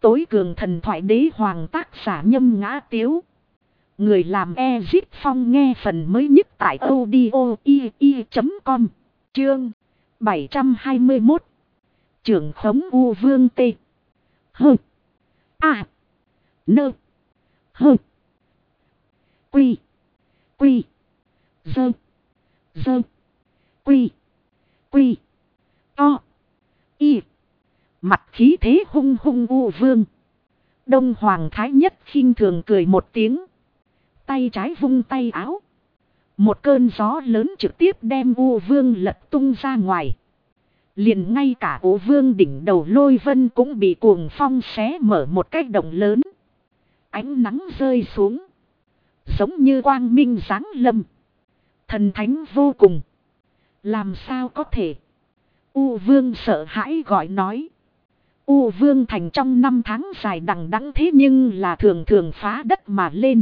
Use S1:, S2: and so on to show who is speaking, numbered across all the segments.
S1: tối cường thần thoại đế hoàng tác giả Nhâm Ngã Tiếu. Người làm Ezip Phong nghe phần mới nhất tại audio.com. Chương 721. Trưởng khống U Vương T. Hơ. A. Nơ. Hơ. Quy. Quy. Dơ. Dơ. Quy. Quy. To. Y. Mặt khí thế hung hung U Vương. Đông Hoàng Thái Nhất khinh thường cười một tiếng. Tay trái vung tay áo. Một cơn gió lớn trực tiếp đem U Vương lật tung ra ngoài. Liền ngay cả U Vương đỉnh đầu Lôi Vân cũng bị cuồng phong xé mở một cái động lớn. Ánh nắng rơi xuống. Giống như quang minh giáng lâm. Thần thánh vô cùng. Làm sao có thể? U Vương sợ hãi gọi nói. U Vương thành trong 5 tháng dài đằng đẵng thế nhưng là thường thường phá đất mà lên.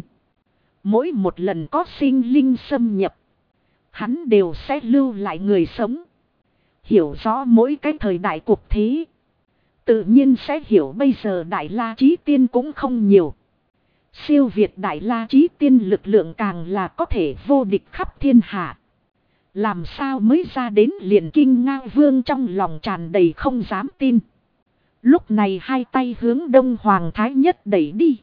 S1: Mỗi một lần có sinh linh xâm nhập, hắn đều sẽ lưu lại người sống. Hiểu rõ mỗi cái thời đại cuộc thế. Tự nhiên sẽ hiểu bây giờ Đại La Chí Tiên cũng không nhiều. Siêu việt Đại La Chí Tiên lực lượng càng là có thể vô địch khắp thiên hạ. Làm sao mới ra đến liền kinh ngao vương trong lòng tràn đầy không dám tin. Lúc này hai tay hướng Đông Hoàng Thái Nhất đẩy đi.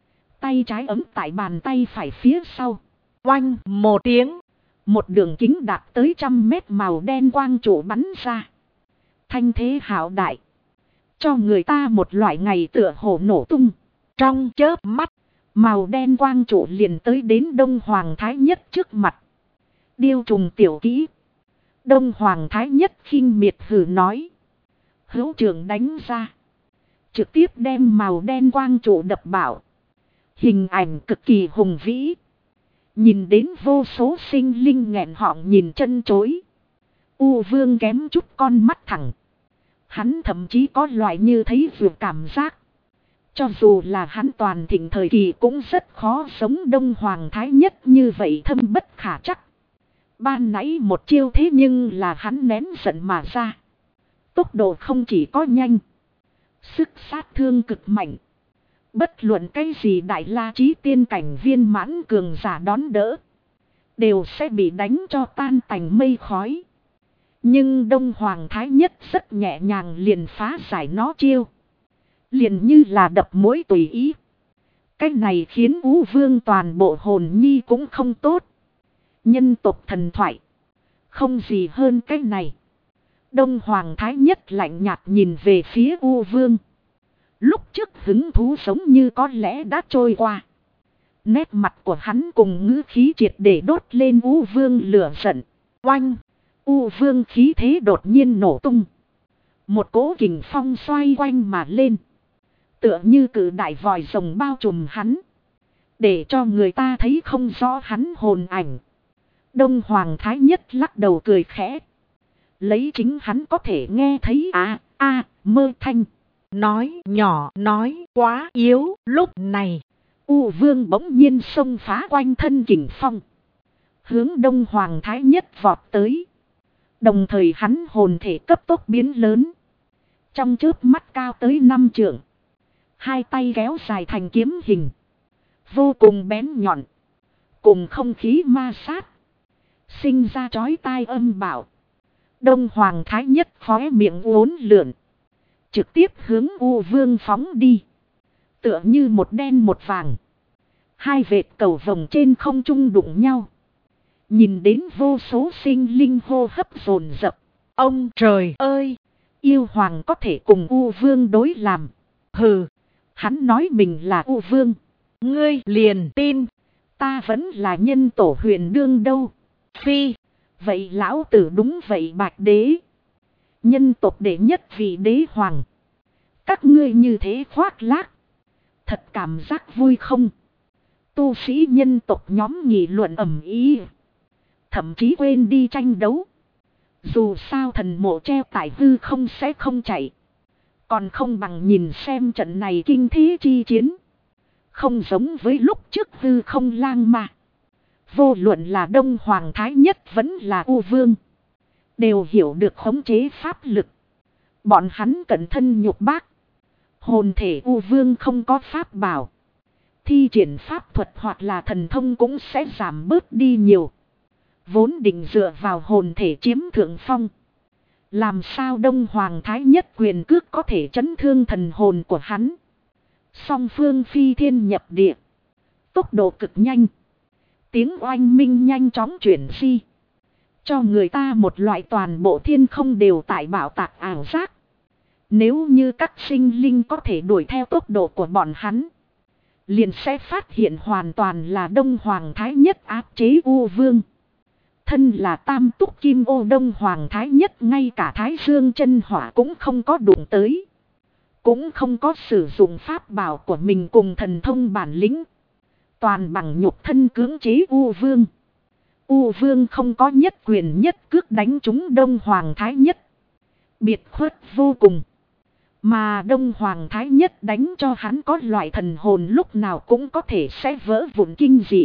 S1: Tay trái ấm tại bàn tay phải phía sau. Oanh một tiếng. Một đường kính đạt tới 100 mét màu đen quang trụ bắn ra. Thanh thế hạo đại. Cho người ta một loại ngày tựa hồ nổ tung. Trong chớp mắt. Màu đen quang trụ liền tới đến Đông Hoàng Thái Nhất trước mặt. Điêu trùng tiểu kỹ. Đông Hoàng Thái Nhất khinh miệt hừ nói. Hữu trưởng đánh ra. Trực tiếp đem màu đen quang trụ đập bảo. Hình ảnh cực kỳ hùng vĩ. Nhìn đến vô số sinh linh nghẹn họng nhìn chân chối. U Vương kém chút con mắt thẳng. Hắn thậm chí có loại như thấy vừa cảm giác. Cho dù là hắn toàn thịnh thời kỳ cũng rất khó sống Đông Hoàng Thái Nhất như vậy thâm bất khả chắc. Ban nãy một chiêu thế nhưng là hắn nén giận mà ra. Tốc độ không chỉ có nhanh. Sức sát thương cực mạnh. Bất luận cái gì Đại La Chí Tiên cảnh viên mãn cường giả đón đỡ. Đều sẽ bị đánh cho tan tành mây khói. Nhưng Đông Hoàng Thái Nhất rất nhẹ nhàng liền phá giải nó chiêu. Liền như là đập mũi tùy ý. Cái này khiến U Vương toàn bộ hồn nhi cũng không tốt. Nhân tộc thần thoại. Không gì hơn cái này. Đông Hoàng Thái Nhất lạnh nhạt nhìn về phía U Vương. Lúc trước hứng thú giống như có lẽ đã trôi qua. Nét mặt của hắn cùng ngữ khí triệt để đốt lên U Vương lửa giận. Oanh! U Vương khí thế đột nhiên nổ tung. Một cỗ kình phong xoay quanh mà lên. Tựa như cự đại vòi rồng bao trùm hắn. Để cho người ta thấy không rõ hắn hồn ảnh. Đông Hoàng Thái Nhất lắc đầu cười khẽ. Lấy chính hắn có thể nghe thấy mơ thanh. Nói nhỏ nói quá yếu. Lúc này U Vương bỗng nhiên xông phá quanh thân kình phong. Hướng Đông Hoàng Thái Nhất vọt tới. Đồng thời hắn hồn thể cấp tốc biến lớn. Trong chớp mắt cao tới 5 trượng. Hai tay kéo dài thành kiếm hình. Vô cùng bén nhọn. Cùng không khí ma sát. Sinh ra chói tai âm bạo. Đông Hoàng Thái Nhất khóe miệng uốn lượn. Trực tiếp hướng U Vương phóng đi. Tựa như một đen một vàng. Hai vệt cầu vồng trên không trung đụng nhau. Nhìn đến vô số sinh linh hô hấp dồn dập. Ông trời ơi! Yêu Hoàng có thể cùng U Vương đối làm. Hừ! Hắn nói mình là U Vương. Ngươi liền tin. Ta vẫn là nhân tổ huyền đương đâu. Phi! Vậy lão tử đúng vậy Bạch Đế. Nhân tộc đệ nhất vị đế hoàng. Các ngươi như thế khoác lác. Thật cảm giác vui không? Tu sĩ nhân tộc nhóm nghị luận ầm ĩ. Thậm chí quên đi tranh đấu. Dù sao thần mộ treo tại hư không sẽ không chạy. Còn không bằng nhìn xem trận này kinh thế chi chiến. Không giống với lúc trước hư không lang mà. Vô luận là Đông Hoàng Thái Nhất vẫn là U Vương. Đều hiểu được khống chế pháp lực. Bọn hắn cẩn thân nhục bác. Hồn thể U Vương không có pháp bảo. Thi triển pháp thuật hoặc là thần thông cũng sẽ giảm bớt đi nhiều. Vốn định dựa vào hồn thể chiếm thượng phong. Làm sao Đông Hoàng Thái Nhất quyền cước có thể chấn thương thần hồn của hắn. Song phương phi thiên nhập địa. Tốc độ cực nhanh. Tiếng oanh minh nhanh chóng chuyển di. Cho người ta một loại toàn bộ thiên không đều tại bảo tạc ảo giác. Nếu như các sinh linh có thể đuổi theo tốc độ của bọn hắn. Liền sẽ phát hiện hoàn toàn là Đông Hoàng Thái Nhất áp chế U Vương. Thân là tam túc kim ô Đông Hoàng Thái Nhất ngay cả Thái Dương chân hỏa cũng không có đụng tới. Cũng không có sử dụng pháp bảo của mình cùng thần thông bản lĩnh. Toàn bằng nhục thân cưỡng chế U Vương. U Vương không có nhất quyền nhất cước đánh trúng Đông Hoàng Thái Nhất. Biệt khuất vô cùng. Mà Đông Hoàng Thái Nhất đánh cho hắn có loại thần hồn lúc nào cũng có thể sẽ vỡ vụn kinh dị.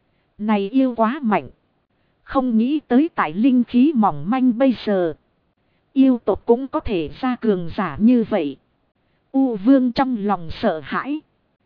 S1: Này yêu quá mạnh. Không nghĩ tới tại linh khí mỏng manh bây giờ. Yêu tộc cũng có thể ra cường giả như vậy. U Vương trong lòng sợ hãi.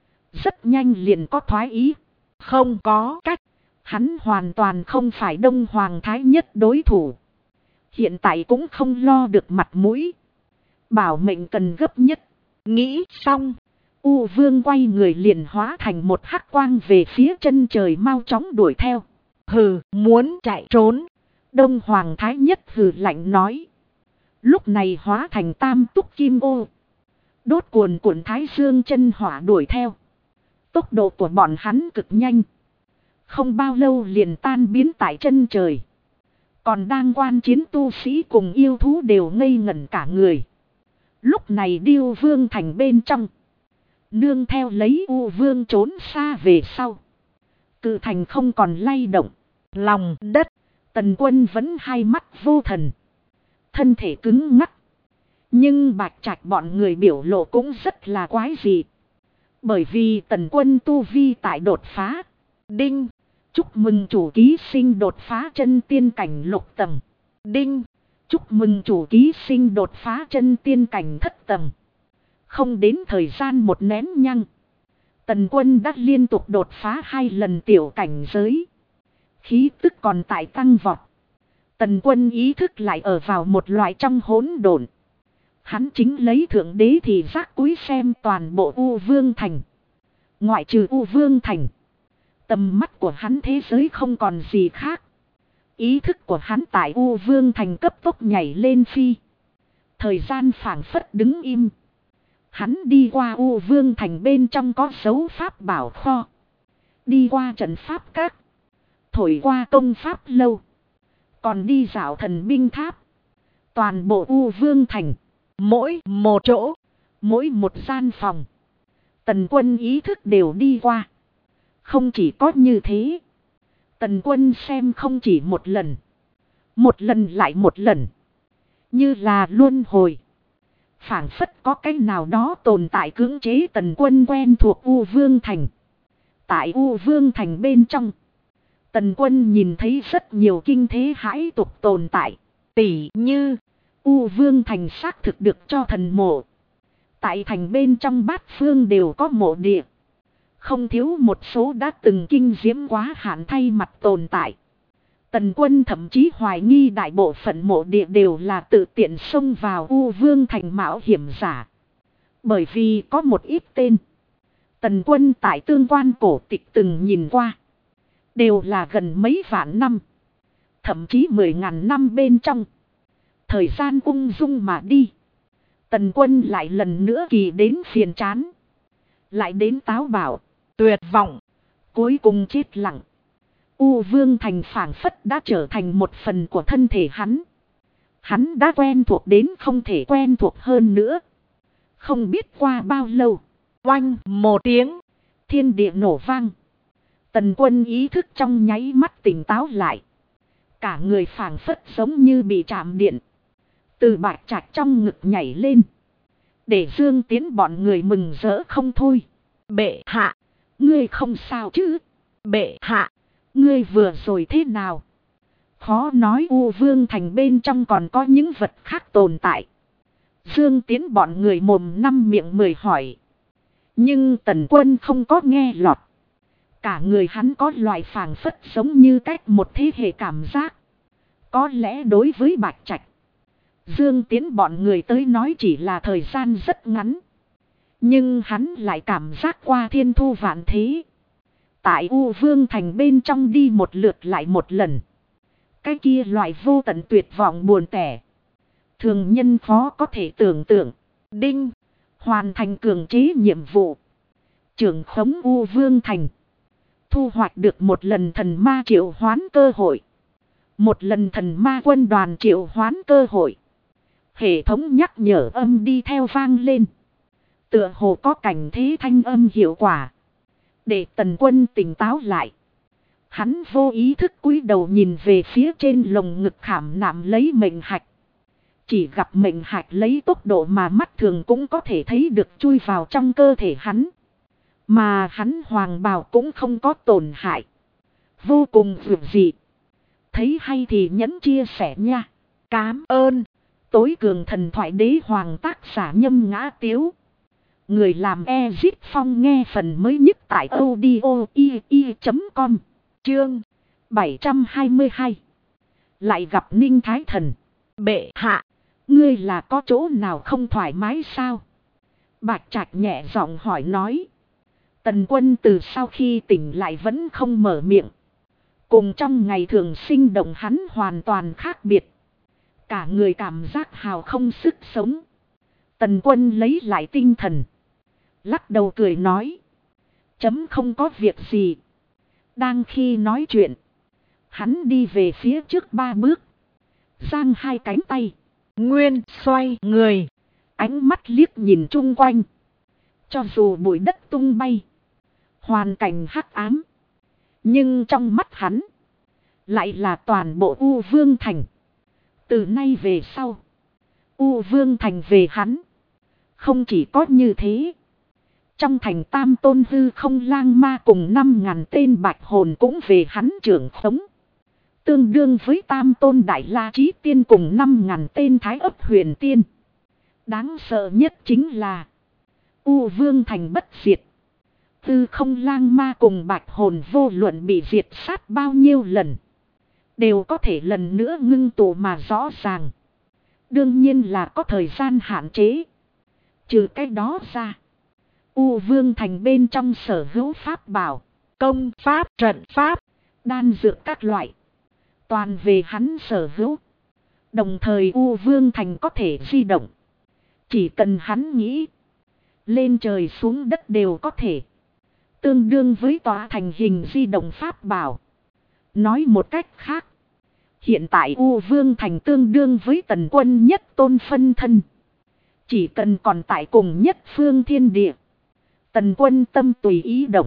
S1: Rất nhanh liền có thoái ý. Không có cách. Hắn hoàn toàn không phải Đông Hoàng Thái Nhất đối thủ. Hiện tại cũng không lo được mặt mũi. Bảo mệnh cần gấp nhất. Nghĩ xong. U Vương quay người liền hóa thành một hắc quang về phía chân trời mau chóng đuổi theo. Hừ, muốn chạy trốn. Đông Hoàng Thái Nhất hừ lạnh nói. Lúc này hóa thành tam túc kim ô. Đốt cuồn cuộn Thái Dương chân hỏa đuổi theo. Tốc độ của bọn hắn cực nhanh. Không bao lâu liền tan biến tại chân trời. Còn đang quan chiến tu sĩ cùng yêu thú đều ngây ngẩn cả người. Lúc này Điêu Vương thành bên trong. Nương theo lấy U Vương trốn xa về sau. Cự thành không còn lay động. Lòng đất. Tần Quân vẫn hai mắt vô thần. Thân thể cứng ngắc. Nhưng Bạch Trạch bọn người biểu lộ cũng rất là quái dị. Bởi vì Tần Quân tu vi tại đột phá. Đinh. Chúc mừng chủ ký sinh đột phá chân tiên cảnh lục tầng. Đinh. Chúc mừng chủ ký sinh đột phá chân tiên cảnh thất tầng. Không đến thời gian một nén nhăng. Tần Quân đã liên tục đột phá 2 lần tiểu cảnh giới. Khí tức còn tại tăng vọt. Tần Quân ý thức lại ở vào một loại trong hỗn độn. Hắn chính lấy thượng đế thì giác cúi xem toàn bộ U Vương thành. Ngoại trừ U Vương thành. Tầm mắt của hắn thế giới không còn gì khác. Ý thức của hắn tại U Vương thành cấp tốc nhảy lên phi. Thời gian phảng phất đứng im. Hắn đi qua U Vương thành bên trong có dấu pháp bảo kho. Đi qua trận pháp các. Thổi qua công pháp lâu. Còn đi dạo thần binh tháp. Toàn bộ U Vương thành. Mỗi một chỗ. Mỗi một gian phòng. Tần Quân ý thức đều đi qua. Không chỉ có như thế. Tần Quân xem không chỉ một lần. Một lần lại một lần. Như là luân hồi. Phảng phất có cái nào đó tồn tại cưỡng chế Tần Quân quen thuộc U Vương thành. Tại U Vương thành bên trong. Tần Quân nhìn thấy rất nhiều kinh thế hãi tục tồn tại. Tỉ như U Vương thành xác thực được cho thần mộ. Tại thành bên trong bát phương đều có mộ địa. Không thiếu một số đã từng kinh diễm quá hạn thay mặt tồn tại. Tần Quân thậm chí hoài nghi đại bộ phận mộ địa đều là tự tiện xông vào U Vương thành mạo hiểm giả. Bởi vì có một ít tên. Tần Quân tại tương quan cổ tịch từng nhìn qua. Đều là gần mấy vạn năm. Thậm chí 10.000 năm bên trong. Thời gian ung dung mà đi. Tần Quân lại lần nữa kỳ đến phiền chán. Lại đến táo bạo. Tuyệt vọng. Cuối cùng chết lặng. U Vương thành phảng phất đã trở thành một phần của thân thể hắn. Hắn đã quen thuộc đến không thể quen thuộc hơn nữa. Không biết qua bao lâu. Oanh một tiếng. Thiên địa nổ vang. Tần Quân ý thức trong nháy mắt tỉnh táo lại. Cả người phảng phất giống như bị chạm điện. Từ Bạch Trạch trong ngực nhảy lên. Để Dương Tiến bọn người mừng rỡ không thôi. Bệ hạ. Ngươi không sao chứ? Bệ hạ. Ngươi vừa rồi thế nào? Khó nói U Vương thành bên trong còn có những vật khác tồn tại. Dương Tiến bọn người mồm năm miệng mười hỏi. Nhưng Tần Quân không có nghe lọt. Cả người hắn có loại phảng phất giống như cách một thế hệ cảm giác. Có lẽ đối với Bạch Trạch, Dương Tiến bọn người tới nói chỉ là thời gian rất ngắn. Nhưng hắn lại cảm giác qua thiên thu vạn thế. Tại U Vương Thành bên trong đi một lượt lại một lần. Cái kia loại vô tận tuyệt vọng buồn tẻ. Thường nhân khó có thể tưởng tượng. Đinh. Hoàn thành cường chế nhiệm vụ. Trưởng khống U Vương Thành. Thu hoạch được một lần thần ma triệu hoán cơ hội. Một lần thần ma quân đoàn triệu hoán cơ hội. Hệ thống nhắc nhở âm đi theo vang lên. Tựa hồ có cảnh thế thanh âm hiệu quả. Để Tần Quân tỉnh táo lại. Hắn vô ý thức cúi đầu nhìn về phía trên lồng ngực khảm nạm lấy mệnh hạch. Chỉ gặp mệnh hạch lấy tốc độ mà mắt thường cũng có thể thấy được chui vào trong cơ thể hắn. Mà hắn hoàng bào cũng không có tổn hại. Vô cùng vượt dị. Thấy hay thì nhấn chia sẻ nha. Cám ơn. Tối cường thần thoại đế hoàng tác giả Nhâm Ngã Tiếu. Người làm Ezit Phong nghe phần mới nhất tại audio.com. Chương 722. Lại gặp Ninh Thái Thần. Bệ hạ. Ngươi là có chỗ nào không thoải mái sao? Bạch Trạch nhẹ giọng hỏi nói. Tần Quân từ sau khi tỉnh lại vẫn không mở miệng. Cùng trong ngày thường sinh động hắn hoàn toàn khác biệt. Cả người cảm giác hào không sức sống. Tần Quân lấy lại tinh thần. Lắc đầu cười nói. Chấm không có việc gì. Đang khi nói chuyện. Hắn đi về phía trước 3 bước. Giang hai cánh tay. Nguyên xoay người. Ánh mắt liếc nhìn chung quanh. Cho dù bụi đất tung bay. Hoàn cảnh hắc ám. Nhưng trong mắt hắn. Lại là toàn bộ U Vương Thành. Từ nay về sau. U Vương Thành về hắn. Không chỉ có như thế. Trong thành Tam Tôn Hư Không Lang Ma cùng 5.000 tên bạch hồn cũng về hắn trưởng khống. Tương đương với Tam Tôn Đại La Chí Tiên cùng 5.000 tên Thái Ấp Huyền Tiên. Đáng sợ nhất chính là U Vương Thành bất diệt. Hư Không Lang Ma cùng bạch hồn vô luận bị diệt sát bao nhiêu lần. Đều có thể lần nữa ngưng tụ mà rõ ràng. Đương nhiên là có thời gian hạn chế. Trừ cái đó ra. U Vương Thành bên trong sở hữu pháp bảo, công pháp, trận pháp, đan dược các loại. Toàn về hắn sở hữu. Đồng thời U Vương Thành có thể di động. Chỉ cần hắn nghĩ. Lên trời xuống đất đều có thể. Tương đương với tòa thành hình di động pháp bảo. Nói một cách khác. Hiện tại U Vương Thành tương đương với Tần Quân nhất tôn phân thân. Chỉ cần còn tại cùng nhất phương thiên địa. Tần Quân tâm tùy ý động.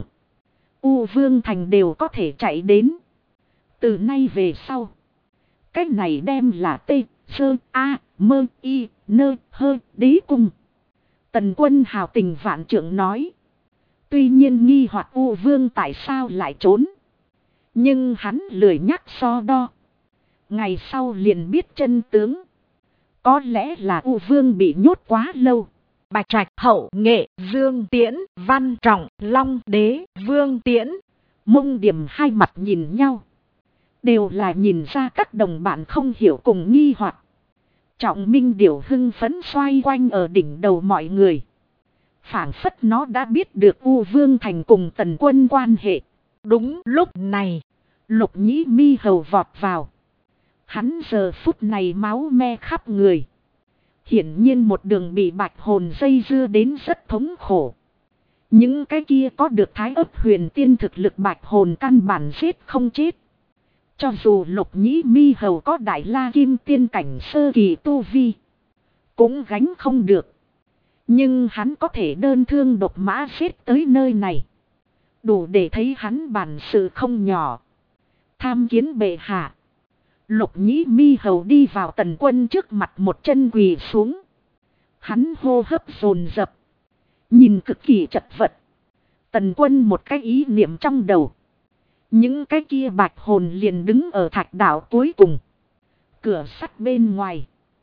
S1: U Vương Thành đều có thể chạy đến. Từ nay về sau. Cách này đem là T, Sơ, A, Mơ, Y, Nơ, Hơ, Đế Cung. Tần Quân hào tình vạn trượng nói. Tuy nhiên nghi hoặc U Vương tại sao lại trốn. Nhưng hắn lười nhắc so đo. Ngày sau liền biết chân tướng. Có lẽ là U Vương bị nhốt quá lâu. Bạch Trạch, Hậu Nghệ, Dương Tiễn, Văn Trọng, Long Đế, Vương Tiễn. Mông Điểm hai mặt nhìn nhau. Đều là nhìn ra các đồng bạn không hiểu cùng nghi hoặc. Trọng Minh Điểu hưng phấn xoay quanh ở đỉnh đầu mọi người. Phảng phất nó đã biết được U Vương Thành cùng Tần Quân quan hệ. Đúng lúc này, Lục Nhĩ Mi hầu vọt vào. Hắn giờ phút này máu me khắp người. Hiển nhiên một đường bị bạch hồn dây dưa đến rất thống khổ. Những cái kia có được Thái Ấp Huyền Tiên thực lực bạch hồn căn bản giết không chết. Cho dù Lục Nhĩ Mi hầu có Đại La Kim Tiên cảnh sơ kỳ tu vi. Cũng gánh không được. Nhưng hắn có thể đơn thương độc mã giết tới nơi này. Đủ để thấy hắn bản sự không nhỏ. Tham kiến bệ hạ. Lục Nhĩ Mi hầu đi vào Tần Quân trước mặt một chân quỳ xuống. Hắn hô hấp dồn dập. Nhìn cực kỳ chật vật. Tần Quân một cái ý niệm trong đầu. Những cái kia bạch hồn liền đứng ở thạch đảo cuối cùng. Cửa sắt bên ngoài.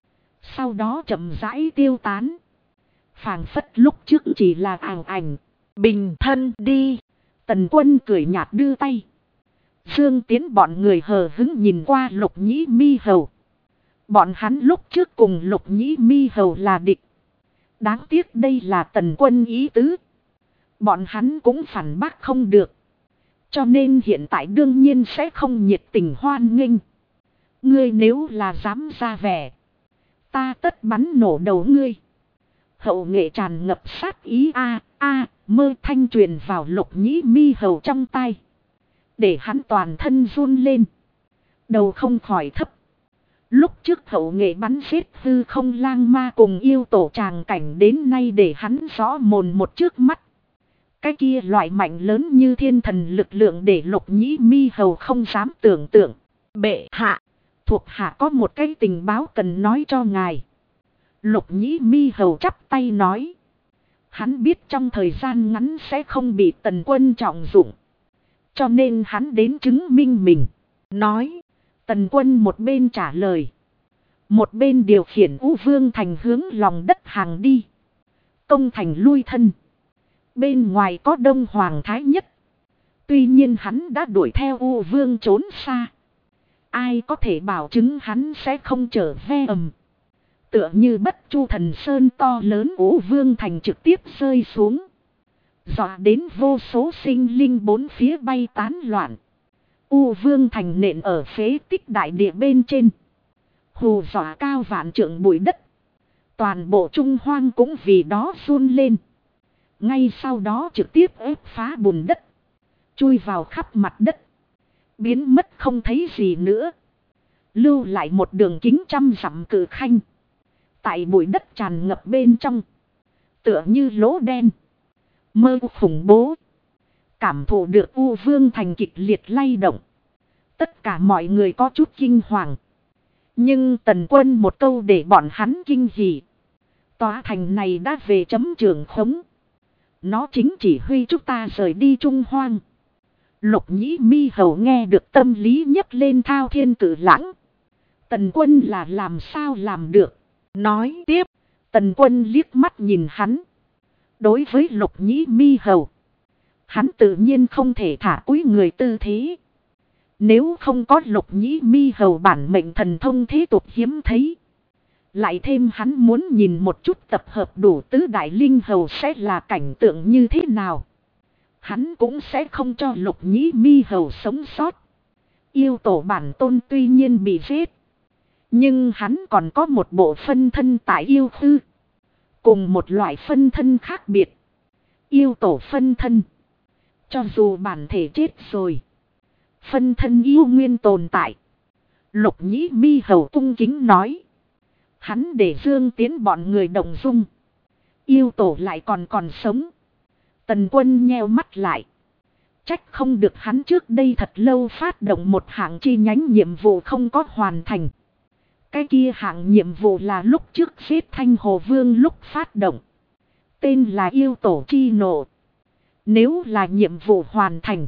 S1: Sau đó chậm rãi tiêu tán. Phảng phất lúc trước chỉ là ảo ảnh. Bình thân đi. Tần Quân cười nhạt đưa tay. Dương Tiến bọn người hờ hững nhìn qua Lục Nhĩ Mi Hầu. Bọn hắn lúc trước cùng Lục Nhĩ Mi Hầu là địch. Đáng tiếc đây là Tần Quân ý tứ. Bọn hắn cũng phản bác không được. Cho nên hiện tại đương nhiên sẽ không nhiệt tình hoan nghênh. Ngươi nếu là dám ra vẻ, ta tất bắn nổ đầu ngươi. Hậu nghệ tràn ngập sát ý mơ thanh truyền vào Lục Nhĩ Mi Hầu trong tai. Để hắn toàn thân run lên. Đầu không khỏi thấp. Lúc trước hậu nghệ bắn giết hư không lang ma cùng yêu tổ tràng cảnh đến nay để hắn rõ mồn một trước mắt. Cái kia loại mạnh lớn như thiên thần lực lượng để Lục Nhĩ Mi Hầu không dám tưởng tượng. Bệ hạ, thuộc hạ có một cái tình báo cần nói cho ngài. Lục Nhĩ Mi Hầu chắp tay nói. Hắn biết trong thời gian ngắn sẽ không bị Tần Quân trọng dụng. Cho nên hắn đến chứng minh mình. Nói. Tần Quân một bên trả lời. Một bên điều khiển U Vương Thành hướng lòng đất hàng đi. Công thành lui thân. Bên ngoài có Đông Hoàng Thái Nhất. Tuy nhiên hắn đã đuổi theo U Vương trốn xa. Ai có thể bảo chứng hắn sẽ không trở ve ầm. Tựa như Bất Chu Thần Sơn to lớn U Vương Thành trực tiếp rơi xuống. Dọa đến vô số sinh linh bốn phía bay tán loạn. U Vương Thành nện ở phế tích đại địa bên trên. Hù dọa cao vạn trượng bụi đất. Toàn bộ Trung Hoang cũng vì đó run lên. Ngay sau đó trực tiếp ép phá bùn đất. Chui vào khắp mặt đất. Biến mất không thấy gì nữa. Lưu lại một đường kính 100 dặm cự khanh. Tại bụi đất tràn ngập bên trong. Tựa như lỗ đen. Mơ khủng bố. Cảm thụ được U Vương Thành kịch liệt lay động. Tất cả mọi người có chút kinh hoàng. Nhưng Tần Quân một câu để bọn hắn kinh hỉ. Tòa thành này đã về chấm trường khống. Nó chính chỉ huy chúng ta rời đi Trung Hoang. Lục Nhĩ Mi Hầu nghe được tâm lý nhấc lên thao thiên cử lãng. Tần Quân là làm sao làm được. Nói tiếp. Tần Quân liếc mắt nhìn hắn. Đối với Lục Nhĩ Mi Hầu. Hắn tự nhiên không thể thả cúi người tư thế. Nếu không có Lục Nhĩ Mi Hầu bản mệnh thần thông thế tục hiếm thấy. Lại thêm hắn muốn nhìn một chút tập hợp đủ tứ đại linh hầu sẽ là cảnh tượng như thế nào. Hắn cũng sẽ không cho Lục Nhĩ Mi Hầu sống sót. Yêu tổ bản tôn tuy nhiên bị giết. Nhưng hắn còn có một bộ phân thân tại yêu khư. Cùng một loại phân thân khác biệt. Yêu tổ phân thân. Cho dù bản thể chết rồi. Phân thân yêu nguyên tồn tại. Lục Nhĩ Mi Hầu cung kính nói. Hắn để Dương Tiến bọn người động dung. Yêu tổ lại còn sống. Tần Quân nheo mắt lại. Trách không được hắn trước đây thật lâu phát động một hạng chi nhánh nhiệm vụ không có hoàn thành. Cái kia hạng nhiệm vụ là lúc trước giết Thanh Hồ Vương lúc phát động. Tên là yêu tổ chi nộ. Nếu là nhiệm vụ hoàn thành.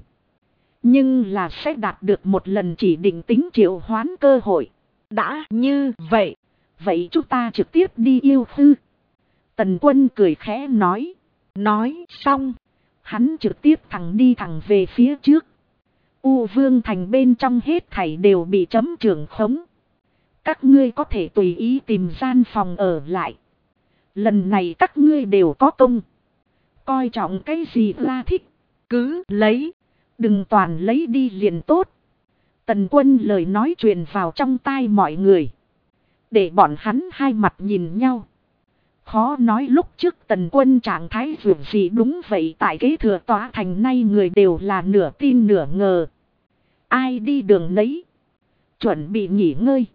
S1: Nhưng là sẽ đạt được một lần chỉ định tính triệu hoán cơ hội. Đã như vậy. Vậy chúng ta trực tiếp đi yêu khư. Tần Quân cười khẽ nói. Nói xong. Hắn trực tiếp thẳng về phía trước. U Vương Thành bên trong hết thảy đều bị chấm trưởng khống. Các ngươi có thể tùy ý tìm gian phòng ở lại. Lần này các ngươi đều có công. Coi trọng cái gì ra thích. Cứ lấy. Đừng toàn lấy đi liền tốt. Tần Quân lời nói truyền vào trong tai mọi người. Để bọn hắn hai mặt nhìn nhau. Khó nói lúc trước Tần Quân trạng thái vượt gì đúng vậy. Tại kế thừa tòa thành nay người đều là nửa tin nửa ngờ. Ai đi đường nấy. Chuẩn bị nghỉ ngơi.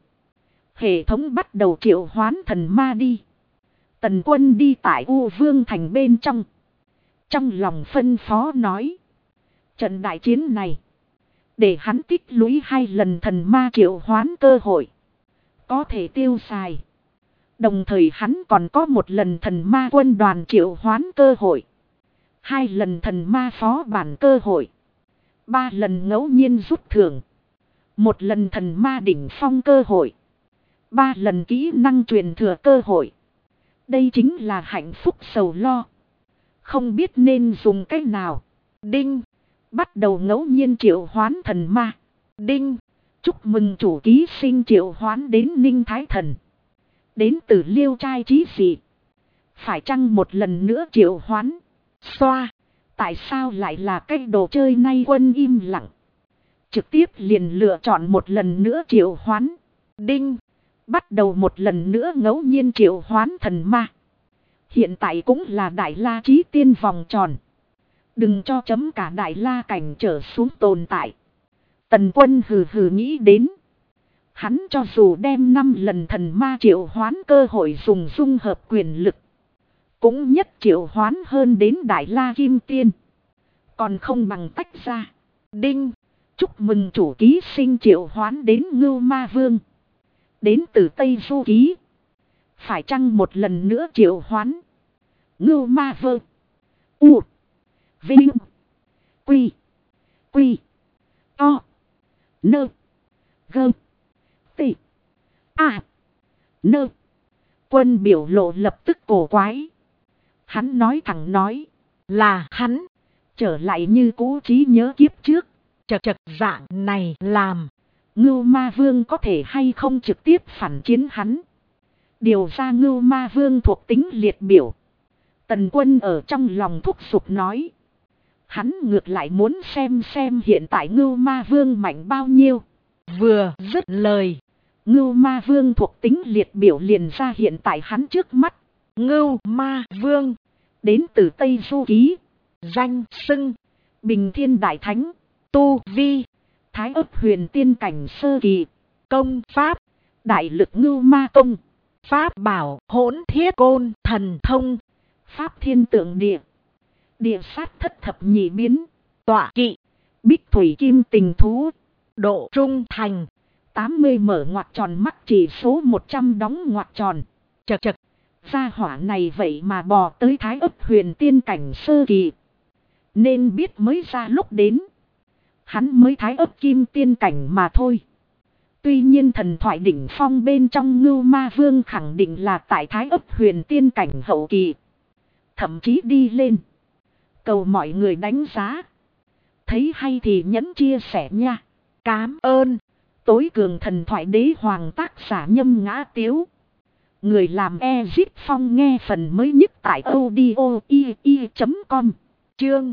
S1: Hệ thống bắt đầu triệu hoán thần ma đi. Tần Quân đi tại U Vương Thành bên trong. Trong lòng phân phó nói. Trận đại chiến này. Để hắn tích lũy 2 lần thần ma triệu hoán cơ hội. Có thể tiêu xài. Đồng thời hắn còn có 1 lần thần ma quân đoàn triệu hoán cơ hội. 2 lần thần ma phó bản cơ hội. 3 lần ngẫu nhiên rút thưởng. 1 lần thần ma đỉnh phong cơ hội. 3 lần kỹ năng truyền thừa cơ hội. Đây chính là hạnh phúc sầu lo. Không biết nên dùng cách nào. Đinh. Bắt đầu ngẫu nhiên triệu hoán thần ma. Đinh. Chúc mừng chủ ký sinh triệu hoán đến Ninh Thái Thần. Đến từ Liêu Trai Chí Dị. Phải chăng một lần nữa triệu hoán? Xoa. Tại sao lại là cái đồ chơi này? Quân im lặng. Trực tiếp liền lựa chọn một lần nữa triệu hoán. Đinh. Bắt đầu một lần nữa ngẫu nhiên triệu hoán thần ma. Hiện tại cũng là Đại La Chí Tiên vòng tròn. Đừng cho chấm cả Đại La cảnh trở xuống tồn tại. Tần Quân hừ hừ nghĩ đến. Hắn cho dù đem 5 lần thần ma triệu hoán cơ hội dùng dung hợp quyền lực. Cũng nhất triệu hoán hơn đến Đại La Kim Tiên. Còn không bằng tách ra. Đinh. Chúc mừng chủ ký sinh triệu hoán đến Ngưu Ma Vương. Đến từ Tây Du Ký. Phải chăng một lần nữa triệu hoán? Ngưu Ma Vương. U. Vinh. Quy. Quy. O. Nơ. Gơ. Tị. A. Nơ. Quân biểu lộ lập tức cổ quái. Hắn nói thẳng nói. Là hắn. Trở lại như cũ trí nhớ kiếp trước. Chật dạng này làm. Ngưu Ma Vương có thể hay không trực tiếp phản chiến hắn. Điều ra Ngưu Ma Vương thuộc tính liệt biểu. Tần Quân ở trong lòng thúc giục nói. Hắn ngược lại muốn xem hiện tại Ngưu Ma Vương mạnh bao nhiêu. Vừa dứt lời. Ngưu Ma Vương thuộc tính liệt biểu liền ra hiện tại hắn trước mắt. Ngưu Ma Vương. Đến từ Tây Du Ký. Danh xưng. Bình Thiên Đại Thánh. Tu Vi. Thái ấp huyền tiên cảnh sơ kỳ. Công pháp. Đại lực Ngưu Ma Công. Pháp bảo hỗn thiết côn thần thông. Pháp thiên tượng địa. Địa sát thất thập nhị biến. Tọa kỵ. Bích thủy kim tình thú. Độ trung thành. 80 mở ngoặc tròn mắc chỉ số 100 đóng ngoặc tròn. Chật. Gia hỏa này vậy mà bò tới Thái ấp huyền tiên cảnh sơ kỳ. Nên biết mới ra lúc đến. Hắn mới Thái ấp kim tiên cảnh mà thôi. Tuy nhiên thần thoại đỉnh phong bên trong Ngưu Ma Vương khẳng định là tại Thái ấp huyền tiên cảnh hậu kỳ. Thậm chí đi lên. Cầu mọi người đánh giá. Thấy hay thì nhấn chia sẻ nha. Cám ơn. Tối cường thần thoại đế hoàng tác giả Nhâm Ngã Tiếu. Người làm Ezip Phong nghe phần mới nhất tại audio.com. Chương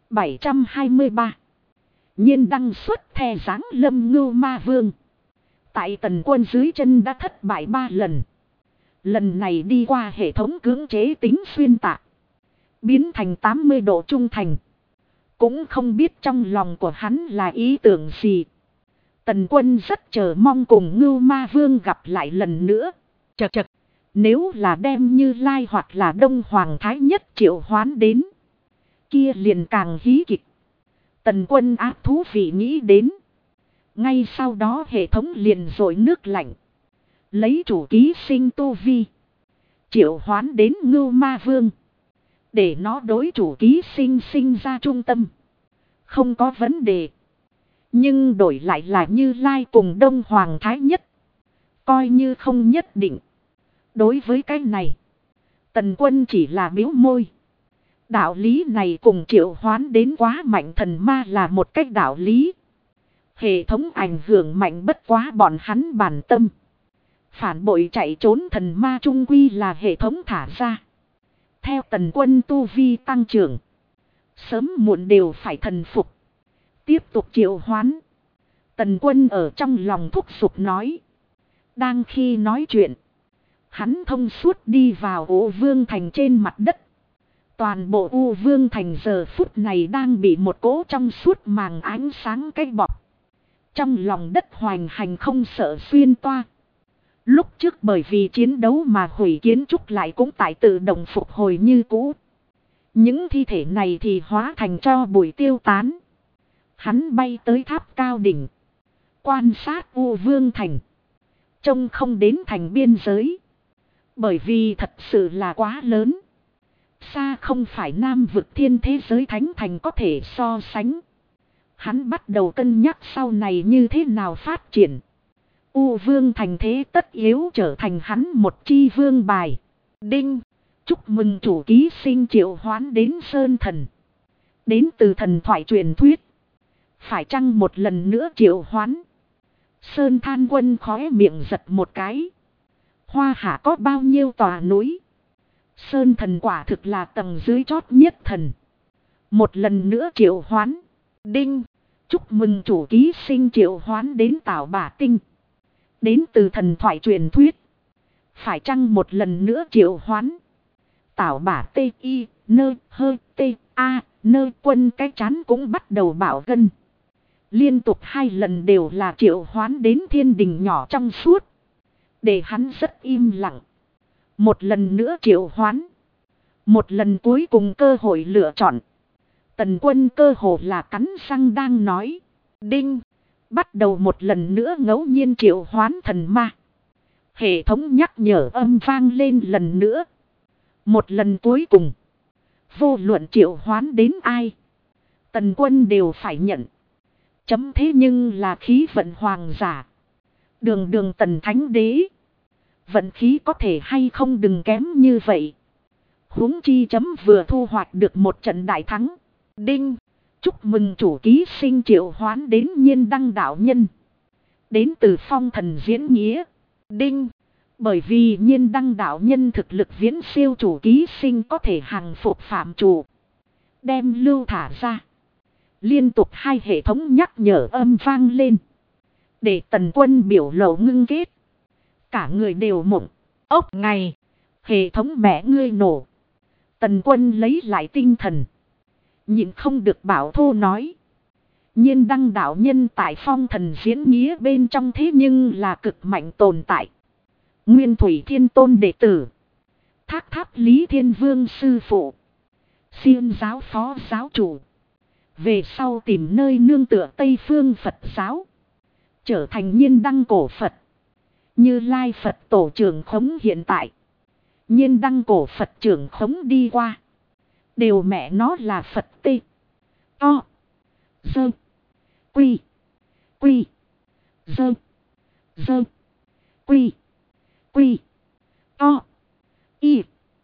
S1: 723. Nhiên đăng xuất thè dáng lâm Ngưu Ma Vương. Tại Tần Quân dưới chân đã thất bại 3 lần. Lần này đi qua hệ thống cưỡng chế tính xuyên tạc. Biến thành 80 độ trung thành. Cũng không biết trong lòng của hắn là ý tưởng gì. Tần Quân rất chờ mong cùng Ngưu Ma Vương gặp lại lần nữa. Chật. Nếu là đem Như Lai hoặc là Đông Hoàng Thái Nhất triệu hoán đến. Kia liền càng hí kịch. Tần Quân ác thú vị nghĩ đến. Ngay sau đó hệ thống liền dội nước lạnh. Lấy chủ ký sinh tu vi. Triệu hoán đến Ngưu Ma Vương. Để nó đối chủ ký sinh ra trung tâm. Không có vấn đề. Nhưng đổi lại là Như Lai cùng Đông Hoàng Thái Nhất. Coi như không nhất định. Đối với cái này. Tần Quân chỉ là biếu môi. Đạo lý này cùng triệu hoán đến quá mạnh thần ma là một cách đạo lý. Hệ thống ảnh hưởng mạnh bất quá bọn hắn bản tâm. Phản bội chạy trốn thần ma trung quy là hệ thống thả ra. Theo Tần Quân tu vi tăng trưởng. Sớm muộn đều phải thần phục. Tiếp tục triệu hoán. Tần Quân ở trong lòng thúc giục nói. Đang khi nói chuyện. Hắn thông suốt đi vào U Vương Thành trên mặt đất. Toàn bộ U Vương Thành giờ phút này đang bị một cỗ trong suốt màng ánh sáng cái bọc. Trong lòng đất hoành hành không sợ xuyên toa. Lúc trước bởi vì chiến đấu mà hủy kiến trúc lại cũng tại tự động phục hồi như cũ. Những thi thể này thì hóa thành tro bụi tiêu tán. Hắn bay tới tháp cao đỉnh. Quan sát U Vương Thành. Trông không đến thành biên giới. Bởi vì thật sự là quá lớn. Xa không phải Nam vực thiên thế giới thánh thành có thể so sánh. Hắn bắt đầu cân nhắc sau này như thế nào phát triển. U vương thành thế tất yếu trở thành hắn một chi vương bài. Đinh. Chúc mừng chủ ký sinh triệu hoán đến Sơn Thần. Đến từ thần thoại truyền thuyết. Phải chăng một lần nữa triệu hoán? Sơn Than Quân khóe miệng giật một cái. Hoa Hạ có bao nhiêu tòa núi? Sơn Thần quả thực là tầng dưới chót nhất thần. Một lần nữa triệu hoán. Đinh. Chúc mừng chủ ký sinh triệu hoán đến Tảo Bả Tinh. Đến từ thần thoại truyền thuyết. Phải chăng một lần nữa triệu hoán? Tảo Bả Tê Y Nơ Hơ Tê A Nơ Quân cái chán cũng bắt đầu bảo gân. Liên tục 2 lần đều là triệu hoán đến thiên đình nhỏ trong suốt. Để hắn rất im lặng. Một lần nữa triệu hoán. Một lần cuối cùng cơ hội lựa chọn. Tần Quân cơ hồ là cắn răng đang nói. Đinh. Bắt đầu một lần nữa ngẫu nhiên triệu hoán thần ma. Hệ thống nhắc nhở âm vang lên lần nữa. Một lần cuối cùng. Vô luận triệu hoán đến ai. Tần Quân đều phải nhận. Chấm thế nhưng là khí vận hoàng giả. Đường đường tần thánh đế. Vận khí có thể hay không đừng kém như vậy. Huống chi chấm vừa thu hoạch được một trận đại thắng. Đinh. Chúc mừng chủ ký sinh triệu hoán đến Nhiên Đăng đạo nhân. Đến từ Phong Thần diễn nghĩa. Đinh. Bởi vì Nhiên Đăng đạo nhân thực lực viễn siêu chủ ký sinh có thể hàng phục phạm chủ. Đem lưu thả ra. Liên tục 2 hệ thống nhắc nhở âm vang lên. Để Tần Quân biểu lộ ngưng kết. Cả người đều mộng. Ốc ngày. Hệ thống mẹ ngươi nổ. Tần Quân lấy lại tinh thần. Nhịn không được bảo thô nói. Nhiên Đăng đạo nhân tại Phong Thần diễn nghĩa bên trong thế nhưng là cực mạnh tồn tại. Nguyên Thủy Thiên Tôn đệ tử. Thác Tháp Lý Thiên Vương sư phụ. Xiên giáo phó giáo chủ. Về sau tìm nơi nương tựa Tây Phương Phật giáo. Trở thành Nhiên Đăng cổ Phật. Như Lai Phật tổ trưởng khống hiện tại. Nhiên Đăng cổ Phật trưởng khống đi qua. Đều mẹ nó là Phật tê. To. Dơ. Quy. Quy. Dơ. Dơ. Quy. Quy. To. Y.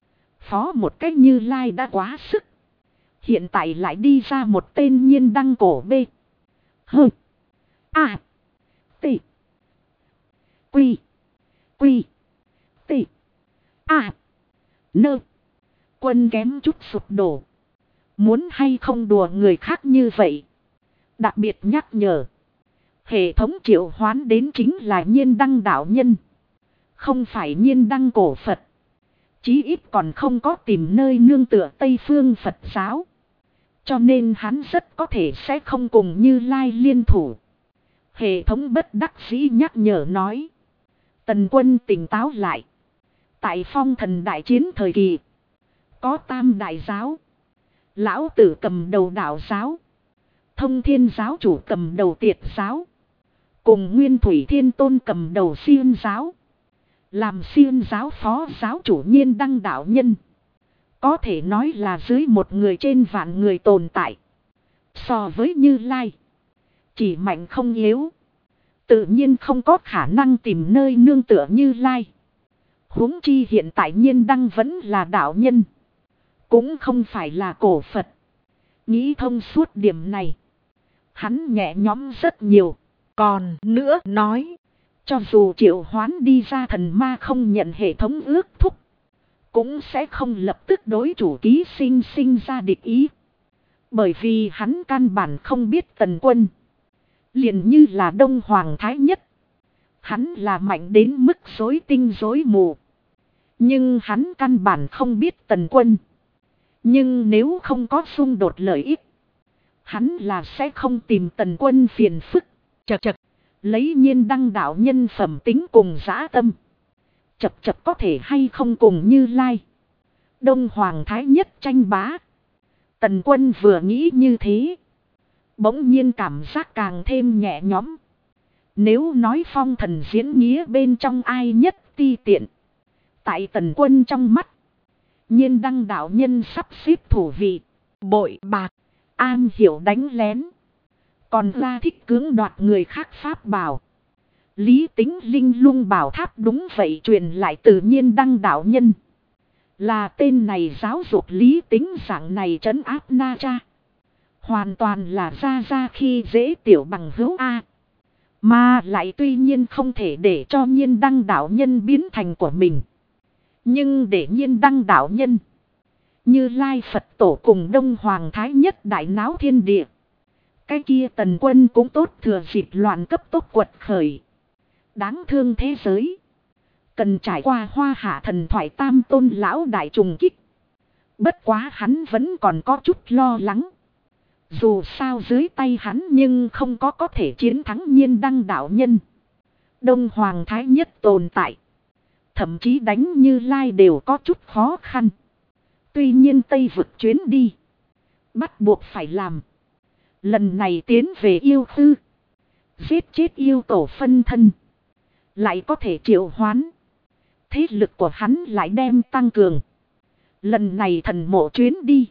S1: Phó một cách Như Lai đã quá sức. Hiện tại lại đi ra một tên Nhiên Đăng cổ B. Hơ. A. T. Quy. Quy. T. A. Nơ. Quân kém chút sụp đổ. Muốn hay không đùa người khác như vậy. Đặc biệt nhắc nhở. Hệ thống triệu hoán đến chính là Nhiên Đăng đạo nhân. Không phải Nhiên Đăng cổ Phật. Chí ít còn không có tìm nơi nương tựa Tây Phương Phật giáo. Cho nên hắn rất có thể sẽ không cùng Như Lai liên thủ. Hệ thống bất đắc dĩ nhắc nhở nói. Tần Quân tỉnh táo lại. Tại Phong Thần đại chiến thời kỳ. Có Tam đại giáo. Lão Tử cầm đầu đạo giáo. Thông Thiên giáo chủ cầm đầu Tiệt giáo. Cùng Nguyên Thủy Thiên Tôn cầm đầu Xiên giáo. Làm Xiên giáo phó giáo chủ Nhiên Đăng đạo nhân. Có thể nói là dưới một người trên vạn người tồn tại. So với Như Lai. Chỉ mạnh không yếu. Tự nhiên không có khả năng tìm nơi nương tựa Như Lai. Huống chi hiện tại Nhiên Đăng vẫn là đạo nhân. Cũng không phải là cổ Phật. Nghĩ thông suốt điểm này. Hắn nhẹ nhõm rất nhiều. Còn nữa nói. Cho dù triệu hoán đi ra thần ma không nhận hệ thống ước thúc. Cũng sẽ không lập tức đối chủ ký sinh ra địch ý. Bởi vì hắn căn bản không biết Tần Quân. Liền như là Đông Hoàng Thái Nhất. Hắn là mạnh đến mức rối tinh rối mù. Nhưng hắn căn bản không biết Tần Quân. Nhưng nếu không có xung đột lợi ích. Hắn là sẽ không tìm Tần Quân phiền phức. Chật chật. Lấy Nhiên Đăng đạo nhân phẩm tính cùng dã tâm. Chập có thể hay không cùng Như Lai. Đông Hoàng Thái Nhất tranh bá. Tần Quân vừa nghĩ như thế. Bỗng nhiên cảm giác càng thêm nhẹ nhõm. Nếu nói Phong Thần diễn nghĩa bên trong ai nhất ti tiện. Tại Tần Quân trong mắt. Nhiên Đăng đạo nhân sắp xếp thủ vị. Bội bạc. An hiểu đánh lén. Còn ra thích cưỡng đoạt người khác pháp bảo. Lý Tính Linh Lung Bảo Tháp đúng vậy truyền lại tự nhiên đăng đạo nhân. Là tên này giáo dục Lý Tính dạng này trấn áp Na Cha. Hoàn toàn là ra khi dễ tiểu bằng hữu A. Mà lại tuy nhiên không thể để cho nhiên đăng đạo nhân biến thành của mình. Nhưng để nhiên đăng đạo nhân. Như Lai Phật Tổ cùng Đông Hoàng Thái Nhất đại náo thiên địa. Cái kia Tần Quân cũng tốt thừa dịp loạn cấp tốc quật khởi. Đáng thương thế giới. Cần trải qua Hoa Hạ thần thoại tam tôn lão đại trùng kích. Bất quá hắn vẫn còn có chút lo lắng. Dù sao dưới tay hắn nhưng không có thể chiến thắng nhiên đăng đạo nhân. Đông Hoàng Thái Nhất tồn tại. Thậm chí đánh Như Lai đều có chút khó khăn. Tuy nhiên Tây vực chuyến đi. Bắt buộc phải làm. Lần này tiến về yêu khư. Giết chết yêu tổ phân thân. Lại có thể triệu hoán. Thế lực của hắn lại đem tăng cường. Lần này thần mộ chuyến đi.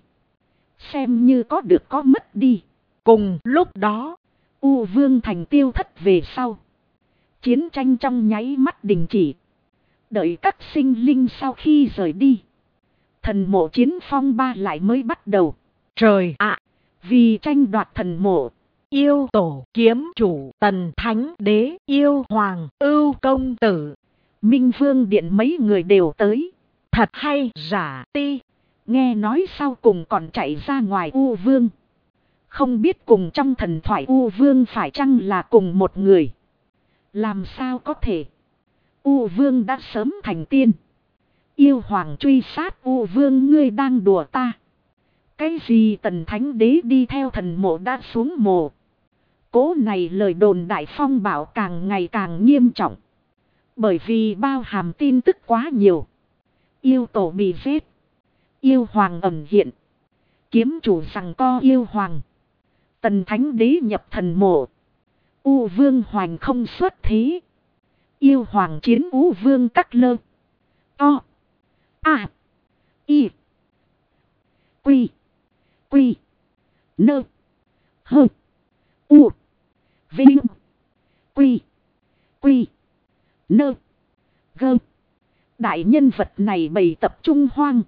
S1: Xem như có được có mất đi. Cùng lúc đó. U Vương thành tiêu thất về sau. Chiến tranh trong nháy mắt đình chỉ. Đợi các sinh linh sau khi rời đi. Thần mộ chiến phong ba lại mới bắt đầu. Trời ạ! Vì tranh đoạt thần mộ. Yêu tổ kiếm chủ Tần Thánh Đế yêu hoàng ưu công tử. Minh Vương Điện mấy người đều tới. Thật hay giả ti. Nghe nói sau cùng còn chạy ra ngoài U Vương. Không biết cùng trong thần thoại U Vương phải chăng là cùng một người. Làm sao có thể. U Vương đã sớm thành tiên. Yêu hoàng truy sát U Vương ngươi đang đùa ta. Cái gì Tần Thánh Đế đi theo thần mộ đã xuống mồ. Cố này lời đồn đại phong bảo càng ngày càng nghiêm trọng. Bởi vì bao hàm tin tức quá nhiều. Yêu tổ bị giết. Yêu hoàng ẩn hiện. Kiếm chủ rằng co yêu hoàng. Tần Thánh Đế nhập thần mộ. U Vương hoành không xuất thế. Yêu hoàng chiến U Vương cắt lơ. O. A. I. Quy. Quy. Nơ. Hơ. U. Vinh. Quy. Quy. Nơ. Gơ. Đại nhân vật này bày tập trung hoang.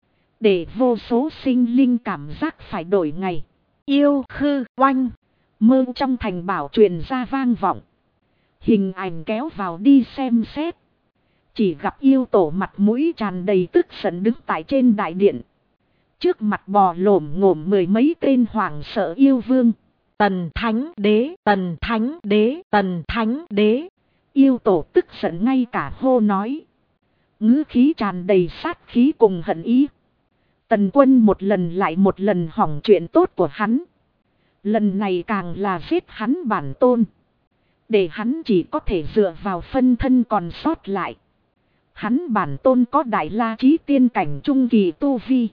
S1: Để vô số sinh linh cảm giác phải đổi ngày. Yêu khư oanh. Mơ trong thành bảo truyền ra vang vọng. Hình ảnh kéo vào đi xem xét. Chỉ gặp yêu tổ mặt mũi tràn đầy tức giận đứng tại trên đại điện. Trước mặt bò lổm ngổm mười mấy tên hoảng sợ yêu vương. Tần Thánh Đế, Tần Thánh Đế, Tần Thánh Đế. Yêu tổ tức giận ngay cả hô nói. Ngữ khí tràn đầy sát khí cùng hận ý. Tần Quân một lần lại một lần hỏng chuyện tốt của hắn. Lần này càng là giết hắn bản tôn. Để hắn chỉ có thể dựa vào phân thân còn sót lại. Hắn bản tôn có đại la chí tiên cảnh trung kỳ tu vi.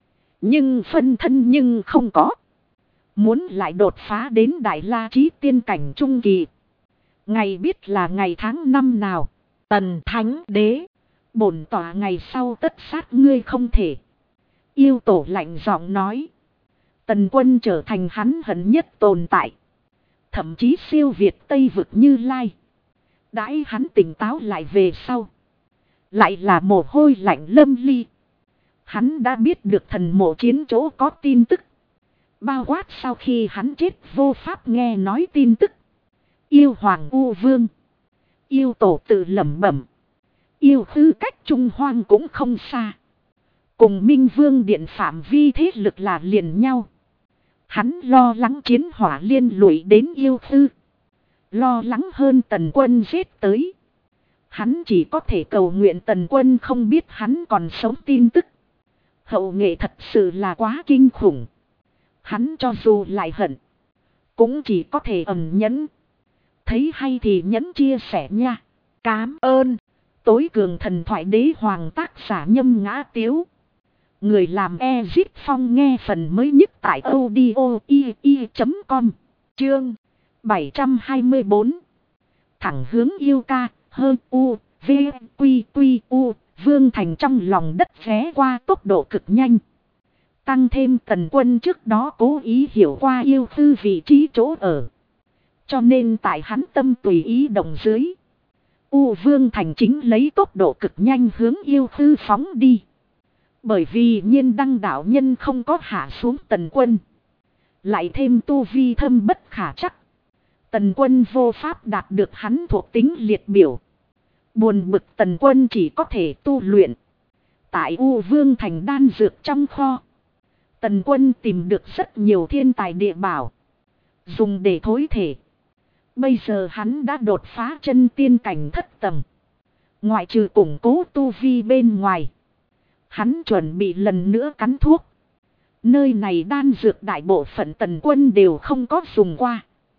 S1: Nhưng phân thân nhưng không có. Muốn lại đột phá đến đại la chí tiên cảnh trung kỳ. Ngày biết là ngày tháng năm nào. Tần Thánh Đế. Bổn tỏa ngày sau tất sát ngươi không thể. Yêu tổ lạnh giọng nói. Tần Quân trở thành hắn hận nhất tồn tại. Thậm chí siêu việt Tây vực Như Lai. Đãi hắn tỉnh táo lại về sau. Lại là mồ hôi lạnh lâm ly. Hắn đã biết được thần mộ chiến chỗ có tin tức. Bao quát sau khi hắn chết vô pháp nghe nói tin tức. Yêu Hoàng U Vương. Yêu tổ tự lẩm bẩm. Yêu khư cách Trung Hoang cũng không xa. Cùng Minh Vương Điện phạm vi thế lực là liền nhau. Hắn lo lắng chiến hỏa liên lụy đến yêu khư. Lo lắng hơn Tần Quân giết tới. Hắn chỉ có thể cầu nguyện Tần Quân không biết hắn còn sống tin tức. Hậu nghệ thật sự là quá kinh khủng. Hắn cho dù lại hận. Cũng chỉ có thể ẩn nhẫn. Thấy hay thì nhẫn chia sẻ nha. Cám ơn. Tối cường thần thoại đế hoàng tác giả Nhâm Ngã Tiếu. Người làm Ezip Phong nghe phần mới nhất tại audio.com. Chương 724. Thẳng hướng yêu ca, hơn u, v, quy quy u, Vương thành trong lòng đất ghé qua tốc độ cực nhanh. Tăng thêm Tần Quân trước đó cố ý hiểu qua yêu khư vị trí chỗ ở. Cho nên tại hắn tâm tùy ý động dưới, U Vương Thành chính lấy tốc độ cực nhanh hướng Yêu Khư phóng đi. Bởi vì Nhiên Đăng đạo nhân không có hạ xuống Tần Quân, lại thêm tu vi thâm bất khả chắc, Tần Quân vô pháp đạt được hắn thuộc tính liệt biểu. Buồn bực Tần Quân chỉ có thể tu luyện tại U Vương Thành đan dược trong kho. Tần Quân tìm được rất nhiều thiên tài địa bảo, dùng để thối thể. Bây giờ hắn đã đột phá chân tiên cảnh thất tầng. Ngoại trừ củng cố tu vi bên ngoài, hắn chuẩn bị lần nữa cắn thuốc. Nơi này đan dược đại bộ phận Tần Quân đều không có dùng qua.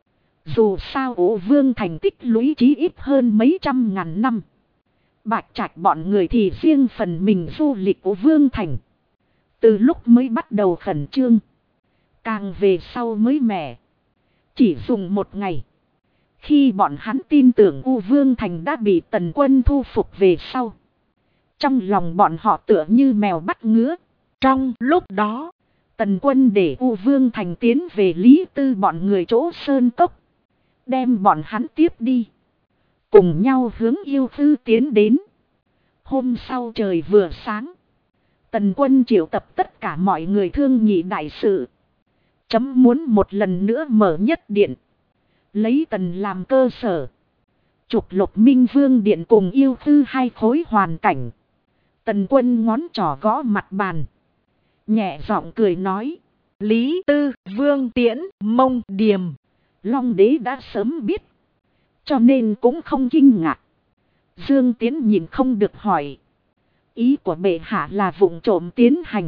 S1: Dù sao U Vương Thành tích lũy chí ít hơn mấy trăm ngàn năm. Bạch Trạch bọn người thì riêng phần mình du lịch U Vương Thành. Từ lúc mới bắt đầu khẩn trương, càng về sau mới mẻ. Chỉ dùng một ngày, khi bọn hắn tin tưởng U Vương Thành đã bị Tần Quân thu phục về sau, trong lòng bọn họ tựa như mèo bắt ngứa. Trong lúc đó, Tần Quân để U Vương Thành tiến về Lý Tư bọn người chỗ sơn cốc, đem bọn hắn tiếp đi, cùng nhau hướng Yêu Khư tiến đến. Hôm sau trời vừa sáng, Tần Quân triệu tập tất cả mọi người thương nghị đại sự. Chấm muốn một lần nữa mở nhất điện, lấy Tần làm cơ sở, trục Lục Minh Vương điện cùng Yêu Khư hai khối hoàn cảnh. Tần Quân ngón trỏ gõ mặt bàn, nhẹ giọng cười nói: Lý Tư, Vương Tiễn, Mông Điềm, Long Đế đã sớm biết, cho nên cũng không kinh ngạc. Dương Tiến nhìn không được hỏi: ý của bệ hạ là vụng trộm tiến hành,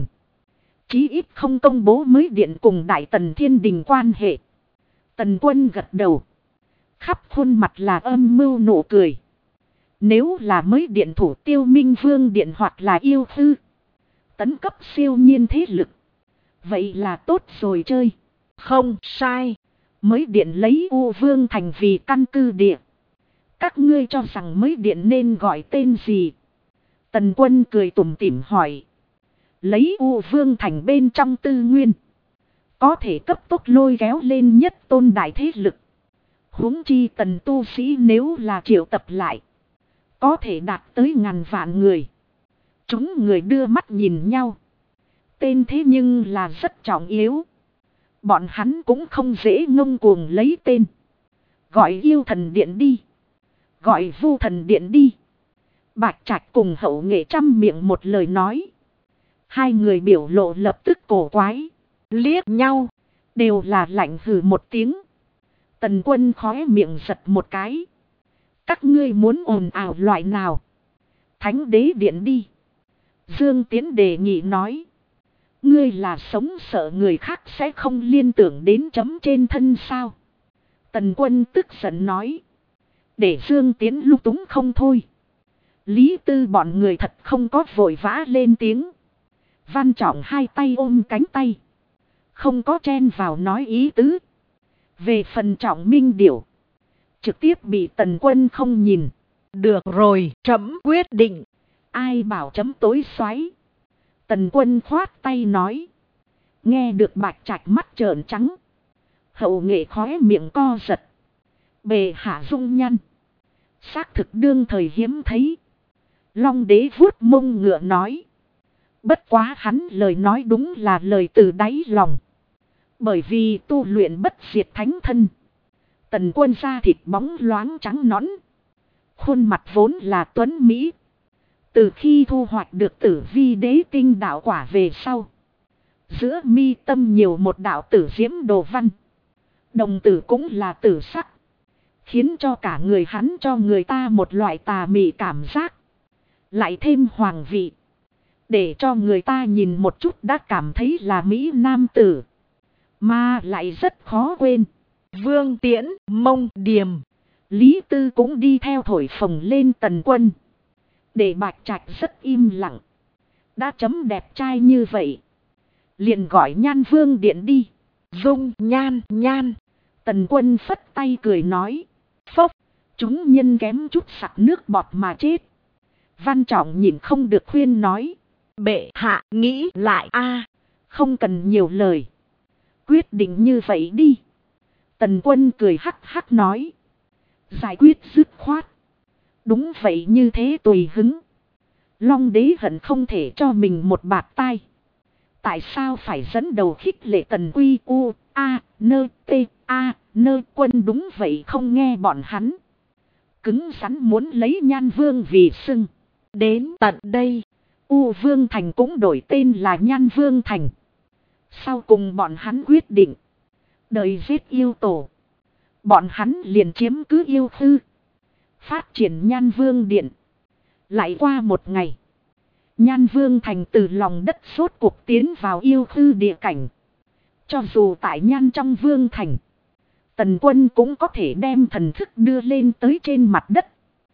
S1: chí ít không công bố mới điện cùng Đại Tần Thiên Đình quan hệ. Tần Quân gật đầu, khắp khuôn mặt là âm mưu nụ cười. Nếu là mới điện thủ Tiêu Minh Vương điện hoặc là Yêu Khư, tấn cấp siêu nhiên thế lực, vậy là tốt rồi chơi. Không sai, mới điện lấy U Vương Thành vì căn cứ địa. Các ngươi cho rằng mới điện nên gọi tên gì? Tần Quân cười tủm tỉm hỏi. Lấy U Vương Thành bên trong tư nguyên, có thể cấp tốc lôi kéo lên nhất tôn đại thế lực. Huống chi Tần tu sĩ nếu là triệu tập lại, có thể đạt tới ngàn vạn người. Chúng người đưa mắt nhìn nhau. Tên thế nhưng là rất trọng yếu. Bọn hắn cũng không dễ ngông cuồng lấy tên. Gọi Yêu Thần Điện đi, gọi Vu Thần Điện đi. Bạch Trạch cùng Hậu Nghệ trăm miệng một lời nói. Hai người biểu lộ lập tức cổ quái, liếc nhau, đều là lạnh hừ một tiếng. Tần Quân khóe miệng giật một cái. Các ngươi muốn ồn ào loại nào? Thánh Đế Điện đi. Dương Tiến đề nghị nói. Ngươi là sống sợ người khác sẽ không liên tưởng đến chấm trên thân sao? Tần Quân tức giận nói. Để Dương Tiến lung túng không thôi. Lý Tư bọn người thật không có vội vã lên tiếng. Văn Trọng hai tay ôm cánh tay, không có chen vào nói ý tứ. Về phần Trọng Minh Điểu, trực tiếp bị Tần Quân không nhìn. Được rồi, chấm quyết định. Ai bảo chấm tối xoáy? Tần Quân khoát tay nói. Nghe được Bạch Trạch mắt trợn trắng, Hậu Nghệ khóe miệng co giật. Bệ hạ dung nhăn, xác thực đương thời hiếm thấy. Long Đế vuốt mông ngựa nói. Bất quá hắn lời nói đúng là lời từ đáy lòng. Bởi vì tu luyện bất diệt thánh thân, Tần Quân da thịt bóng loáng trắng nõn, khuôn mặt vốn là tuấn mỹ. Từ khi thu hoạch được Tử Vi Đế Tinh đạo quả về sau, giữa mi tâm nhiều một đạo tử diễm đồ văn, đồng tử cũng là tử sắc, khiến cho cả người hắn cho người ta một loại tà mị cảm giác. Lại thêm hoàng vị, để cho người ta nhìn một chút đã cảm thấy là mỹ nam tử. Mà lại rất khó quên, Vương Tiễn, Mông Điềm, Lý Tư cũng đi theo thổi phồng lên Tần Quân. Để Bạch Trạch rất im lặng. Đã chấm đẹp trai như vậy, liền gọi Nhan Vương Điện đi. Dung Nhan Nhan. Tần Quân phất tay cười nói. Phốc, chúng nhân kém chút sặc nước bọt mà chết. Văn Trọng nhìn không được khuyên nói. Bệ hạ nghĩ lại a, không cần nhiều lời, quyết định như vậy đi. Tần Quân cười hắc hắc nói. Giải quyết dứt khoát. Đúng vậy, như thế tùy hứng. Long đế hận không thể cho mình một bạt tai. Tại sao phải dẫn đầu khích lệ Tần Quy U A Nơ T A Nơ Quân? Đúng vậy, không nghe bọn hắn. Cứng rắn muốn lấy Nhan Vương vì xưng. Đến tận đây, U Vương Thành cũng đổi tên là Nhan Vương Thành. Sau cùng bọn hắn quyết định, đợi giết yêu tổ, bọn hắn liền chiếm cứ yêu khư, phát triển Nhan Vương Điện. Lại qua một ngày, Nhan Vương Thành từ lòng đất sốt cuộc tiến vào yêu khư địa cảnh. Cho dù tại Nhan trong Vương Thành, Tần Quân cũng có thể đem thần thức đưa lên tới trên mặt đất.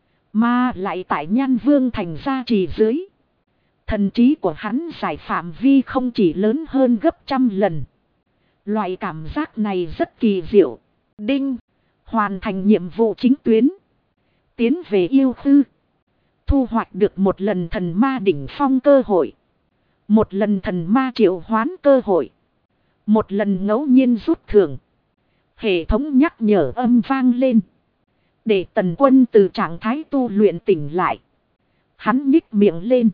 S1: Mà lại tại Nhan Vương Thành gia trì dưới, thần trí của hắn giải phạm vi không chỉ lớn hơn gấp 100 lần. Loại cảm giác này rất kỳ diệu. Đinh, hoàn thành nhiệm vụ chính tuyến. Tiến về yêu khư. Thu hoạch được một lần thần ma đỉnh phong cơ hội. Một lần thần ma triệu hoán cơ hội. Một lần ngẫu nhiên rút thưởng. Hệ thống nhắc nhở âm vang lên. Để Tần Quân từ trạng thái tu luyện tỉnh lại. Hắn nhích miệng lên.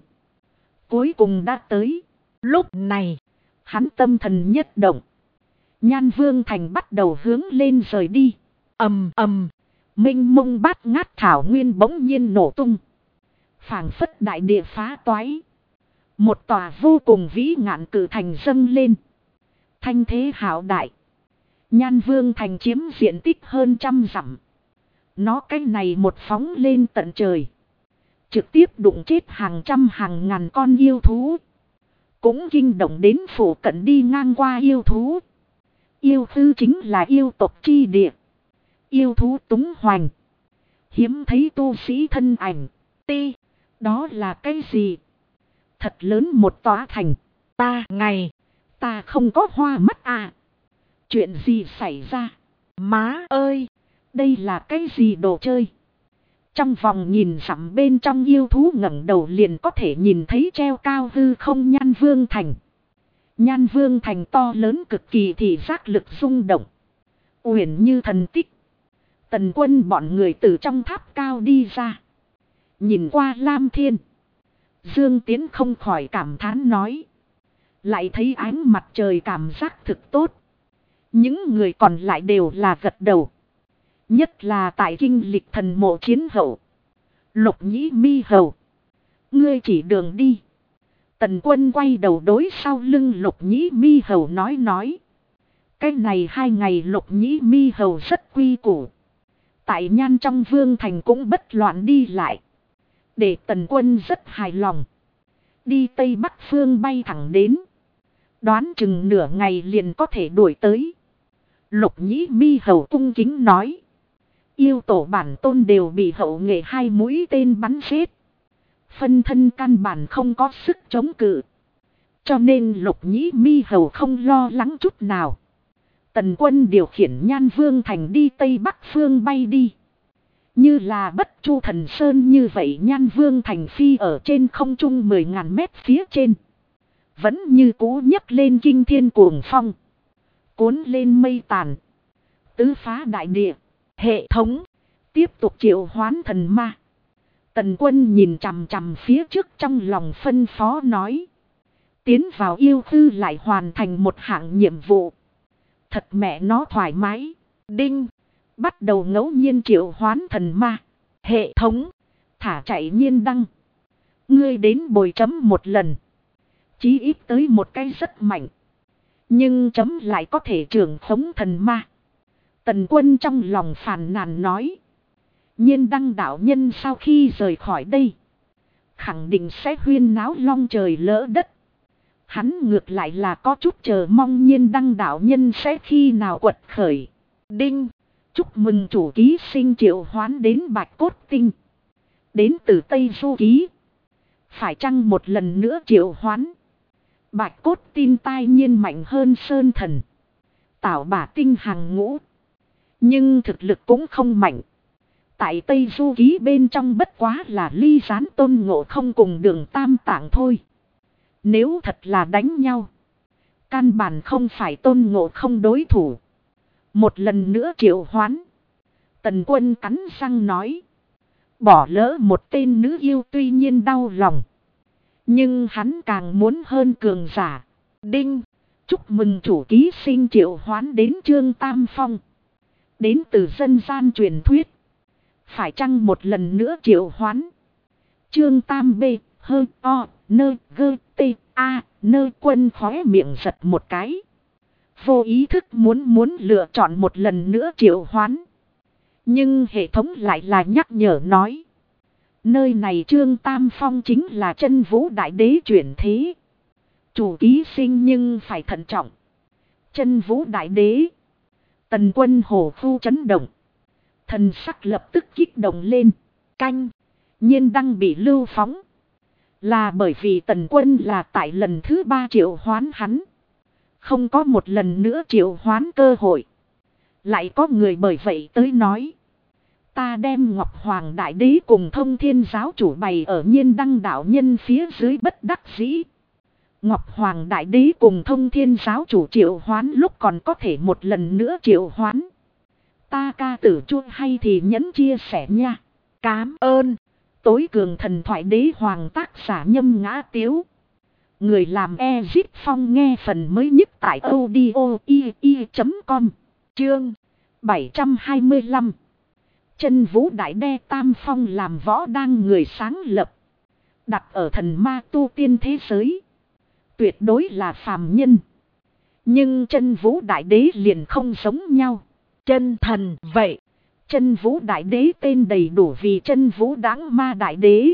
S1: Cuối cùng đã tới. Lúc này, hắn tâm thần nhất động. Nhan Vương Thành bắt đầu hướng lên rời đi. Ầm ầm, mênh mông bát ngát thảo nguyên bỗng nhiên nổ tung. Phảng phất đại địa phá toái. Một tòa vô cùng vĩ ngạn cử thành dâng lên. Thanh thế hạo đại. Nhan Vương Thành chiếm diện tích hơn 100 dặm. Nó cái này một phóng lên tận trời. Trực tiếp đụng chết hàng trăm hàng ngàn con yêu thú. Cũng kinh động đến phủ cận đi ngang qua yêu thú. Yêu khư chính là yêu tộc chi địa. Yêu thú túng hoành. Hiếm thấy tu sĩ thân ảnh. Ti, đó là cái gì? Thật lớn một tòa thành. Ta không có hoa mắt à? Chuyện gì xảy ra? Má ơi, đây là cái gì đồ chơi? Trong vòng nhìn dặm bên trong yêu thú ngẩng đầu liền có thể nhìn thấy treo cao hư không Nhan Vương Thành. Nhan Vương Thành to lớn cực kỳ, thì giác lực rung động. Uyển như thần tích. Tần Quân bọn người từ trong tháp cao đi ra. Nhìn qua Lam Thiên. Dương Tiến không khỏi cảm thán nói. Lại thấy ánh mặt trời cảm giác thực tốt. Những người còn lại đều là gật đầu. Nhất là tại kinh lịch thần mộ chiến hậu. Lục Nhĩ Mi Hầu, ngươi chỉ đường đi. Tần Quân quay đầu đối sau lưng Lục Nhĩ Mi Hầu nói. Cái này 2 ngày Lục Nhĩ Mi Hầu rất quy củ. Tại Nhan trong Vương Thành cũng bất loạn đi lại. Để Tần Quân rất hài lòng. Đi Tây Bắc phương bay thẳng đến. Đoán chừng nửa ngày liền có thể đuổi tới. Lục Nhĩ Mi Hầu cung kính nói. Yêu tổ bản tôn đều bị hậu nghệ 2 mũi tên bắn chết. Phân thân căn bản không có sức chống cự. Cho nên Lục Nhĩ Mi Hầu không lo lắng chút nào. Tần Quân điều khiển Nhan Vương Thành đi Tây Bắc phương bay đi. Như là Bất Chu Thần Sơn như vậy, Nhan Vương Thành phi ở trên không trung 10.000 mét phía trên. Vẫn như cũ nhấc lên kinh thiên cuồng phong. Cuốn lên mây tàn. Tứ phá đại địa. Hệ thống tiếp tục triệu hoán thần ma. Tần Quân nhìn chằm chằm phía trước, trong lòng phân phó nói. Tiến vào yêu khư lại hoàn thành một hạng nhiệm vụ. Thật mẹ nó thoải mái. Đinh, bắt đầu ngẫu nhiên triệu hoán thần ma. Hệ thống thả chạy nhiên đăng. Ngươi đến bồi chấm một lần. Chí ít tới một cái rất mạnh. Nhưng chấm lại có thể trưởng khống thần ma. Tần Quân trong lòng phàn nàn nói. Nhiên đăng đạo nhân sau khi rời khỏi đây, khẳng định sẽ huyên náo long trời lỡ đất. Hắn ngược lại là có chút chờ mong Nhiên đăng đạo nhân sẽ khi nào quật khởi. Đinh, chúc mừng chủ ký sinh triệu hoán đến Bạch Cốt Tinh. Đến từ Tây Du Ký. Phải chăng một lần nữa triệu hoán? Bạch Cốt Tinh tai nhiên mạnh hơn Sơn Thần, Tảo Bả Tinh hàng ngũ. Nhưng thực lực cũng không mạnh. Tại Tây Du Ký bên trong bất quá là Ly Gián Tôn Ngộ Không cùng Đường Tam Tạng thôi. Nếu thật là đánh nhau, căn bản không phải Tôn Ngộ Không đối thủ. Một lần nữa triệu hoán. Tần Quân cắn răng nói. Bỏ lỡ một tên nữ yêu tuy nhiên đau lòng. Nhưng hắn càng muốn hơn cường giả. Đinh. Chúc mừng chủ ký sinh triệu hoán đến Trương Tam Phong. Đến từ dân gian truyền thuyết. Phải chăng một lần nữa triệu hoán. Trương Tam B. Hơ o. Nơ gơ t. A. Nơ Quân khóe miệng giật một cái. Vô ý thức muốn lựa chọn một lần nữa triệu hoán. Nhưng hệ thống lại là nhắc nhở nói. Nơi này Trương Tam Phong chính là Chân Vũ Đại Đế chuyển thế. Chủ ký sinh nhưng phải thận trọng. Chân Vũ Đại Đế. Tần Quân hổ khu chấn động. Thần sắc lập tức kích động lên. Canh. Nhiên đăng bị lưu phóng. Là bởi vì Tần Quân là tại lần thứ 3 triệu hoán hắn. Không có một lần nữa triệu hoán cơ hội. Lại có người bởi vậy tới nói. Ta đem Ngọc Hoàng Đại Đế cùng Thông Thiên Giáo chủ bày ở Nhiên đăng đạo nhân phía dưới bất đắc dĩ. Ngọc Hoàng Đại Đế cùng Thông Thiên Giáo chủ triệu hoán lúc còn có thể một lần nữa triệu hoán. Ta ca tử chua hay thì nhẫn chia sẻ nha. Cám ơn. Tối cường thần thoại đế hoàng tác giả Nhâm Ngã Tiếu. Người làm Ezip Phong nghe phần mới nhất tại audio.com. Chương 725. Chân Vũ Đại Đế Tam Phong làm võ đang người sáng lập. Đặt ở thần ma tu tiên thế giới. Tuyệt đối là phàm nhân. Nhưng Chân Vũ Đại Đế liền không giống nhau. Chân thần vậy. Chân Vũ Đại Đế tên đầy đủ vì Chân Vũ Đãng Ma Đại Đế.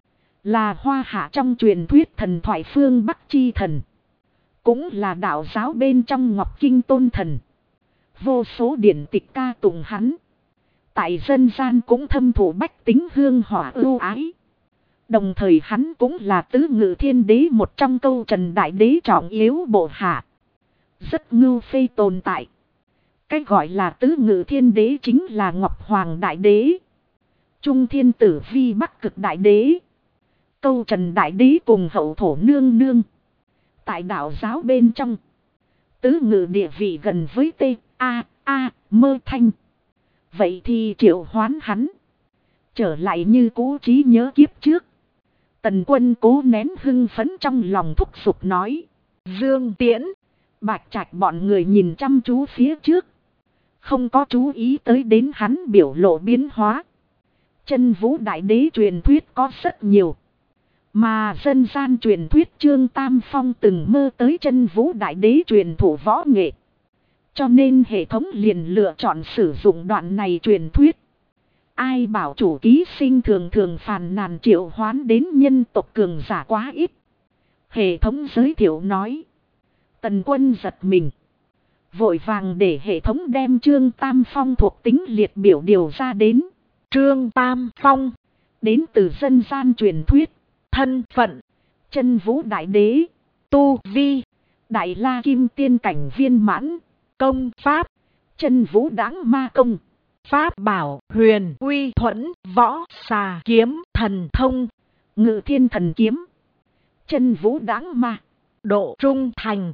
S1: Là Hoa Hạ trong truyền thuyết thần thoại phương Bắc chi thần. Cũng là đạo giáo bên trong Ngọc Kinh tôn thần. Vô số điển tịch ca tụng hắn. Tại dân gian cũng thâm thụ bách tính hương hỏa ưu ái. Đồng thời hắn cũng là tứ ngự thiên đế một trong câu trần đại đế trọng yếu bộ hạ. Rất ngưu phê tồn tại. Cái gọi là tứ ngự thiên đế chính là Ngọc Hoàng Đại Đế. Trung Thiên Tử Vi Bắc Cực Đại Đế. Câu Trần Đại Đế cùng Hậu Thổ Nương Nương. Tại đạo giáo bên trong. Tứ ngự địa vị gần với T, A, Mơ Thanh. Vậy thì triệu hoán hắn. Trở lại như cũ trí nhớ kiếp trước. Tần Quân cố nén hưng phấn trong lòng thúc giục nói. Dương Tiễn. Bạch Trạch bọn người nhìn chăm chú phía trước. Không có chú ý tới đến hắn biểu lộ biến hóa. Chân Vũ Đại Đế truyền thuyết có rất nhiều. Mà dân gian truyền thuyết Trương Tam Phong từng mơ tới Chân Vũ Đại Đế truyền thủ võ nghệ. Cho nên hệ thống liền lựa chọn sử dụng đoạn này truyền thuyết. Ai bảo chủ ký sinh thường thường phàn nàn triệu hoán đến nhân tộc cường giả quá ít. Hệ thống giới thiệu nói. Tần Quân giật mình. Vội vàng để hệ thống đem Trương Tam Phong thuộc tính liệt biểu điều ra đến. Trương Tam Phong. Đến từ dân gian truyền thuyết. Thân phận. Chân Vũ Đại Đế. Tu Vi. Đại La Kim Tiên cảnh viên mãn. Công pháp. Chân Vũ Đãng Ma Công. Pháp bảo Huyền Uy Thuẫn Võ Xà Kiếm Thần Thông. Ngự Thiên Thần Kiếm. Chân Vũ Đãng Ma. Độ trung thành.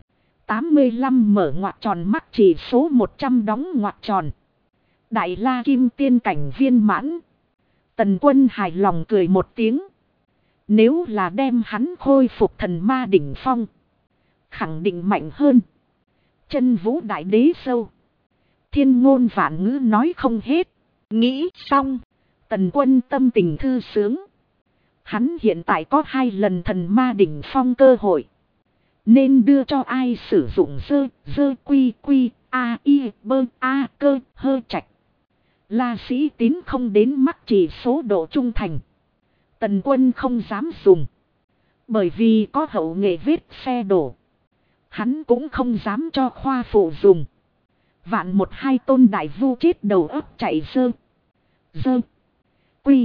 S1: 85 mở ngoặc tròn mắc chỉ số 100 đóng ngoặc tròn. Đại La Kim Tiên cảnh viên mãn. Tần Quân hài lòng cười một tiếng. Nếu là đem hắn khôi phục thần ma đỉnh phong. Khẳng định mạnh hơn. Chân Vũ Đại Đế sâu. Thiên ngôn vạn ngữ nói không hết. Nghĩ xong. Tần Quân tâm tình thư sướng. Hắn hiện tại có 2 lần thần ma đỉnh phong cơ hội. Nên đưa cho ai sử dụng dơ quy a i bơ a cơ hơ trạch. La Sĩ Tín không đến mắc chỉ số độ trung thành. Tần Quân không dám dùng. Bởi vì có hậu nghệ vết xe đổ. Hắn cũng không dám cho khoa phụ dùng. Vạn một hai tôn đại vu chết đầu óc chạy dơ quy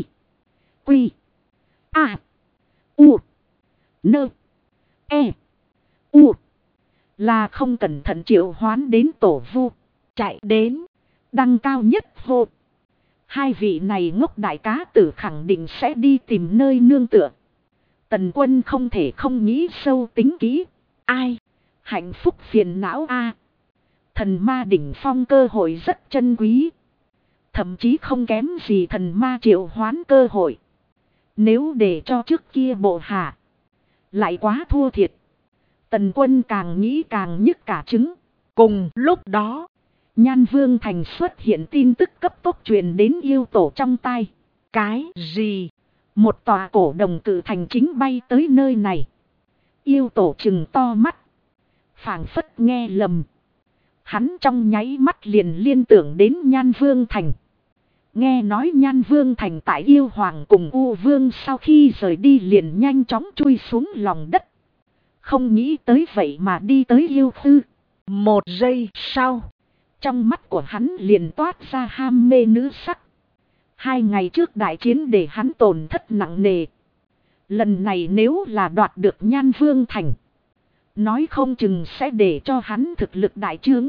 S1: a u nơ e u. Là không cẩn thận triệu hoán đến tổ vu. Chạy đến. Đăng cao nhất hô. 2 vị này ngốc đại cá tử khẳng định sẽ đi tìm nơi nương tựa. Tần Quân không thể không nghĩ sâu tính kỹ. Ai? Hạnh phúc phiền não a. Thần ma đỉnh phong cơ hội rất chân quý. Thậm chí không kém gì thần ma triệu hoán cơ hội. Nếu để cho trước kia bộ hạ, lại quá thua thiệt. Tần Quân càng nghĩ càng nhức cả trứng. Cùng lúc đó, Nhan Vương Thành xuất hiện tin tức cấp tốc truyền đến yêu tổ trong tai. Cái gì? Một tòa cổ đồng cự thành chính bay tới nơi này. Yêu tổ trừng to mắt, phảng phất nghe lầm. Hắn trong nháy mắt liền liên tưởng đến Nhan Vương Thành. Nghe nói Nhan Vương Thành tại yêu hoàng cùng U Vương sau khi rời đi liền nhanh chóng chui xuống lòng đất. Không nghĩ tới vậy mà đi tới yêu tư. Một giây sau, trong mắt của hắn liền toát ra ham mê nữ sắc. 2 ngày trước đại chiến để hắn tổn thất nặng nề. Lần này nếu là đoạt được Nhan Vương Thành, nói không chừng sẽ để cho hắn thực lực đại trướng.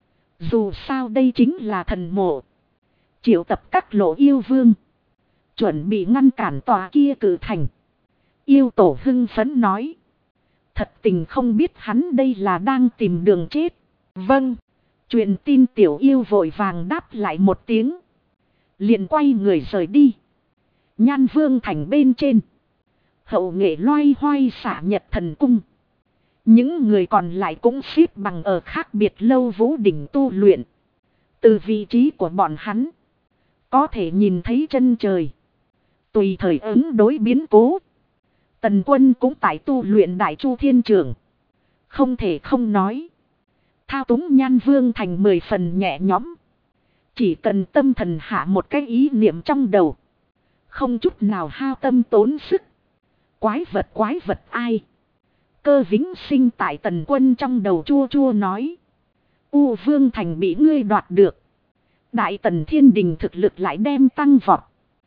S1: Dù sao đây chính là thần mộ. Triệu tập các lộ yêu vương, chuẩn bị ngăn cản tòa kia cử thành. Yêu tổ hưng phấn nói. Thật tình không biết hắn đây là đang tìm đường chết. Vâng. Truyền tin tiểu yêu vội vàng đáp lại một tiếng. Liền quay người rời đi. Nhan Vương Thành bên trên, hậu nghệ loay hoay xả nhật thần cung. Những người còn lại cũng xếp bằng ở khác biệt lâu vũ đỉnh tu luyện. Từ vị trí của bọn hắn, có thể nhìn thấy chân trời. Tùy thời ứng đối biến cố. Tần Quân cũng tại tu luyện Đại Chu Thiên Trường. Không thể không nói, thao túng Nhan Vương Thành 10 phần nhẹ nhõm. Chỉ cần tâm thần hạ một cái ý niệm trong đầu, không chút nào hao tâm tốn sức. Quái vật ai? Cơ Vĩnh Sinh tại Tần Quân trong đầu chua chua nói. U Vương Thành bị ngươi đoạt được. Đại Tần Thiên Đình thực lực lại đem tăng vọt.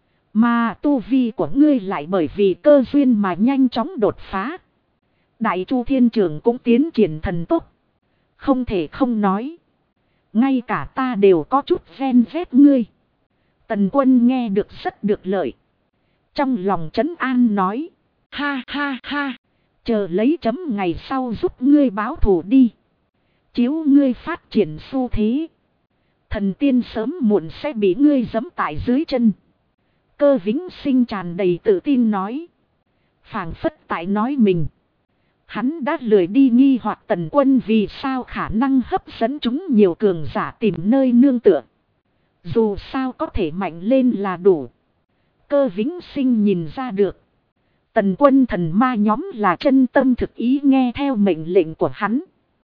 S1: Mà tu vi của ngươi lại bởi vì cơ duyên mà nhanh chóng đột phá. Đại Chu Thiên Trường cũng tiến triển thần tốc. Không thể không nói, ngay cả ta đều có chút ghen ghét ngươi. Tần Quân nghe được rất được lợi. Trong lòng trấn an nói. Ha ha ha. Chờ lấy chấm ngày sau giúp ngươi báo thù đi. Chiếu ngươi phát triển xu thế, thần tiên sớm muộn sẽ bị ngươi giẫm tại dưới chân. Cơ Vĩnh Sinh tràn đầy tự tin nói. Phảng phất tại nói mình. Hắn đã lười đi nghi hoặc Tần Quân vì sao khả năng hấp dẫn chúng nhiều cường giả tìm nơi nương tựa. Dù sao có thể mạnh lên là đủ. Cơ Vĩnh Sinh nhìn ra được, Tần Quân thần ma nhóm là chân tâm thực ý nghe theo mệnh lệnh của hắn,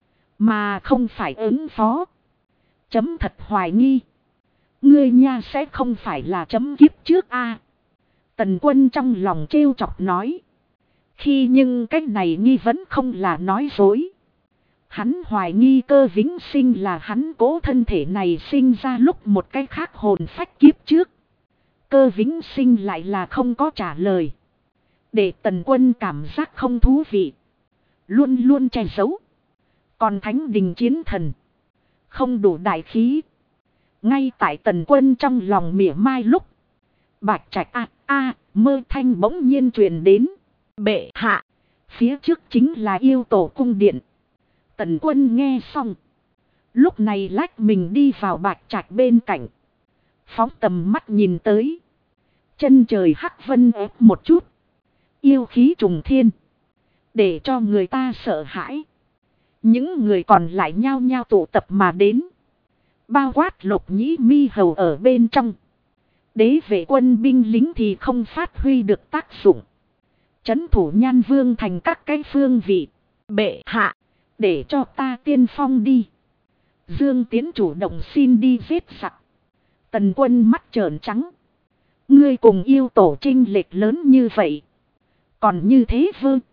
S1: mà không phải ứng phó. Chấm thật hoài nghi, ngươi nha sẽ không phải là chấm kiếp trước a? Tần Quân trong lòng trêu chọc nói. Khi nhưng cái này nghi vấn không là nói dối. Hắn hoài nghi Cơ Vĩnh Sinh là hắn cố thân thể này sinh ra lúc một cái khác hồn phách kiếp trước. Cơ Vĩnh Sinh lại là không có trả lời, để Tần Quân cảm giác không thú vị, luôn luôn che giấu. Còn Thánh Đình chiến thần không đủ đại khí. Ngay tại Tần Quân trong lòng mỉa mai lúc, Bạch Trạch mơ thanh bỗng nhiên truyền đến. Bệ hạ, phía trước chính là yêu tổ cung điện. Tần Quân nghe xong, lúc này lách mình đi vào Bạch Trạch bên cạnh, phóng tầm mắt nhìn tới. Chân trời hắc vân ép một chút, yêu khí trùng thiên, để cho người ta sợ hãi. Những người còn lại nhao nhao tụ tập mà đến, bao quát Lục Nhĩ Mi Hầu ở bên trong. Đế vệ quân binh lính thì không phát huy được tác dụng, trấn thủ Nhan Vương Thành các cái phương vị. Bệ hạ, để cho ta tiên phong đi. Dương Tiến chủ động xin đi giết giặc. Tần Quân mắt trợn trắng. Ngươi cùng yêu tổ chênh lệch lớn như vậy, còn như thế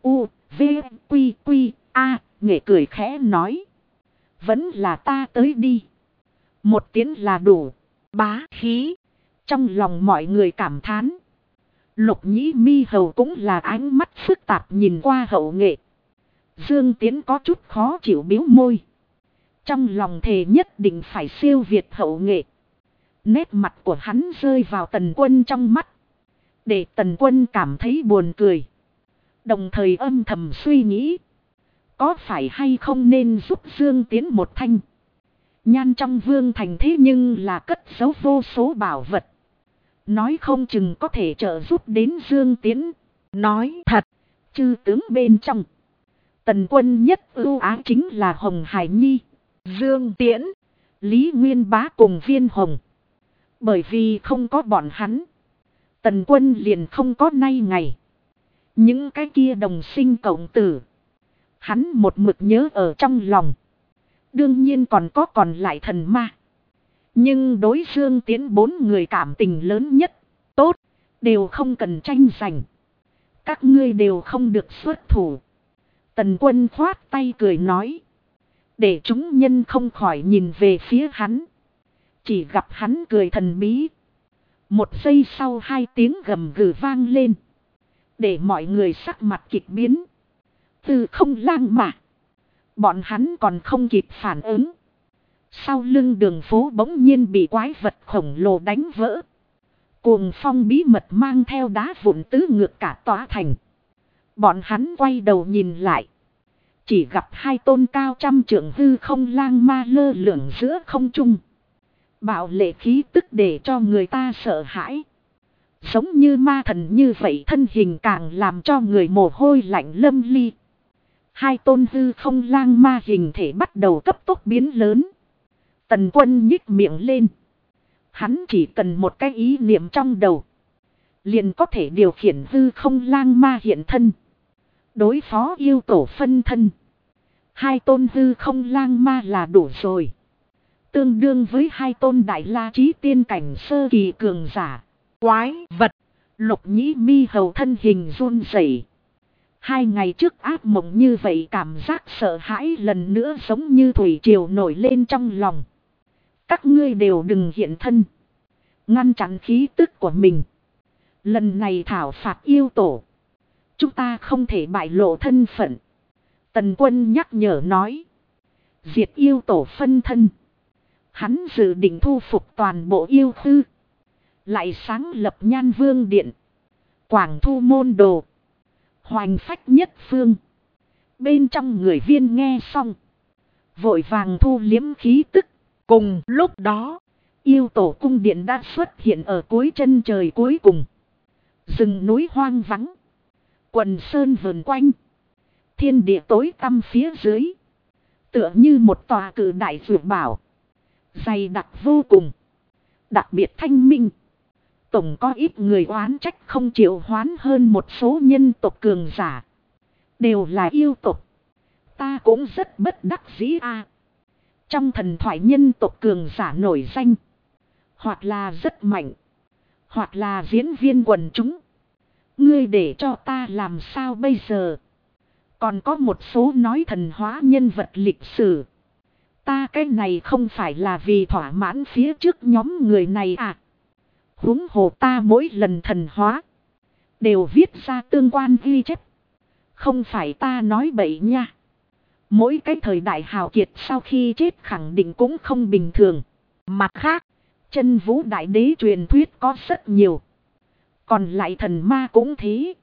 S1: nghệ cười khẽ nói. Vẫn là ta tới đi. Một tiếng là đủ. Bá khí. Trong lòng mọi người cảm thán. Lục Nhĩ Mi Hầu cũng là ánh mắt phức tạp nhìn qua hậu nghệ. Dương Tiến có chút khó chịu biếu môi. Trong lòng thề nhất định phải siêu việt hậu nghệ. Nét mặt của hắn rơi vào Tần Quân trong mắt, để Tần Quân cảm thấy buồn cười. Đồng thời âm thầm suy nghĩ, có phải hay không nên giúp Dương Tiến một thanh. Nhan trong vương thành thế nhưng là cất giấu vô số bảo vật. Nói không chừng có thể trợ giúp đến Dương Tiễn. Nói thật, chư tướng bên trong. Tần Quân nhất ưu ái chính là Hồng Hải Nhi, Dương Tiễn, Lý Nguyên Bá cùng Viên Hồng. Bởi vì không có bọn hắn, Tần Quân liền không có nay ngày. Những cái kia đồng sinh cộng tử, hắn một mực nhớ ở trong lòng. Đương nhiên còn lại thần ma. Nhưng đối Dương Tiễn 4 người cảm tình lớn nhất. Tốt, đều không cần tranh giành. Các ngươi đều không được xuất thủ. Tần Quân khoát tay cười nói. Để chúng nhân không khỏi nhìn về phía hắn. Chỉ gặp hắn cười thần bí. Một giây sau 2 tiếng gầm gừ vang lên. Để mọi người sắc mặt kịch biến. Từ không lang mà. Bọn hắn còn không kịp phản ứng. Sau lưng đường phố bỗng nhiên bị quái vật khổng lồ đánh vỡ. Cuồng phong bí mật mang theo đá vụn tứ ngược cả tòa thành. Bọn hắn quay đầu nhìn lại. Chỉ gặp 2 tôn cao trăm trượng hư không lang ma lơ lửng giữa không trung. Bạo lệ khí tức để cho người ta sợ hãi. Giống như ma thần như vậy thân hình càng làm cho người mồ hôi lạnh lâm ly. 2 tôn hư không lang ma hình thể bắt đầu cấp tốc biến lớn. Tần Quân nhích miệng lên. Hắn chỉ cần một cái ý niệm trong đầu. Liền có thể điều khiển hư không lang ma hiện thân. Đối phó yêu tổ phân thân. 2 tôn hư không lang ma là đủ rồi. Tương đương với 2 tôn đại la chí tiên cảnh sơ kỳ cường giả. Quái vật. Lục Nhĩ Mi hầu thân hình run rẩy. 2 ngày trước ác mộng như vậy cảm giác sợ hãi lần nữa giống như thủy triều nổi lên trong lòng. Các ngươi đều đừng hiện thân. Ngăn chặn khí tức của mình. Lần này thảo phạt yêu tổ. Chúng ta không thể bại lộ thân phận. Tần Quân nhắc nhở nói. Diệt yêu tổ phân thân. Hắn dự định thu phục toàn bộ yêu khư. Lại sáng lập Nhan Vương Điện. Quảng Thu Môn Đồ. Hoành phách nhất phương. Bên trong người viên nghe xong. Vội vàng thu liếm khí tức. Cùng lúc đó. Yêu tổ cung điện đã xuất hiện ở cuối chân trời cuối cùng. Rừng núi hoang vắng. Quần sơn vườn quanh. Thiên địa tối tăm phía dưới. Tựa như một tòa cử đại dược bảo. Dày đặc vô cùng. Đặc biệt thanh minh. Tổng có ít người oán trách không chịu hoán hơn một số nhân tộc cường giả. Đều là yêu tộc. Ta cũng rất bất đắc dĩ a. Trong thần thoại nhân tộc cường giả nổi danh. Hoặc là rất mạnh. Hoặc là diễn viên quần chúng. Ngươi để cho ta làm sao bây giờ? Còn có một số nói thần hóa nhân vật lịch sử. Ta cái này không phải là vì thỏa mãn phía trước nhóm người này à? Huống hồ ta mỗi lần thần hóa. Đều viết ra tương quan ghi chép. Không phải ta nói bậy nha. Mỗi cái thời đại hào kiệt sau khi chết khẳng định cũng không bình thường. Mặt khác, chân vũ đại đế truyền thuyết có rất nhiều. Còn lại thần ma cũng thế.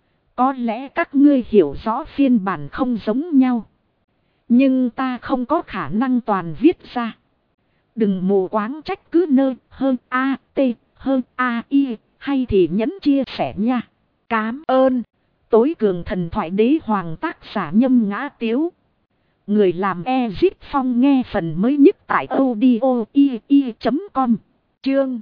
S1: Có lẽ các ngươi hiểu rõ phiên bản không giống nhau. Nhưng ta không có khả năng toàn viết ra. Đừng mù quáng trách cứ nơi hơn A, T, hơn A, I, hay thì nhấn chia sẻ nha. Cám ơn. Tối cường thần thoại đế hoàng tác giả Nhâm Ngã Tiếu. Người làm Ezip Phong nghe phần mới nhất tại audio.com. Chương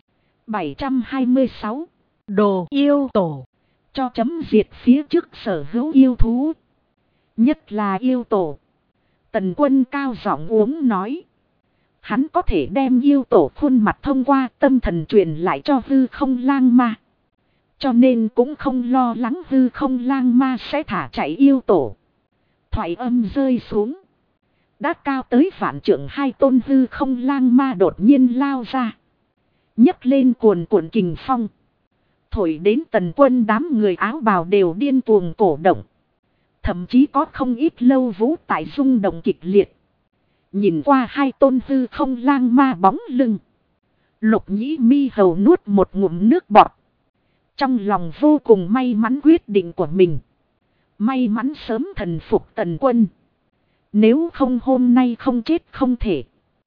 S1: 726. Đồ yêu tổ. Cho chấm diệt phía trước sở hữu yêu thú. Nhất là yêu tổ. Tần Quân cao giọng uống nói. Hắn có thể đem yêu tổ khuôn mặt thông qua tâm thần truyền lại cho hư không lang ma. Cho nên cũng không lo lắng hư không lang ma sẽ thả chạy yêu tổ. Thoại âm rơi xuống. Đã cao tới vạn trượng 2 tôn hư không lang ma đột nhiên lao ra. Nhấc lên cuồn cuộn kình phong. Thổi đến Tần Quân đám người áo bào đều điên cuồng cổ động. Thậm chí có không ít lâu vũ tại rung động kịch liệt. Nhìn qua 2 tôn hư không lang ma bóng lưng. Lục Nhĩ Mi hầu nuốt một ngụm nước bọt. Trong lòng vô cùng may mắn quyết định của mình. May mắn sớm thần phục Tần Quân. Nếu không hôm nay không chết không thể.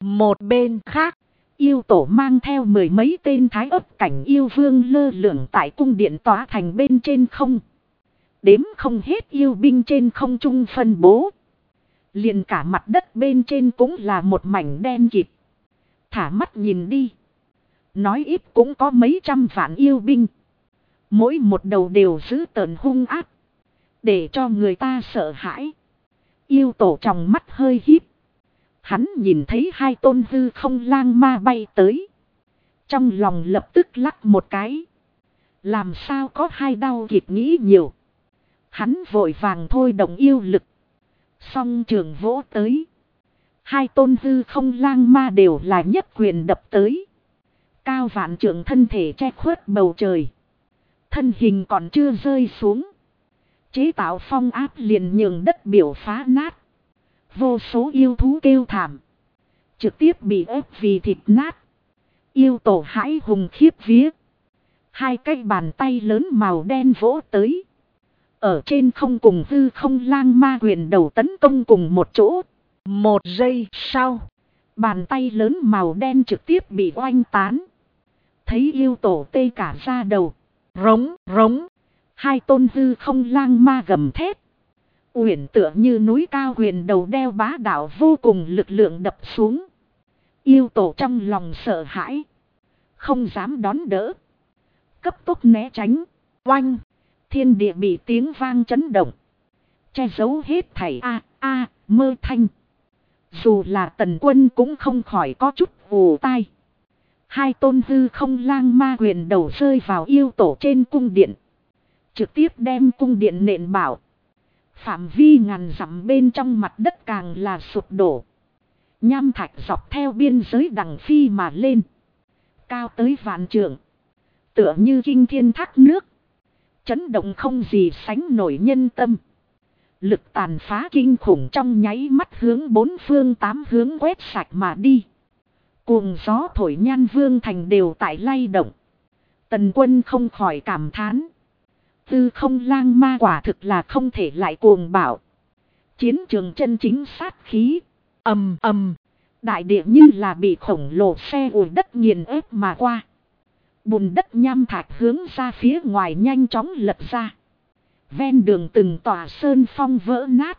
S2: Một bên khác,
S1: yêu tổ mang theo mười mấy tên thái ấp cảnh yêu vương lơ lửng tại cung điện tòa thành bên trên không. Đếm không hết yêu binh trên không trung phân bố. Liền cả mặt đất bên trên cũng là một mảnh đen kịt. Thả mắt nhìn đi. Nói ít cũng có mấy trăm vạn yêu binh. Mỗi một đầu đều dữ tợn hung ác. Để cho người ta sợ hãi. Yêu tổ trong mắt hơi híp. Hắn nhìn thấy hai tôn hư không lang ma bay tới. Trong lòng lập tức lắc một cái. Làm sao có hai đau kịp nghĩ nhiều. Hắn vội vàng thôi động yêu lực. Song trường vỗ tới. Hai tôn hư không lang ma đều là nhất quyền đập tới. Cao vạn trượng thân thể che khuất bầu trời. Thân hình còn chưa rơi xuống. Chế tạo phong áp liền nhường đất biểu phá nát. Vô số yêu thú kêu thảm. Trực tiếp bị ép vì thịt nát. Yêu tổ hãi hùng khiếp vía. Hai cái bàn tay lớn màu đen vỗ tới. Ở trên không cùng hư không lang ma quyền đầu tấn công cùng một chỗ.
S2: một giây sau,
S1: Bàn tay lớn màu đen trực tiếp bị oanh tán. Thấy yêu tổ tê cả da đầu.
S2: rống rống.
S1: Hai tôn hư không lang ma gầm thét. Uyển tựa như núi cao huyền đầu đeo bá đạo vô cùng lực lượng đập xuống. Yêu tổ trong lòng sợ hãi. Không dám đón đỡ. Cấp tốc né tránh.
S2: Oanh.
S1: Thiên địa bị tiếng vang chấn động. Che giấu hết thảy mơ thanh. Dù là Tần Quân cũng không khỏi có chút ù tai. Hai tôn hư không lang ma quyền đầu rơi vào yêu tổ trên cung điện. Trực tiếp đem cung điện nện bảo. Phạm vi ngàn dặm bên trong mặt đất càng là sụp đổ. Nham thạch dọc theo biên giới đằng phi mà lên. Cao tới vạn trượng. Tựa như kinh thiên thác nước. Chấn động không gì sánh nổi nhân tâm. Lực tàn phá kinh khủng trong nháy mắt hướng bốn phương tám hướng quét sạch mà đi. Cuồng gió thổi Nhan Vương thành đều tại lay động. Tần Quân không khỏi cảm thán. Tư không lang ma quả thực là không thể lại cuồng bạo. Chiến trường chân chính sát khí.
S2: Ầm ầm.
S1: Đại địa như là bị khổng lồ xe ủi đất nghiền ép mà qua. Bùn đất nham thạch hướng ra phía ngoài nhanh chóng lật ra. Ven đường từng tòa sơn phong vỡ nát.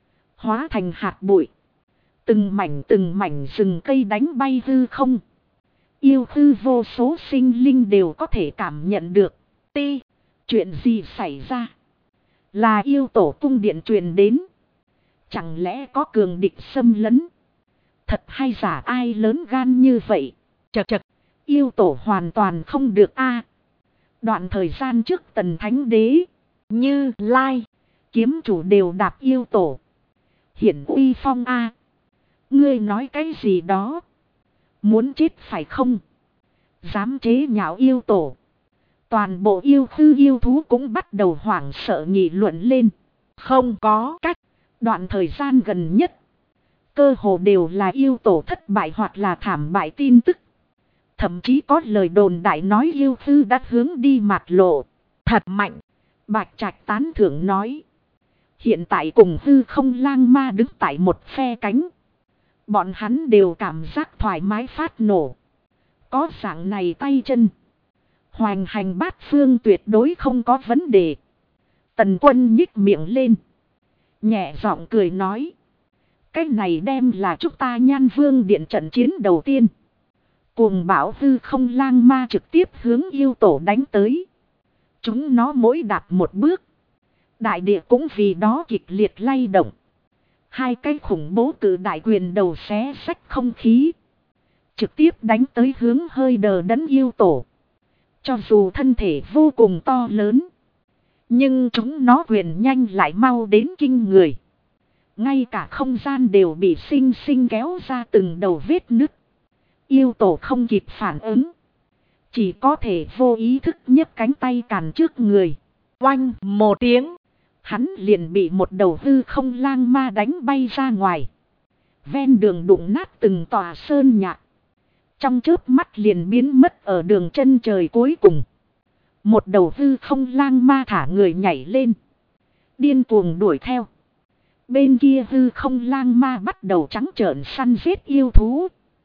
S1: Hóa thành hạt bụi. Từng mảnh rừng cây đánh bay hư không. Yêu hư vô số sinh linh đều có thể cảm nhận được. Chuyện gì xảy ra? Là yêu tổ cung điện truyền đến. Chẳng lẽ có cường địch xâm lấn? Thật hay giả ai lớn gan như vậy?
S2: Chật.
S1: Yêu tổ hoàn toàn không được Đoạn thời gian trước Tần Thánh Đế,
S2: Như Lai,
S1: kiếm chủ đều đạp yêu tổ. Hiển uy phong Ngươi nói cái gì đó? Muốn chết phải không? Dám chế nhạo yêu tổ. Toàn bộ yêu hư yêu thú cũng bắt đầu hoảng sợ nghị luận lên.
S2: Không có cách.
S1: Đoạn thời gian gần nhất. Cơ hồ đều là yêu tổ thất bại hoặc là thảm bại tin tức. Thậm chí có lời đồn đại nói yêu hư đã hướng đi mạt lộ.
S2: Thật mạnh.
S1: Bạch Trạch tán thưởng nói. Hiện tại cùng hư không lang ma đứng tại một phe cánh. Bọn hắn đều cảm giác thoải mái phát nổ. Có dạng này tay chân. Hoành hành bát phương tuyệt đối không có vấn đề. Tần Quân nhích miệng lên. Nhẹ giọng cười nói. Cái này đem là chúng ta Nhan Vương điện trận chiến đầu tiên. Cuồng bão hư không lang ma trực tiếp hướng yêu tổ đánh tới. Chúng nó mỗi đạp một bước. Đại địa cũng vì đó kịch liệt lay động. Hai cái khủng bố cử đại quyền đầu xé xách không khí. Trực tiếp đánh tới hướng hơi đờ đẫn yêu tổ. Cho dù thân thể vô cùng to lớn. Nhưng chúng nó quyền nhanh lại mau đến kinh người. Ngay cả không gian đều bị xinh xinh kéo ra từng đầu vết nứt. Yêu tổ không kịp phản ứng. Chỉ có thể vô ý thức nhấc cánh tay cản trước người.
S2: Oanh một tiếng.
S1: Hắn liền bị một đầu hư không lang ma đánh bay ra ngoài. Ven đường đụng nát từng tòa sơn nhạc. Trong chớp mắt liền biến mất ở đường chân trời cuối cùng. Một đầu hư không lang ma thả người nhảy lên. Điên cuồng đuổi theo. Bên kia hư không lang ma bắt đầu trắng trợn săn giết yêu thú.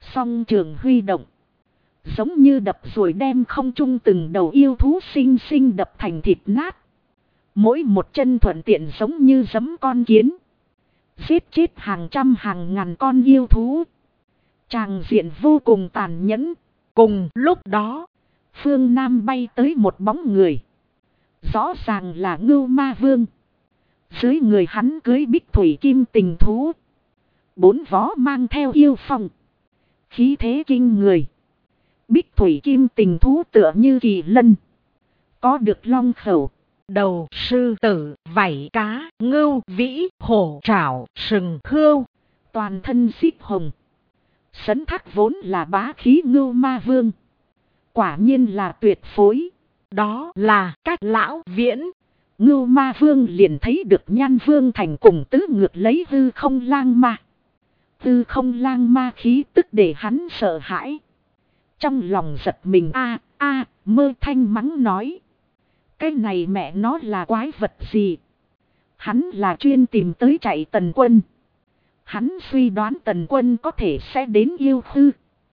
S1: Song trường huy động. Giống như đập rồi đem không trung từng đầu yêu thú xinh xinh đập thành thịt nát. Mỗi một chân thuận tiện giống như giẫm con kiến. Giết chết hàng trăm hàng ngàn con yêu thú. Tràng diện vô cùng tàn nhẫn.
S2: Cùng lúc đó,
S1: phương Nam bay tới một bóng người. Rõ ràng là Ngưu Ma Vương. Dưới người hắn cưới bích thủy kim tình thú. 4 vó mang theo yêu phong. Khí thế kinh người. Bích thủy kim tình thú tựa như kỳ lân. Có được long khẩu.
S2: đầu sư tử, vảy cá, ngưu, vĩ, hổ, trảo, sừng, hươu.
S1: Toàn thân xích hồng. Sấn thác vốn là bá khí Ngưu Ma Vương. Quả nhiên là tuyệt phối.
S2: Đó là Cách Lão Viễn.
S1: Ngưu Ma Vương liền thấy được Nhan Vương Thành cùng tứ ngược lấy hư không lang ma. Hư không lang ma khí tức để hắn sợ hãi. Trong lòng giật mình mơ thanh mắng nói. Cái này mẹ nó là quái vật gì? Hắn là chuyên tìm tới chạy Tần Quân. Hắn suy đoán Tần Quân có thể sẽ đến yêu khư.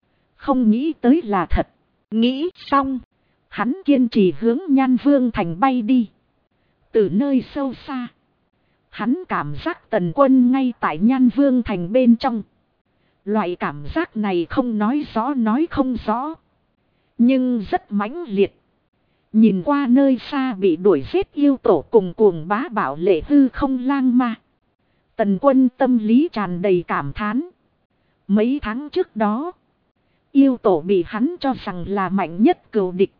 S1: Không nghĩ tới là thật.
S2: Nghĩ xong,
S1: hắn kiên trì hướng Nhan Vương Thành bay đi. Từ nơi sâu xa, hắn cảm giác Tần Quân ngay tại Nhan Vương Thành bên trong. Loại cảm giác này không nói rõ nói không rõ, nhưng rất mãnh liệt. Nhìn qua nơi xa bị đuổi giết yêu tổ cùng cuồng bá bảo lệ hư không lang ma, Tần Quân tâm lý tràn đầy cảm thán. Mấy tháng trước đó, yêu tổ bị hắn cho rằng là mạnh nhất cừu địch.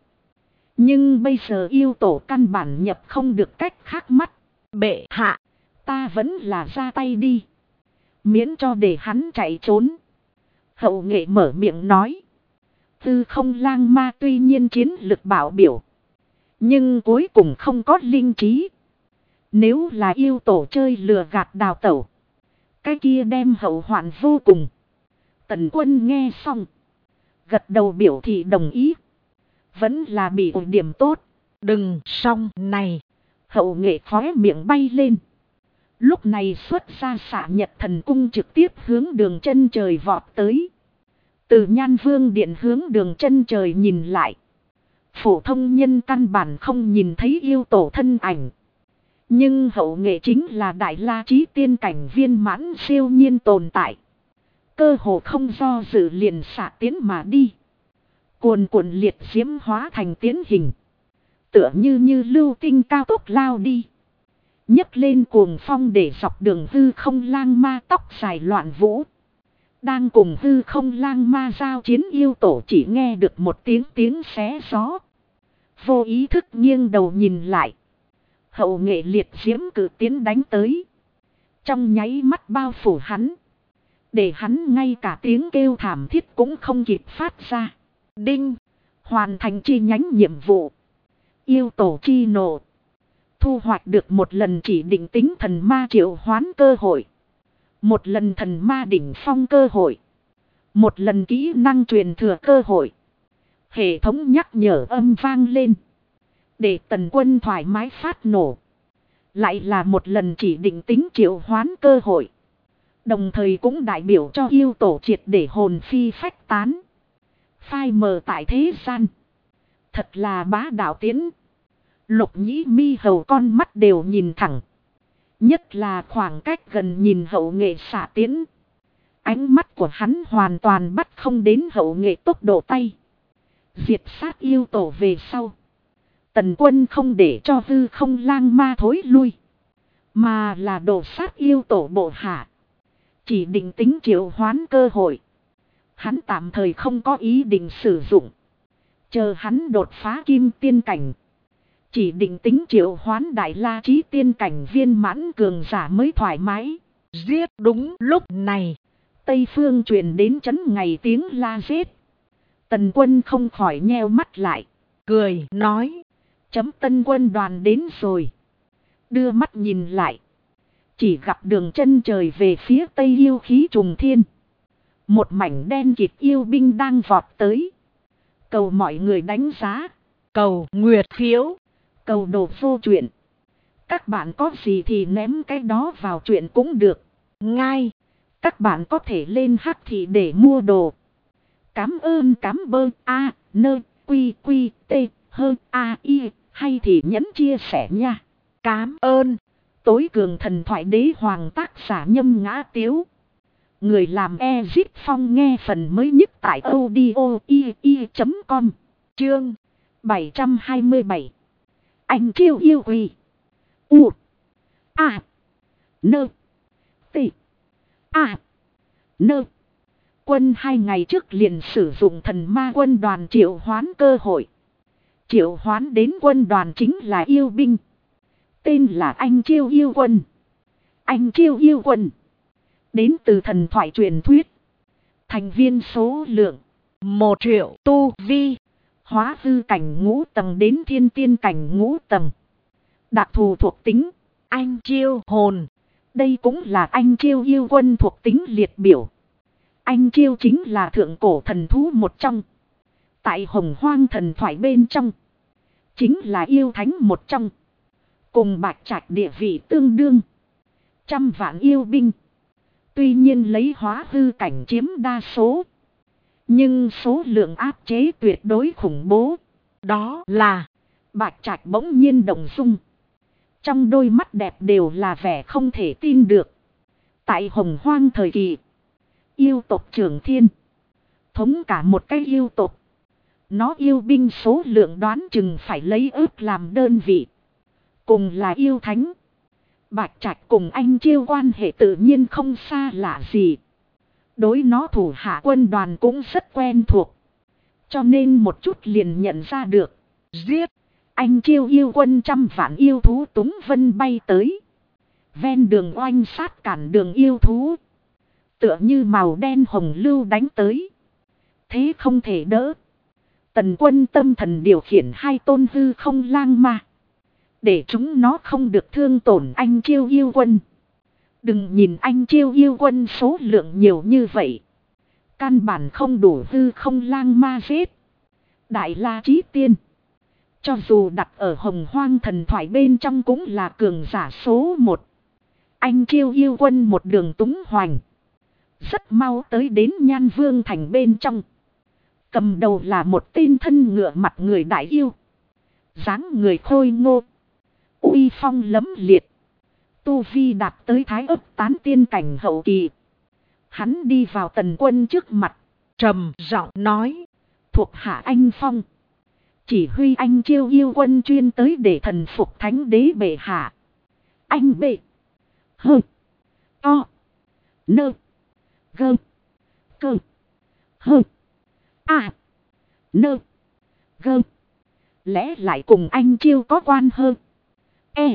S1: Nhưng bây giờ yêu tổ căn bản nhập không được cách khác mắt.
S2: Bệ hạ,
S1: ta vẫn là ra tay đi. Miễn cho để hắn chạy trốn. Hậu nghệ mở miệng nói. Hư không lang ma tuy nhiên chiến lực bảo biểu. Nhưng cuối cùng không có linh trí. Nếu là yêu tổ chơi lừa gạt đào tẩu, cái kia đem hậu hoạn vô cùng. Tần Quân nghe xong, gật đầu biểu thị đồng ý. Vẫn là bị ổn điểm tốt.
S2: Đừng xong này.
S1: Hậu nghệ khóe miệng bay lên. Lúc này xuất ra xạ nhật thần cung trực tiếp hướng đường chân trời vọt tới. Từ Nhan Vương điện hướng đường chân trời nhìn lại. Phổ thông nhân căn bản không nhìn thấy yêu tổ thân ảnh. Nhưng hậu nghệ chính là đại la chí tiên cảnh viên mãn siêu nhiên tồn tại. Cơ hồ không do dự liền xạ tiến mà đi. Cuồn cuộn liệt diễm hóa thành tiến hình. Tựa như lưu tinh cao tốc lao đi. Nhấc lên cuồng phong để dọc đường hư không lang ma tóc dài loạn vũ. Đang cùng hư không lang ma giao chiến yêu tổ chỉ nghe được một tiếng xé gió. Vô ý thức nghiêng đầu nhìn lại. Hậu nghệ liệt diễm cử tiến đánh tới. Trong nháy mắt bao phủ hắn. Để hắn ngay cả tiếng kêu thảm thiết cũng không kịp phát ra. Đinh. Hoàn thành chi nhánh nhiệm vụ. Yêu tổ chi nộ. Thu hoạch được một lần chỉ định tính thần ma triệu hoán cơ hội. Một lần thần ma đỉnh phong cơ hội. Một lần kỹ năng truyền thừa cơ hội. Hệ thống nhắc nhở âm vang lên. Để Tần Quân thoải mái phát nổ. Lại là một lần chỉ định tính triệu hoán cơ hội. Đồng thời cũng đại biểu cho yêu tổ triệt để hồn phi phách tán. Phai mờ tại thế gian. Thật là bá đạo tiến. Lục Nhĩ Mi hầu con mắt đều nhìn thẳng. Nhất là khoảng cách gần nhìn hậu nghệ xạ tiến. Ánh mắt của hắn hoàn toàn bắt không đến hậu nghệ tốc độ tay. Diệt sát yêu tổ về sau. Tần Quân không để cho hư không lang ma thối lui. Mà là đổ sát yêu tổ bộ hạ. Chỉ định tính triệu hoán cơ hội. Hắn tạm thời không có ý định sử dụng. Chờ hắn đột phá kim tiên cảnh. Chỉ định tính triệu hoán đại la chí tiên cảnh viên mãn cường giả mới thoải mái.
S2: Giết đúng lúc này.
S1: Tây phương truyền đến chấn ngày tiếng la giết. Tần Quân không khỏi nheo mắt lại.
S2: Cười nói.
S1: Chấm Tân quân đoàn đến rồi. Đưa mắt nhìn lại. Chỉ gặp đường chân trời về phía tây yêu khí trùng thiên. Một mảnh đen kịt yêu binh đang vọt tới. Cầu mọi người đánh giá.
S2: Cầu nguyệt phiếu.
S1: Cầu đồ vô chuyện. Các bạn có gì thì ném cái đó vào chuyện cũng được.
S2: Ngay.
S1: Các bạn có thể lên Hắc Thị để mua đồ. Cám ơn cám bơ a nơ quy quy tê hơn a y hay thì nhấn chia sẻ nha.
S2: Cám ơn.
S1: Tối cường thần thoại đế hoàng tác giả Nhâm Ngã Tiếu. Người làm Ezip Phong nghe phần mới nhất tại audio.com.
S2: Chương
S1: 727. Anh chiêu yêu quỷ. U. A. Nơ. T. A. Nơ. Quân 2 ngày trước liền sử dụng thần ma quân đoàn triệu hoán cơ hội. Triệu hoán đến quân đoàn chính là yêu binh. Tên là Anh Chiêu Yêu Quân. Anh Chiêu Yêu Quân đến từ thần thoại truyền thuyết. Thành viên số lượng
S2: 1 triệu tu vi.
S1: Hóa hư cảnh ngũ tầng đến thiên tiên cảnh ngũ tầng. Đặc thù thuộc tính
S2: Anh chiêu hồn.
S1: Đây cũng là Anh Chiêu Yêu Quân thuộc tính liệt biểu. Anh Chiêu chính là thượng cổ thần thú một trong. Tại Hồng Hoang thần thoại bên trong chính là yêu thánh một trong. Cùng Bạch Trạch địa vị tương đương. 100 vạn yêu binh. Tuy nhiên lấy hóa hư cảnh chiếm đa số. Nhưng số lượng áp chế tuyệt đối khủng bố.
S2: Đó là
S1: Bạch Trạch bỗng nhiên động dung. Trong đôi mắt đẹp đều là vẻ không thể tin được. Tại Hồng Hoang thời kỳ, yêu tộc Trường Thiên thống cả một cái yêu tộc. Nó yêu binh số lượng đoán chừng phải lấy ước làm đơn vị. Cùng là yêu thánh. Bạch Trạch cùng Anh Chiêu quan hệ tự nhiên không xa lạ gì. Đối nó thủ hạ quân đoàn cũng rất quen thuộc. Cho nên một chút liền nhận ra được.
S2: giết.
S1: Anh Chiêu yêu quân 100 vạn yêu thú túng vân bay tới. Ven đường oanh sát cản đường yêu thú. Tựa như màu đen hồng lưu đánh tới. Thế không thể đỡ. Tần Quân tâm thần điều khiển 2 tôn hư không lang ma. Để chúng nó không được thương tổn Anh Chiêu yêu quân. Đừng nhìn Anh Chiêu yêu quân số lượng nhiều như vậy. Căn bản không đủ hư không lang ma giết. Đại La Chí Tiên. Cho dù đặt ở Hồng Hoang thần thoại bên trong cũng là cường giả số 1. Anh Chiêu yêu quân một đường túng hoành. Rất mau tới đến Nhan Vương thành bên trong. Cầm đầu là một tên thân ngựa mặt người đại yêu. Dáng người khôi ngô. Uy phong lấm liệt. Tu vi đạt tới thái ấp tán tiên cảnh hậu kỳ. Hắn đi vào Tần Quân trước mặt.
S2: Trầm giọng nói.
S1: Thuộc hạ anh Phong. Chỉ huy Anh Chiêu yêu quân chuyên tới để thần phục thánh đế bệ hạ. Anh bệ. Hơ. To. Nơ. Gơ. Cơ. Hơ. À. Nơ. Gơ. Lẽ lại cùng Anh Chiêu có quan hơn. E.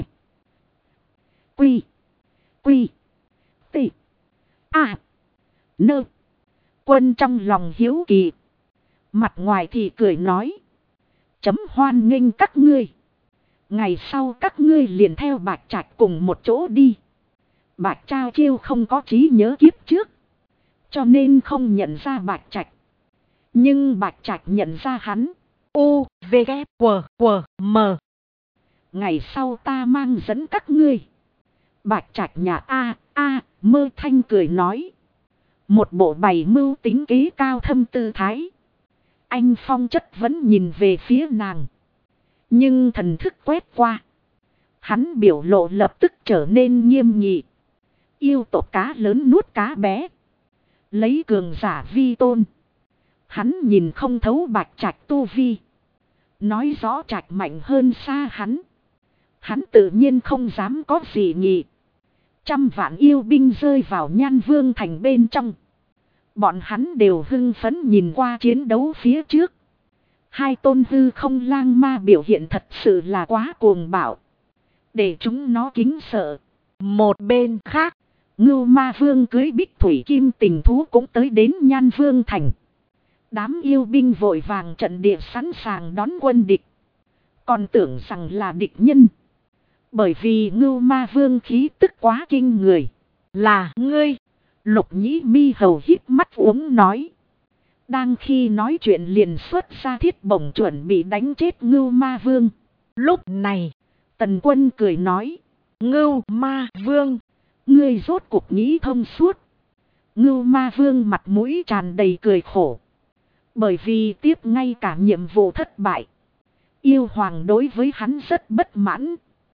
S1: Quy. Quy. T. A. Nơ. Quân trong lòng hiếu kỳ. Mặt ngoài thì cười nói. Chấm hoan nghênh các ngươi. Ngày sau các ngươi liền theo Bạch Trạch cùng một chỗ đi. Bạch Trao Chiêu không có trí nhớ kiếp trước. Cho nên không nhận ra Bạch Trạch. Nhưng Bạch Trạch nhận ra hắn.
S2: U, V, K, W, M.
S1: Ngày sau ta mang dẫn các ngươi. Bạch Trạch nhà Mơ Thanh cười nói. Một bộ bày mưu tính kế cao thâm tư thái. Anh Phong chất vẫn nhìn về phía nàng. Nhưng thần thức quét qua. Hắn biểu lộ lập tức trở nên nghiêm nghị. Yêu tộc cá lớn nuốt cá bé. Lấy cường giả vi tôn. Hắn nhìn không thấu Bạch Trạch tu vi. Nói rõ Trạch mạnh hơn xa hắn. Hắn tự nhiên không dám có gì nhỉ. 100 vạn yêu binh rơi vào Nhan Vương thành bên trong. Bọn hắn đều hưng phấn nhìn qua chiến đấu phía trước. 2 tôn hư không lang ma biểu hiện thật sự là quá cuồng bạo. Để chúng nó kính sợ.
S2: Một bên khác,
S1: Ngưu Ma Vương cưới Bích Thủy Kim Tình thú cũng tới đến Nhan Vương thành. Đám yêu binh vội vàng trận địa sẵn sàng đón quân địch. Còn tưởng rằng là địch nhân. Bởi vì Ngưu Ma Vương khí tức quá kinh người.
S2: là ngươi.
S1: Lục Nhĩ Mi hầu híp mắt uống nói. Đang khi nói chuyện liền xuất ra thiết bổng chuẩn bị đánh chết Ngưu Ma Vương.
S2: Lúc này,
S1: Tần Quân cười nói.
S2: Ngưu Ma Vương.
S1: Ngươi rốt cuộc nghĩ thông suốt. Ngưu Ma Vương mặt mũi tràn đầy cười khổ. Bởi vì tiếp ngay cả nhiệm vụ thất bại. Yêu hoàng đối với hắn rất bất mãn.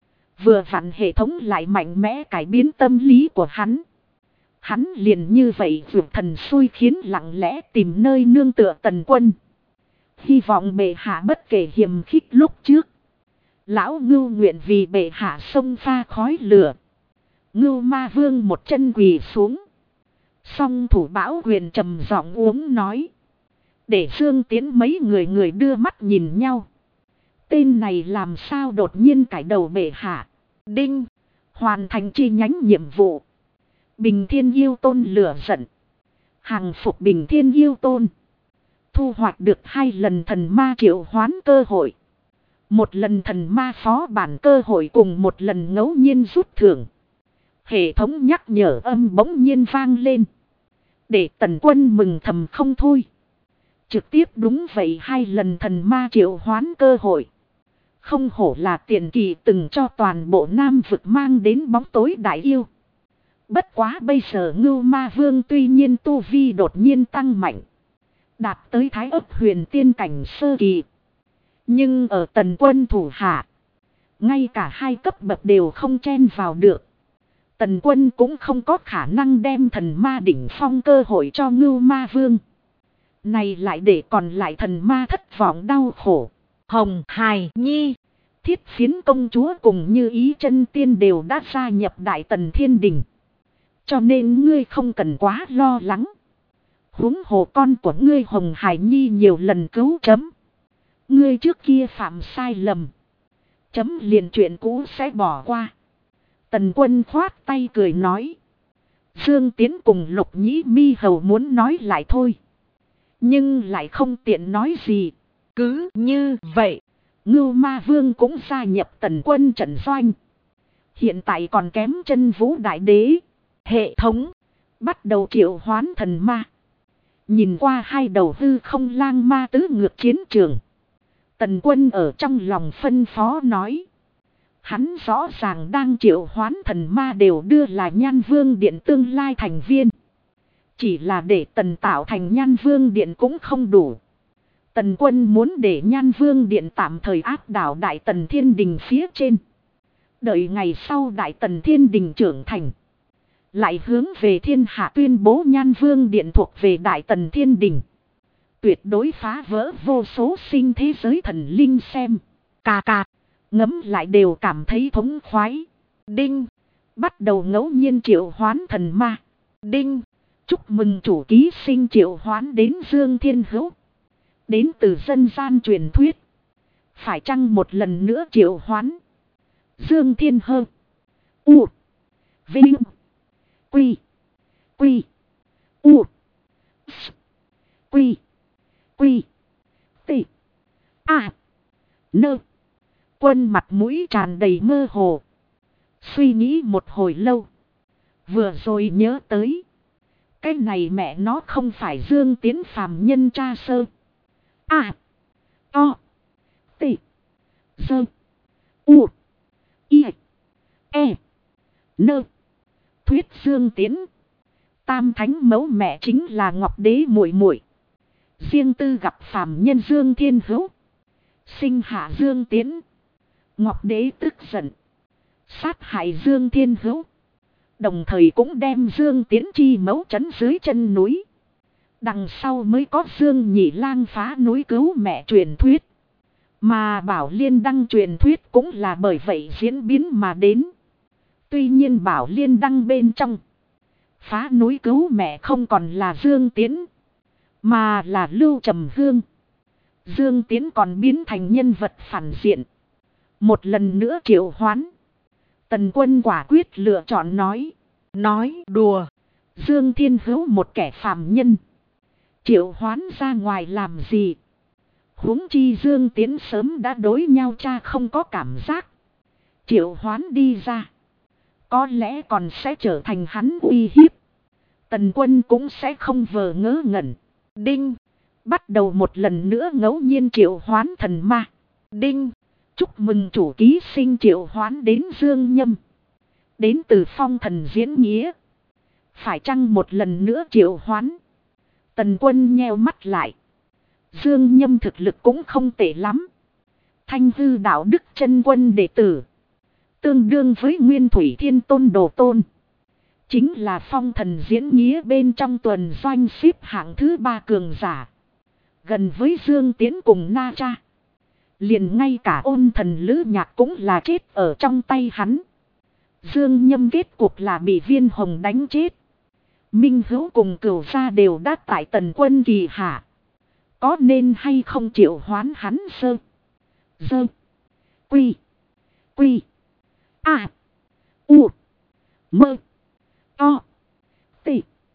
S1: Vừa vặn hệ thống lại mạnh mẽ cải biến tâm lý của hắn. Hắn liền như vậy vượt thần xui khiến lặng lẽ tìm nơi nương tựa Tần Quân. Hy vọng bệ hạ bất kể hiềm khích lúc trước. Lão Ngưu nguyện vì bệ hạ xông pha khói lửa. Ngưu Ma Vương một chân quỳ xuống. Song thủ Bảo Quyền trầm giọng uống nói. Để Dương Tiến mấy người đưa mắt nhìn nhau. Tên này làm sao đột nhiên cải đầu bệ hạ. Đinh. Hoàn thành chi nhánh nhiệm vụ. Bình Thiên Yêu Tôn lửa giận. Hàng phục Bình Thiên Yêu Tôn. Thu hoạch được 2 lần thần ma triệu hoán cơ hội. 1 lần thần ma phó bản cơ hội cùng 1 lần ngẫu nhiên rút thưởng. Hệ thống nhắc nhở âm bỗng nhiên vang lên. Để Tần Quân mừng thầm không thôi. Trực tiếp đúng vậy 2 lần thần ma triệu hoán cơ hội. Không hổ là tiền kỳ từng cho toàn bộ Nam vực mang đến bóng tối đại yêu. Bất quá bây giờ Ngưu Ma Vương tuy nhiên tu vi đột nhiên tăng mạnh. Đạt tới Thái Ấp Huyền Tiên cảnh sơ kỳ. Nhưng ở Tần Quân thủ hạ. Ngay cả 2 cấp bậc đều không chen vào được. Tần Quân cũng không có khả năng đem thần ma đỉnh phong cơ hội cho Ngưu Ma Vương. Này lại để còn lại thần ma thất vọng đau khổ. Hồng Hải Nhi, Thiết Phiến công chúa cùng Như Ý chân tiên đều đã gia nhập Đại Tần Thiên Đình. Cho nên ngươi không cần quá lo lắng. Huống hồ con của ngươi Hồng Hải Nhi nhiều lần cứu chấm. Ngươi trước kia phạm sai lầm. Chấm liền chuyện cũ sẽ bỏ qua. Tần Quân khoát tay cười nói. Dương Tiến cùng Lục Nhĩ Mi hầu muốn nói lại thôi. Nhưng lại không tiện nói gì. Cứ như vậy. Ngưu Ma Vương cũng gia nhập Tần Quân trận doanh. Hiện tại còn kém Chân Vũ Đại Đế. Hệ thống. Bắt đầu triệu hoán thần ma. Nhìn qua 2 đầu hư không lang ma tứ ngược chiến trường. Tần Quân ở trong lòng phân phó nói. Hắn rõ ràng đang triệu hoán thần ma đều đưa là Nhan Vương Điện tương lai thành viên. Chỉ là để Tần tạo thành Nhan Vương Điện cũng không đủ. Tần Quân muốn để Nhan Vương Điện tạm thời áp đảo Đại Tần Thiên Đình phía trên. Đợi ngày sau Đại Tần Thiên Đình trưởng thành. Lại hướng về thiên hạ tuyên bố Nhan Vương Điện thuộc về Đại Tần Thiên Đình. Tuyệt đối phá vỡ vô số sinh thế giới thần linh xem. Cà cà. Ngấm lại đều cảm thấy thống khoái. Đinh. Bắt đầu ngẫu nhiên triệu hoán thần ma. Đinh. Chúc mừng chủ ký sinh triệu hoán đến Dương Thiên Hữu. Đến từ dân gian truyền thuyết. Phải chăng một lần nữa triệu hoán. Dương Thiên Hơ. U. Vinh. Quy. Quy. U. S. Quy. Quy. T. A. Nơ. Quân mặt mũi tràn đầy mơ hồ. Suy nghĩ một hồi lâu. Vừa rồi nhớ tới. Cái này mẹ nó không phải Dương Tiến phàm nhân cha sơ. A. O. T. Sơ. U. I. E. Nơ. Thuyết Dương Tiến. Tam thánh mẫu mẹ chính là Ngọc Đế muội muội. Riêng tư gặp phàm nhân Dương Thiên Hữu. Sinh hạ Dương Tiến. Ngọc Đế tức giận. Sát hại Dương Thiên Hữu. Đồng thời cũng đem Dương Tiến chi mẫu trấn dưới chân núi. Đằng sau mới có Dương Nhị Lang phá núi cứu mẹ truyền thuyết. Mà Bảo Liên Đăng truyền thuyết cũng là bởi vậy diễn biến mà đến. Tuy nhiên Bảo Liên Đăng bên trong. Phá núi cứu mẹ không còn là Dương Tiến. Mà là Lưu Trầm Hương. Dương Tiến còn biến thành nhân vật phản diện. Một lần nữa triệu hoán. Tần Quân quả quyết lựa chọn nói. Nói đùa. Dương Thiên Hữu một kẻ phàm nhân. Triệu hoán ra ngoài làm gì? Huống chi Dương Tiến sớm đã đối nhau cha không có cảm giác. Triệu hoán đi ra. Có lẽ còn sẽ trở thành hắn uy hiếp. Tần Quân cũng sẽ không vờ ngớ ngẩn. Đinh. Bắt đầu một lần nữa ngẫu nhiên triệu hoán thần ma. Đinh. Chúc mừng chủ ký sinh triệu hoán đến Dương Nhâm. Đến từ Phong Thần diễn nghĩa. Phải chăng một lần nữa triệu hoán? Tần Quân nheo mắt lại. Dương Nhâm thực lực cũng không tệ lắm. Thanh hư đạo đức chân quân đệ tử. Tương đương với Nguyên Thủy Thiên Tôn Đồ Tôn. Chính là phong thần diễn nghĩa bên trong tuần doanh xếp hạng thứ 3 cường giả. Gần với Dương Tiến cùng Na Cha. Liền ngay cả Ôn Thần Lữ Nhạc cũng là chết ở trong tay hắn. Dương Nhâm kết cục là bị Viên Hồng đánh chết. Minh Hữu cùng Cửu Gia đều đã tại Tần Quân kỳ hạ. Có nên hay không triệu hoán hắn sơ. Dơ. Quy. Quy. A. U. Mơ. O. T.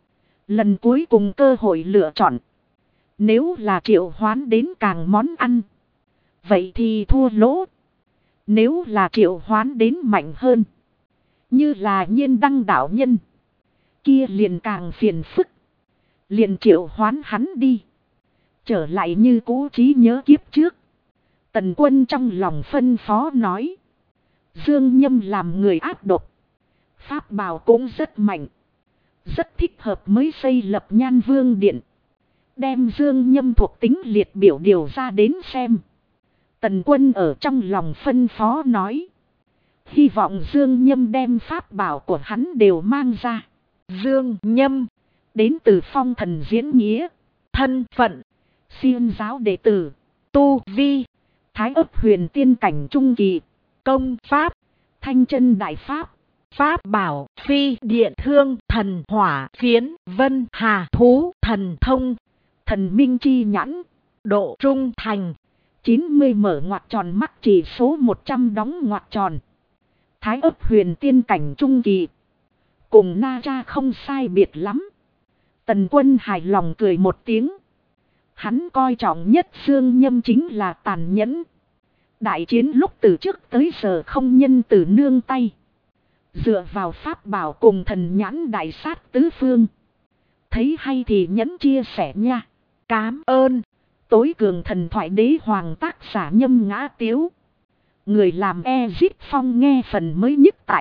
S1: Lần cuối cùng cơ hội lựa chọn. Nếu là triệu hoán đến càng món ăn. Vậy thì thua lỗ. Nếu là triệu hoán đến mạnh hơn. Như là Nhiên Đăng đạo nhân. Kia liền càng phiền phức. Liền triệu hoán hắn đi. Trở lại như cũ trí nhớ kiếp trước. Tần Quân trong lòng phân phó nói. Dương Nhâm làm người ác độc. Pháp bảo cũng rất mạnh. Rất thích hợp mới xây lập Nhan Vương Điện. Đem Dương Nhâm thuộc tính liệt biểu điều ra đến xem. Tần Quân ở trong lòng phân phó nói. Hy vọng Dương Nhâm đem pháp bảo của hắn đều mang ra. Dương Nhâm. Đến từ phong thần diễn nghĩa. Thân phận. Xiên giáo đệ tử. Tu vi. Thái ấp huyền tiên cảnh trung kỳ. Công pháp. Thanh chân đại pháp. Pháp bảo. Phi điện thương thần hỏa phiến vân hà thú thần thông. Thần minh chi nhãn. Độ trung thành. 90 mở ngoặc tròn mắt chỉ số 100 đóng ngoặc tròn. Thái ấp huyền tiên cảnh trung kỳ. Cùng Na Cha không sai biệt lắm. Tần Quân hài lòng cười một tiếng. Hắn coi trọng nhất Dương Nhâm chính là tàn nhẫn. Đại chiến lúc từ trước tới giờ không nhân từ nương tay. Dựa vào pháp bảo cùng thần nhãn đại sát tứ phương. Thấy hay thì nhẫn chia sẻ nha. Cám ơn. Tối cường thần thoại đế hoàng tác giả Nhâm Ngã Tiếu. Người làm Ezip Phong nghe phần mới nhất tại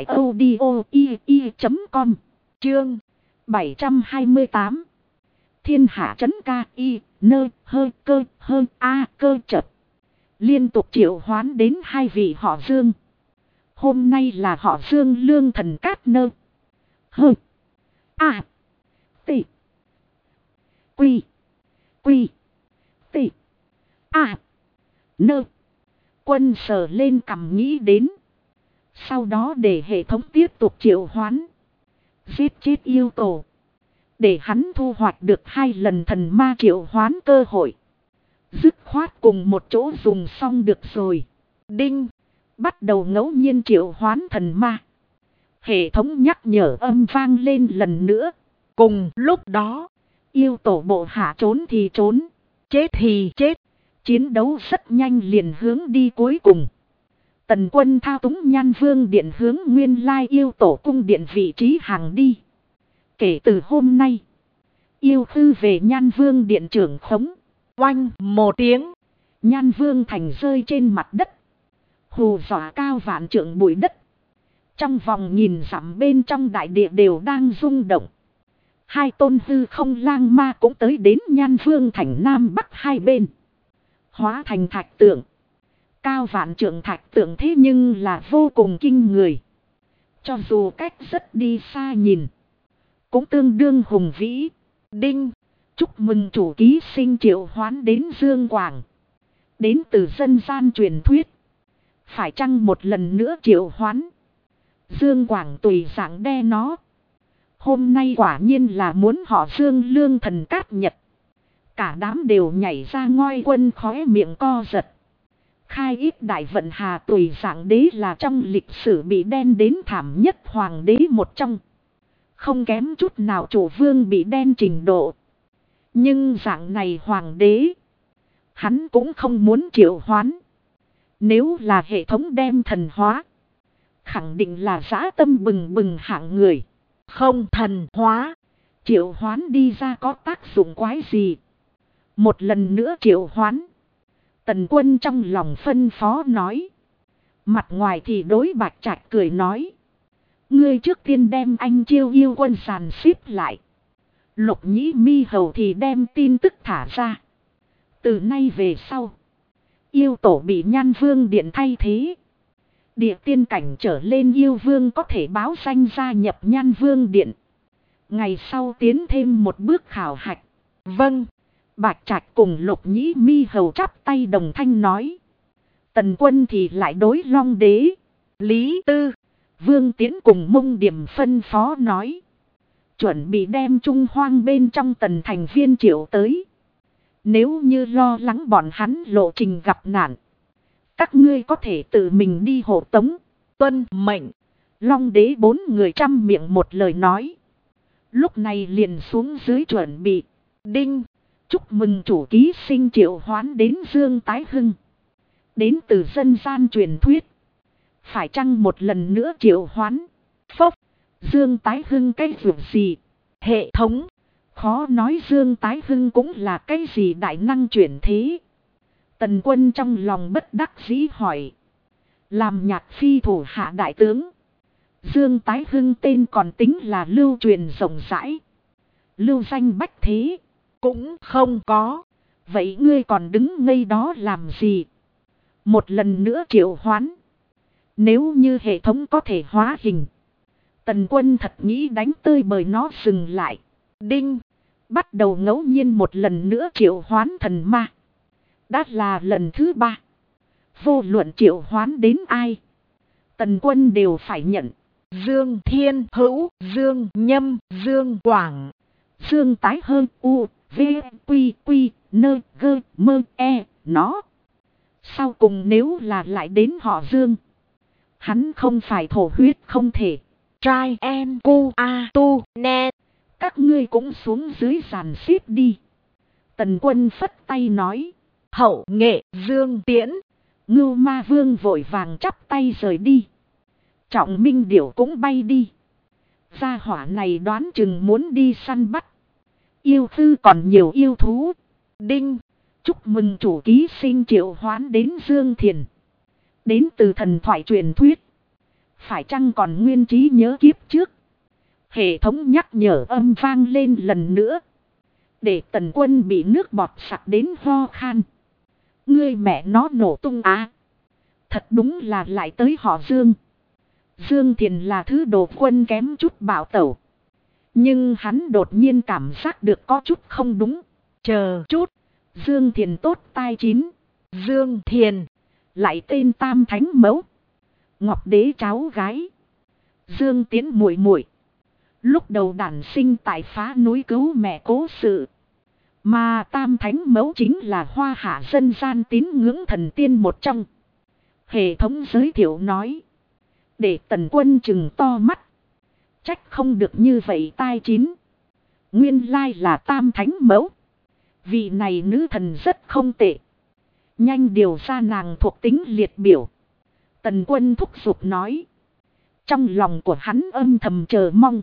S1: audio.com. Chương 728. Thiên hạ chấn ca y nơ hơi cơ hơ a cơ chật. Liên tục triệu hoán đến hai vị họ Dương. Hôm nay là họ Dương Lương Thần Cát Nơ. Hơ. A. T. Quy. Quy. T. A. Nơ. Quân sờ lên cằm nghĩ đến. Sau đó để hệ thống tiếp tục triệu hoán. Giết chết yêu tổ. Để hắn thu hoạch được 2 lần thần ma triệu hoán cơ hội. Dứt khoát cùng một chỗ dùng xong được rồi. Đinh. Bắt đầu ngẫu nhiên triệu hoán thần ma. Hệ thống nhắc nhở âm vang lên lần nữa. Cùng lúc đó. Yêu tổ bộ hạ trốn thì trốn. Chết thì chết. Chiến đấu rất nhanh liền hướng đi cuối cùng. Tần Quân thao túng Nhan Vương Điện hướng nguyên lai yêu tổ cung điện vị trí hàng đi. Kể từ hôm nay. Yêu khư về Nhan Vương Điện trưởng khống. Oanh một tiếng. Nhan Vương thành rơi trên mặt đất. Hù dọa cao vạn trượng bụi đất. Trong vòng nghìn dặm bên trong đại địa đều đang rung động. 2 tôn hư không lang ma cũng tới đến Nhan Vương thành Nam Bắc hai bên. Hóa thành thạch tượng. Cao vạn trượng thạch tượng thế nhưng là vô cùng kinh người. Cho dù cách rất đi xa nhìn. Cũng tương đương hùng vĩ. Đinh. Chúc mừng chủ ký sinh triệu hoán đến Dương Quảng. Đến từ dân gian truyền thuyết. Phải chăng một lần nữa triệu hoán. Dương Quảng tùy dạng đe nó. Hôm nay quả nhiên là muốn họ Dương Lương Thần Cát Nhật. Cả đám đều nhảy ra ngoi quân khóe miệng co giật. Khai ít đại vận hà tùy dạng đế là trong lịch sử bị đen đến thảm nhất hoàng đế một trong. Không kém chút nào chủ vương bị đen trình độ. Nhưng dạng này hoàng đế. Hắn cũng không muốn triệu hoán. Nếu là hệ thống đem thần hóa. Khẳng định là dã tâm bừng bừng hạng người. Không thần hóa. Triệu hoán đi ra có tác dụng quái gì. Một lần nữa triệu hoán. Tần Quân trong lòng phân phó nói. Mặt ngoài thì đối Bạch Trạch cười nói. Ngươi trước tiên đem anh Chiêu Yêu Quân sàn xếp lại. Lục Nhĩ Mi Hầu thì đem tin tức thả ra. Từ nay về sau, yêu tổ bị Nhan Vương Điện thay thế. Địa tiên cảnh trở lên yêu vương có thể báo danh gia nhập Nhan Vương Điện. Ngày sau tiến thêm một bước khảo hạch.
S2: Vâng.
S1: Bạch Trạch cùng Lục Nhĩ Mi hầu chắp tay đồng thanh nói. Tần Quân thì lại đối Long Đế,
S2: Lý Tư,
S1: Vương Tiến cùng Mông Điểm phân phó nói. Chuẩn bị đem Trung Hoang bên trong tần thành viên triệu tới. Nếu như lo lắng bọn hắn lộ trình gặp nạn, các ngươi có thể tự mình đi hộ tống.
S2: tuân mệnh.
S1: Long Đế 4 người trăm miệng một lời nói. Lúc này liền xuống dưới chuẩn bị.
S2: Đinh.
S1: Chúc mừng chủ ký sinh triệu hoán đến Dương Tái Hưng. Đến từ dân gian truyền thuyết. Phải chăng một lần nữa triệu hoán?
S2: Phốc.
S1: Dương Tái Hưng cái việc gì?
S2: Hệ thống.
S1: Khó nói Dương Tái Hưng cũng là cái gì đại năng chuyển thế. Tần Quân trong lòng bất đắc dĩ hỏi. Làm nhạc phi thủ hạ đại tướng. Dương Tái Hưng tên còn tính là lưu truyền rộng rãi. Lưu danh bách thế.
S2: Cũng không có.
S1: Vậy ngươi còn đứng ngây đó làm gì? Một lần nữa triệu hoán. Nếu như hệ thống có thể hóa hình. Tần Quân thật nghĩ đánh tơi bời nó dừng lại.
S2: Đinh.
S1: Bắt đầu ngẫu nhiên một lần nữa triệu hoán thần ma. Đã là lần thứ 3. Vô luận triệu hoán đến ai, Tần Quân đều phải nhận.
S2: Dương Thiên Hữu, Dương Nhâm, Dương Quảng,
S1: Dương Tái Hơn U, V, Quy, Quy, Nơ, Gơ, Mơ, E, nó. Sau cùng nếu là lại đến họ Dương, hắn không phải thổ huyết không thể.
S2: Trai em cu a tu nè.
S1: Các ngươi cũng xuống dưới giàn xếp đi. Tần Quân phất tay nói.
S2: Hậu nghệ Dương Tiễn.
S1: Ngưu Ma Vương vội vàng chắp tay rời đi. Trọng Minh Điểu cũng bay đi. Gia hỏa này đoán chừng muốn đi săn bắt. Yêu thư còn nhiều yêu thú.
S2: Đinh.
S1: Chúc mừng chủ ký sinh triệu hoán đến Dương Thiền. Đến từ thần thoại truyền thuyết. Phải chăng còn nguyên trí nhớ kiếp trước? Hệ thống nhắc nhở âm vang lên lần nữa. Để Tần Quân bị nước bọt sặc đến ho khan. Ngươi mẹ nó nổ tung á. Thật đúng là lại tới họ Dương. Dương Thiền là thứ đồ quân kém chút bạo tẩu. Nhưng hắn đột nhiên cảm giác được có chút không đúng.
S2: Chờ chút.
S1: Dương Thiền tốt tai chín.
S2: Dương Thiền.
S1: Lại tên Tam Thánh Mẫu. Ngọc Đế cháu gái. Dương Tiến muội muội. Lúc đầu đản sinh tại phá núi cứu mẹ cố sự. Mà Tam Thánh Mẫu chính là hoa hạ dân gian tín ngưỡng thần tiên một trong. Hệ thống giới thiệu nói. Để Tần Quân chừng to mắt. Trách không được như vậy tai chín. Nguyên lai là Tam Thánh Mẫu. Vị này nữ thần rất không tệ. Nhanh điều ra nàng thuộc tính liệt biểu. Tần Quân thúc giục nói. Trong lòng của hắn âm thầm chờ mong.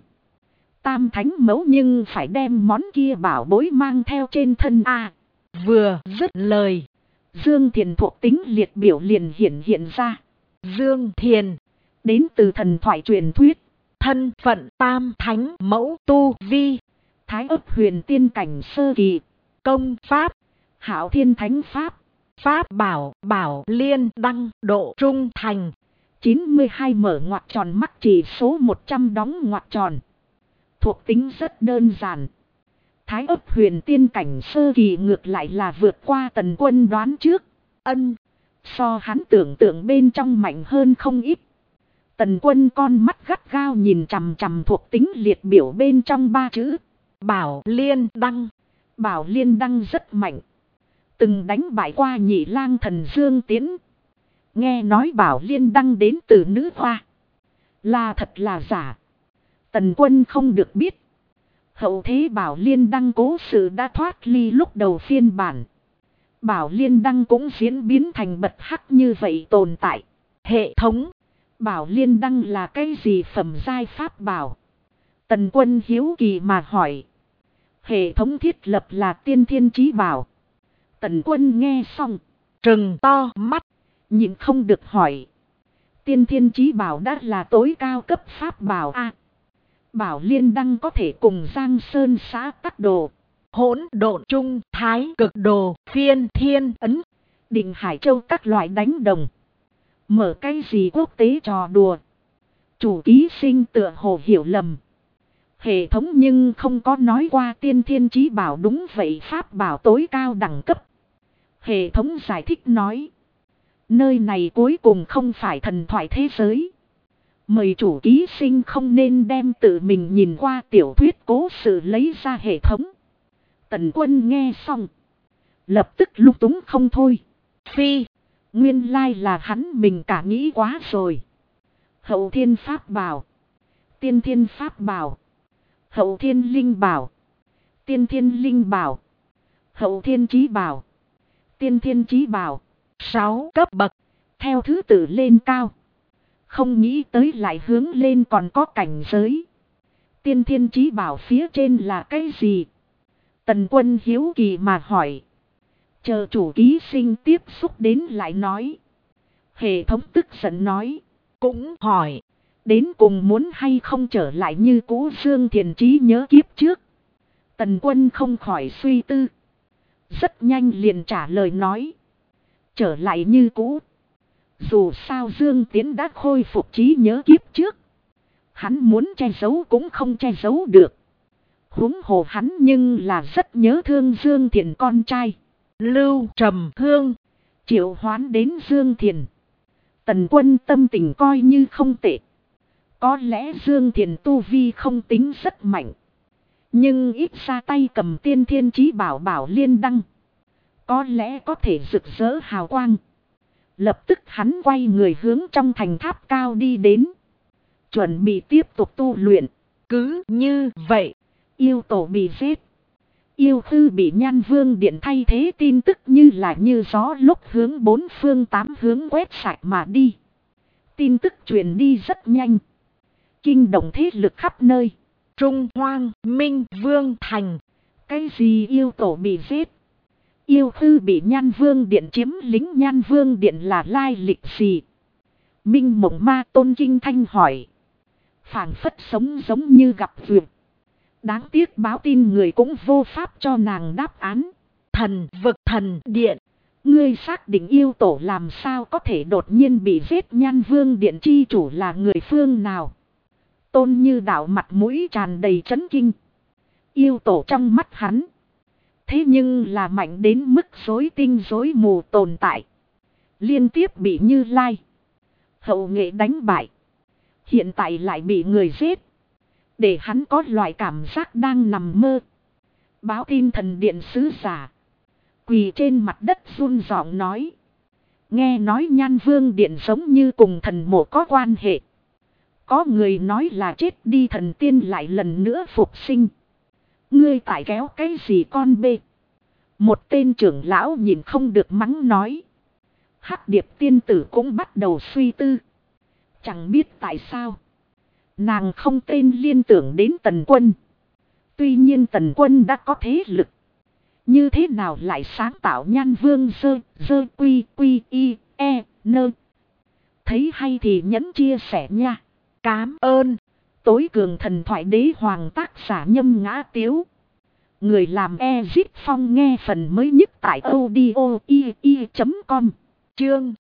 S1: Tam Thánh Mẫu nhưng phải đem món kia bảo bối mang theo trên thân a.
S2: Vừa dứt lời.
S1: Dương Thiền thuộc tính liệt biểu liền hiện ra.
S2: Dương Thiền.
S1: Đến từ thần thoại truyền thuyết.
S2: Thân phận Tam Thánh Mẫu tu vi.
S1: Thái ấp huyền tiên cảnh sơ kỳ.
S2: Công pháp.
S1: Hảo Thiên Thánh Pháp.
S2: Pháp bảo, bảo liên đăng, độ trung thành.
S1: 92 mở ngoặc tròn mắc chỉ số 100 đóng ngoặc tròn. Thuộc tính rất đơn giản. Thái ấp huyền tiên cảnh sơ kỳ ngược lại là vượt qua Tần Quân đoán trước. Ân. So hắn tưởng tượng bên trong mạnh hơn không ít. Tần Quân con mắt gắt gao nhìn chằm chằm thuộc tính liệt biểu bên trong 3 chữ.
S2: Bảo liên đăng.
S1: Bảo liên đăng rất mạnh. Từng đánh bại qua Nhị Lang Thần Dương Tiến. Nghe nói Bảo liên đăng đến từ nữ hoa. Là thật là giả. Tần Quân không được biết. Hậu thế Bảo liên đăng cố sự đã thoát ly lúc đầu phiên bản. Bảo liên đăng cũng diễn biến thành bật hắc như vậy tồn tại.
S2: Hệ thống.
S1: Bảo liên đăng là cái gì phẩm giai pháp bảo? Tần Quân hiếu kỳ mà hỏi. Hệ thống thiết lập là tiên thiên chí bảo. Tần Quân nghe xong.
S2: Trừng to mắt.
S1: Nhịn không được hỏi. Tiên thiên chí bảo đã là tối cao cấp pháp bảo a. Bảo liên đăng có thể cùng Giang Sơn xã tắc đồ.
S2: hỗn độn trung thái cực đồ phiên thiên ấn.
S1: Định Hải Châu các loại đánh đồng. Mở cái gì quốc tế trò đùa. Chủ ký sinh tựa hồ hiểu lầm. Hệ thống nhưng không có nói qua tiên thiên chí bảo đúng vậy pháp bảo tối cao đẳng cấp. Hệ thống giải thích nói. Nơi này cuối cùng không phải thần thoại thế giới. Mời chủ ký sinh không nên đem tự mình nhìn qua tiểu thuyết cố sự lấy ra hệ thống. Tần Quân nghe xong. Lập tức lung túng không thôi. Phi, nguyên lai là hắn mình cả nghĩ quá rồi. Hậu thiên pháp bảo. Tiên thiên pháp bảo. Hậu thiên linh bảo. Tiên thiên linh bảo. Hậu thiên chí bảo. Tiên thiên chí bảo.
S2: 6 cấp bậc.
S1: Theo thứ tự lên cao. Không nghĩ tới lại hướng lên còn có cảnh giới. Tiên thiên chí bảo phía trên là cái gì? Tần Quân hiếu kỳ mà hỏi. Chờ chủ ký sinh tiếp xúc đến lại nói. Hệ thống tức giận nói.
S2: Cũng hỏi.
S1: Đến cùng muốn hay không trở lại như cũ Dương Thiền trí nhớ kiếp trước. Tần Quân không khỏi suy tư. Rất nhanh liền trả lời nói. Trở lại như cũ. Dù sao Dương Tiến đã khôi phục trí nhớ kiếp trước. Hắn muốn che giấu cũng không che giấu được. Huống hồ hắn nhưng là rất nhớ thương Dương Thiền con trai.
S2: Lưu Trầm Hương.
S1: Triệu hoán đến Dương Thiền. Tần Quân tâm tình coi như không tệ. Có lẽ Dương Thiền tu vi không tính rất mạnh. Nhưng ít ra tay cầm tiên thiên chí bảo bảo liên đăng. Có lẽ có thể rực rỡ hào quang. Lập tức hắn quay người hướng trong thành tháp cao đi đến. Chuẩn bị tiếp tục tu luyện.
S2: Cứ như vậy.
S1: Yêu tổ bị giết. Yêu thư bị Nhan Vương Điện thay thế tin tức như là như gió lúc hướng bốn phương tám hướng quét sạch mà đi. Tin tức truyền đi rất nhanh. Kinh động thế lực khắp nơi.
S2: Trung Hoang Minh Vương Thành.
S1: Cái gì yêu tổ bị giết? Yêu thư bị Nhan Vương Điện chiếm lính Nhan Vương Điện là lai lịch gì? Minh Mộng Ma Tôn Kinh Thanh hỏi. Phảng phất sống giống như gặp vượt. Đáng tiếc báo tin người cũng vô pháp cho nàng đáp án.
S2: Thần vực thần điện.
S1: Ngươi xác định yêu tổ làm sao có thể đột nhiên bị giết Nhan Vương Điện chi chủ là người phương nào? Tôn Như Đạo mặt mũi tràn đầy chấn kinh. Yêu tổ trong mắt hắn. Thế nhưng là mạnh đến mức rối tinh rối mù tồn tại. Liên tiếp bị Như Lai Hậu Nghệ đánh bại. Hiện tại lại bị người giết. Để hắn có loại cảm giác đang nằm mơ. Báo tin thần điện sứ giả. Quỳ trên mặt đất run giọng nói. Nghe nói Nhan Vương Điện giống như cùng thần mộ có quan hệ. Có người nói là chết đi thần tiên lại lần nữa phục sinh. Ngươi tại kéo cái gì con bê? Một tên trưởng lão nhìn không được mắng nói. Hắc Điệp tiên tử cũng bắt đầu suy tư. Chẳng biết tại sao. Nàng không tên liên tưởng đến Tần Quân. Tuy nhiên Tần Quân đã có thế lực. Như thế nào lại sáng tạo Nhan Vương dơ quy quy y e nơ. Thấy hay thì nhấn chia sẻ nha.
S2: Cám ơn.
S1: Tối cường thần thoại đế hoàng tác giả Nhâm Ngã Tiếu. Người làm Ezip Phong nghe phần mới nhất tại audio.com. Chương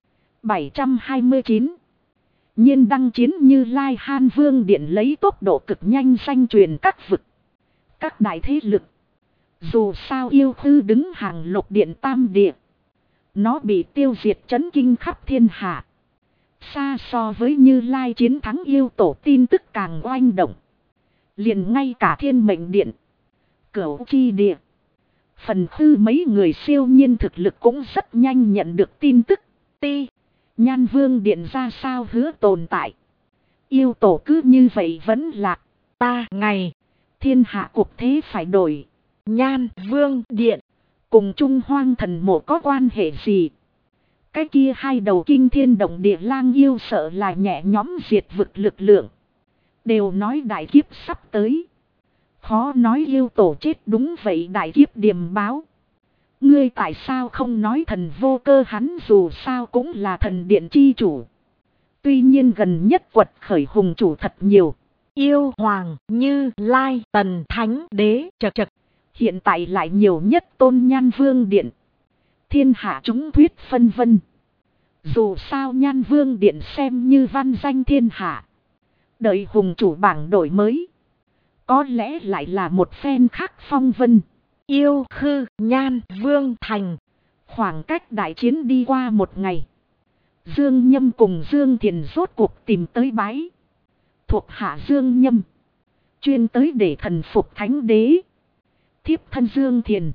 S1: 729. Nhiên đăng chiến Như Lai Han Vương Điện lấy tốc độ cực nhanh danh truyền các vực. Các đại thế lực. Dù sao yêu thư đứng hàng lục điện tam địa. Nó bị tiêu diệt chấn kinh khắp thiên hạ. Xa so với Như Lai chiến thắng yêu tổ tin tức càng oanh động. Liền ngay cả Thiên Mệnh Điện. Cửu Chi Địa. Phần Khư mấy người siêu nhiên thực lực cũng rất nhanh nhận được tin tức. Nhan Vương Điện ra sao hứa tồn tại. Yêu tổ cứ như vậy vẫn lạc.
S2: Ngày.
S1: Thiên hạ cục thế phải đổi.
S2: Nhan Vương Điện.
S1: Cùng Trung Hoang thần mộ có quan hệ gì? Cái kia hai đầu kinh thiên động địa lang yêu sợ là nhẹ nhóm diệt vực lực lượng. Đều nói đại kiếp sắp tới. Khó nói yêu tổ chết đúng vậy đại kiếp điềm báo. Ngươi tại sao không nói thần vô cơ hắn dù sao cũng là thần điện chi chủ. Tuy nhiên gần nhất quật khởi hùng chủ thật nhiều.
S2: Yêu hoàng Như Lai Tần Thánh Đế chật.
S1: Hiện tại lại nhiều nhất tôn Nhan Vương Điện. Thiên hạ chúng thuyết phân vân. Dù sao Nhan Vương Điện xem như văn danh thiên hạ. Đợi hùng chủ bảng đổi mới. Có lẽ lại là một phen khác phong vân.
S2: Yêu Khư Nhan Vương Thành.
S1: Khoảng cách đại chiến đi qua một ngày. Dương Nhâm cùng Dương Thiền rốt cuộc tìm tới bái. Thuộc hạ Dương Nhâm. Chuyên tới để thần phục thánh đế. Thiếp thân Dương Thiền.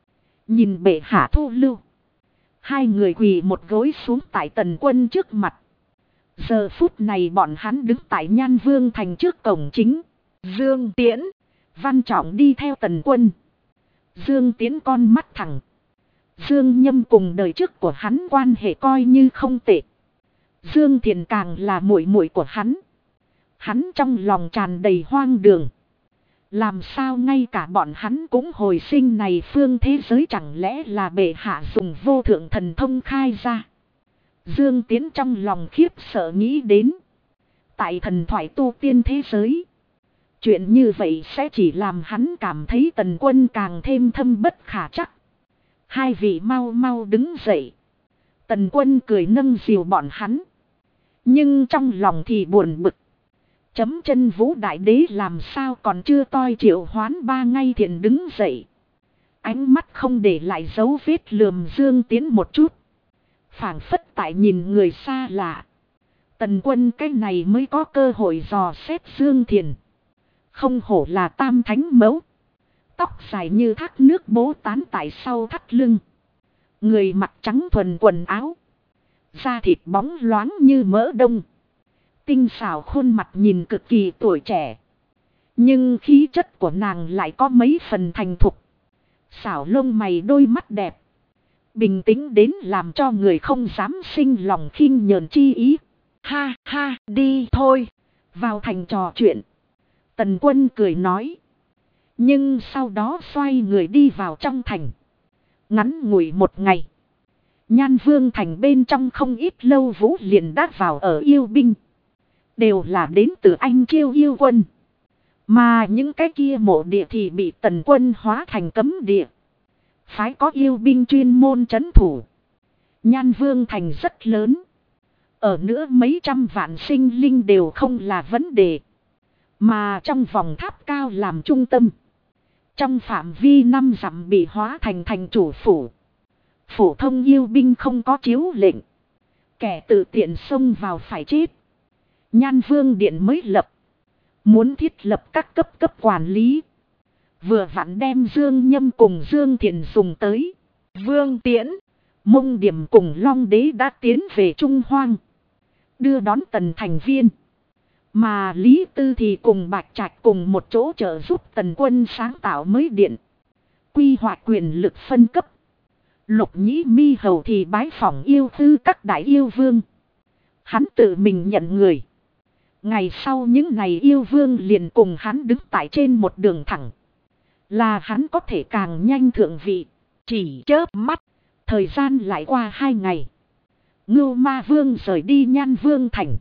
S1: Nhìn bệ hạ thu lưu. Hai người quỳ một gối xuống tại Tần Quân trước mặt. Giờ phút này bọn hắn đứng tại Nhan Vương Thành trước cổng chính.
S2: Dương Tiễn.
S1: Văn Trọng đi theo Tần Quân. Dương Tiễn con mắt thẳng. Dương Nhâm cùng đời trước của hắn quan hệ coi như không tệ. Dương Thiền càng là muội muội của hắn. Hắn trong lòng tràn đầy hoang đường. Làm sao ngay cả bọn hắn cũng hồi sinh này phương thế giới, chẳng lẽ là bệ hạ dùng vô thượng thần thông khai ra. Dương Tiến trong lòng khiếp sợ nghĩ đến. Tại thần thoại tu tiên thế giới. Chuyện như vậy sẽ chỉ làm hắn cảm thấy Tần Quân càng thêm thâm bất khả chắc. Hai vị mau mau đứng dậy. Tần Quân cười nâng dìu bọn hắn. Nhưng trong lòng thì buồn bực. Chấm Chân Vũ Đại Đế làm sao còn chưa toi triệu hoán 3 ngày thiện đứng dậy. Ánh mắt không để lại dấu vết lườm Dương Tiến một chút. Phảng phất tại nhìn người xa lạ. Tần Quân cái này mới có cơ hội dò xét Dương Thiền. Không hổ là tam thánh mẫu. Tóc dài như thác nước bố tán tại sau thắt lưng. Người mặc trắng thuần quần áo. Da thịt bóng loáng như mỡ đông. Tinh xảo khuôn mặt nhìn cực kỳ tuổi trẻ. Nhưng khí chất của nàng lại có mấy phần thành thục. Xảo lông mày đôi mắt đẹp. Bình tĩnh đến làm cho người không dám sinh lòng khinh nhờn chi ý.
S2: Ha ha, đi thôi.
S1: Vào thành trò chuyện. Tần Quân cười nói. Nhưng sau đó xoay người đi vào trong thành. Ngắn ngủi một ngày. Nhan Vương Thành bên trong không ít lâu vũ liền đã vào ở yêu binh. Đều là đến từ Anh Chiêu yêu quân. Mà những cái kia mộ địa thì bị Tần Quân hóa thành cấm địa. Phái có yêu binh chuyên môn trấn thủ. Nhan Vương Thành rất lớn. Ở nữa mấy trăm vạn sinh linh đều không là vấn đề. Mà trong vòng tháp cao làm trung tâm. Trong phạm vi 5 dặm bị hóa thành thành chủ phủ. Phổ thông yêu binh không có chiếu lệnh. Kẻ tự tiện xông vào phải chết. Nhan Vương Điện mới lập. Muốn thiết lập các cấp quản lý. Vừa vặn đem Dương Nhâm cùng Dương Thiền dùng tới.
S2: Vương Tiễn.
S1: Mông Điểm cùng Long Đế đã tiến về Trung Hoang. Đưa đón Tần thành viên. Mà Lý Tư thì cùng Bạch Trạch cùng một chỗ trợ giúp Tần Quân sáng tạo mới điện. Quy hoạch quyền lực phân cấp. Lục Nhĩ Mi Hầu thì bái phỏng yêu tư các đại yêu vương. Hắn tự mình nhận người. Ngày sau những này yêu vương liền cùng hắn đứng tại trên một đường thẳng. Là hắn có thể càng nhanh thượng vị.
S2: Chỉ chớp mắt.
S1: Thời gian lại qua 2 ngày. Ngưu Ma Vương rời đi Nhan Vương Thành.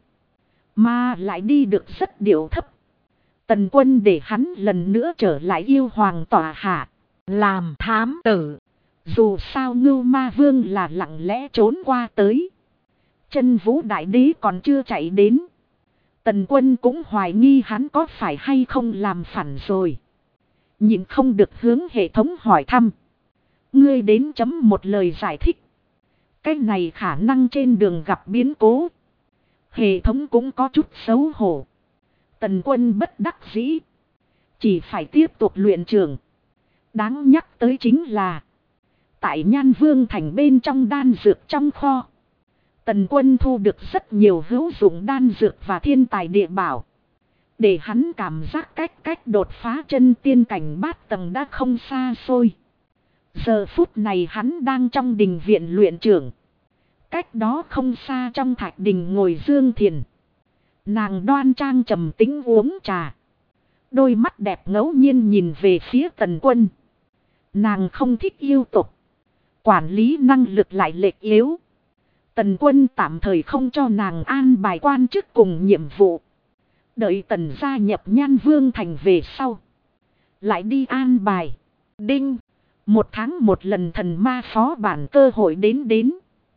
S1: Mà lại đi được rất điệu thấp. Tần Quân để hắn lần nữa trở lại yêu hoàng tòa hạ.
S2: Làm thám tử.
S1: Dù sao Ngưu Ma Vương là lặng lẽ trốn qua tới. Chân Vũ Đại Đế còn chưa chạy đến. Tần Quân cũng hoài nghi hắn có phải hay không làm phản rồi. Nhìn không được hướng hệ thống hỏi thăm. Ngươi đến chấm một lời giải thích. Cái này khả năng trên đường gặp biến cố. Hệ thống cũng có chút xấu hổ. Tần Quân bất đắc dĩ. Chỉ phải tiếp tục luyện trường. Đáng nhắc tới chính là. Tại Nhan Vương Thành bên trong đan dược trong kho. Tần Quân thu được rất nhiều hữu dụng đan dược và thiên tài địa bảo. Để hắn cảm giác cách đột phá chân tiên cảnh 8 tầng đã không xa xôi. Giờ phút này hắn đang trong đình viện luyện trưởng. Cách đó không xa trong thạch đình ngồi Dương Thiền. Nàng đoan trang trầm tĩnh uống trà. Đôi mắt đẹp ngẫu nhiên nhìn về phía Tần Quân. Nàng không thích yêu tục. Quản lý năng lực lại lệch yếu. Tần Quân tạm thời không cho nàng an bài quan chức cùng nhiệm vụ. Đợi Tần gia nhập Nhan Vương Thành về sau. Lại đi an bài.
S2: Đinh.
S1: 1 tháng 1 lần thần ma phó bản cơ hội đến.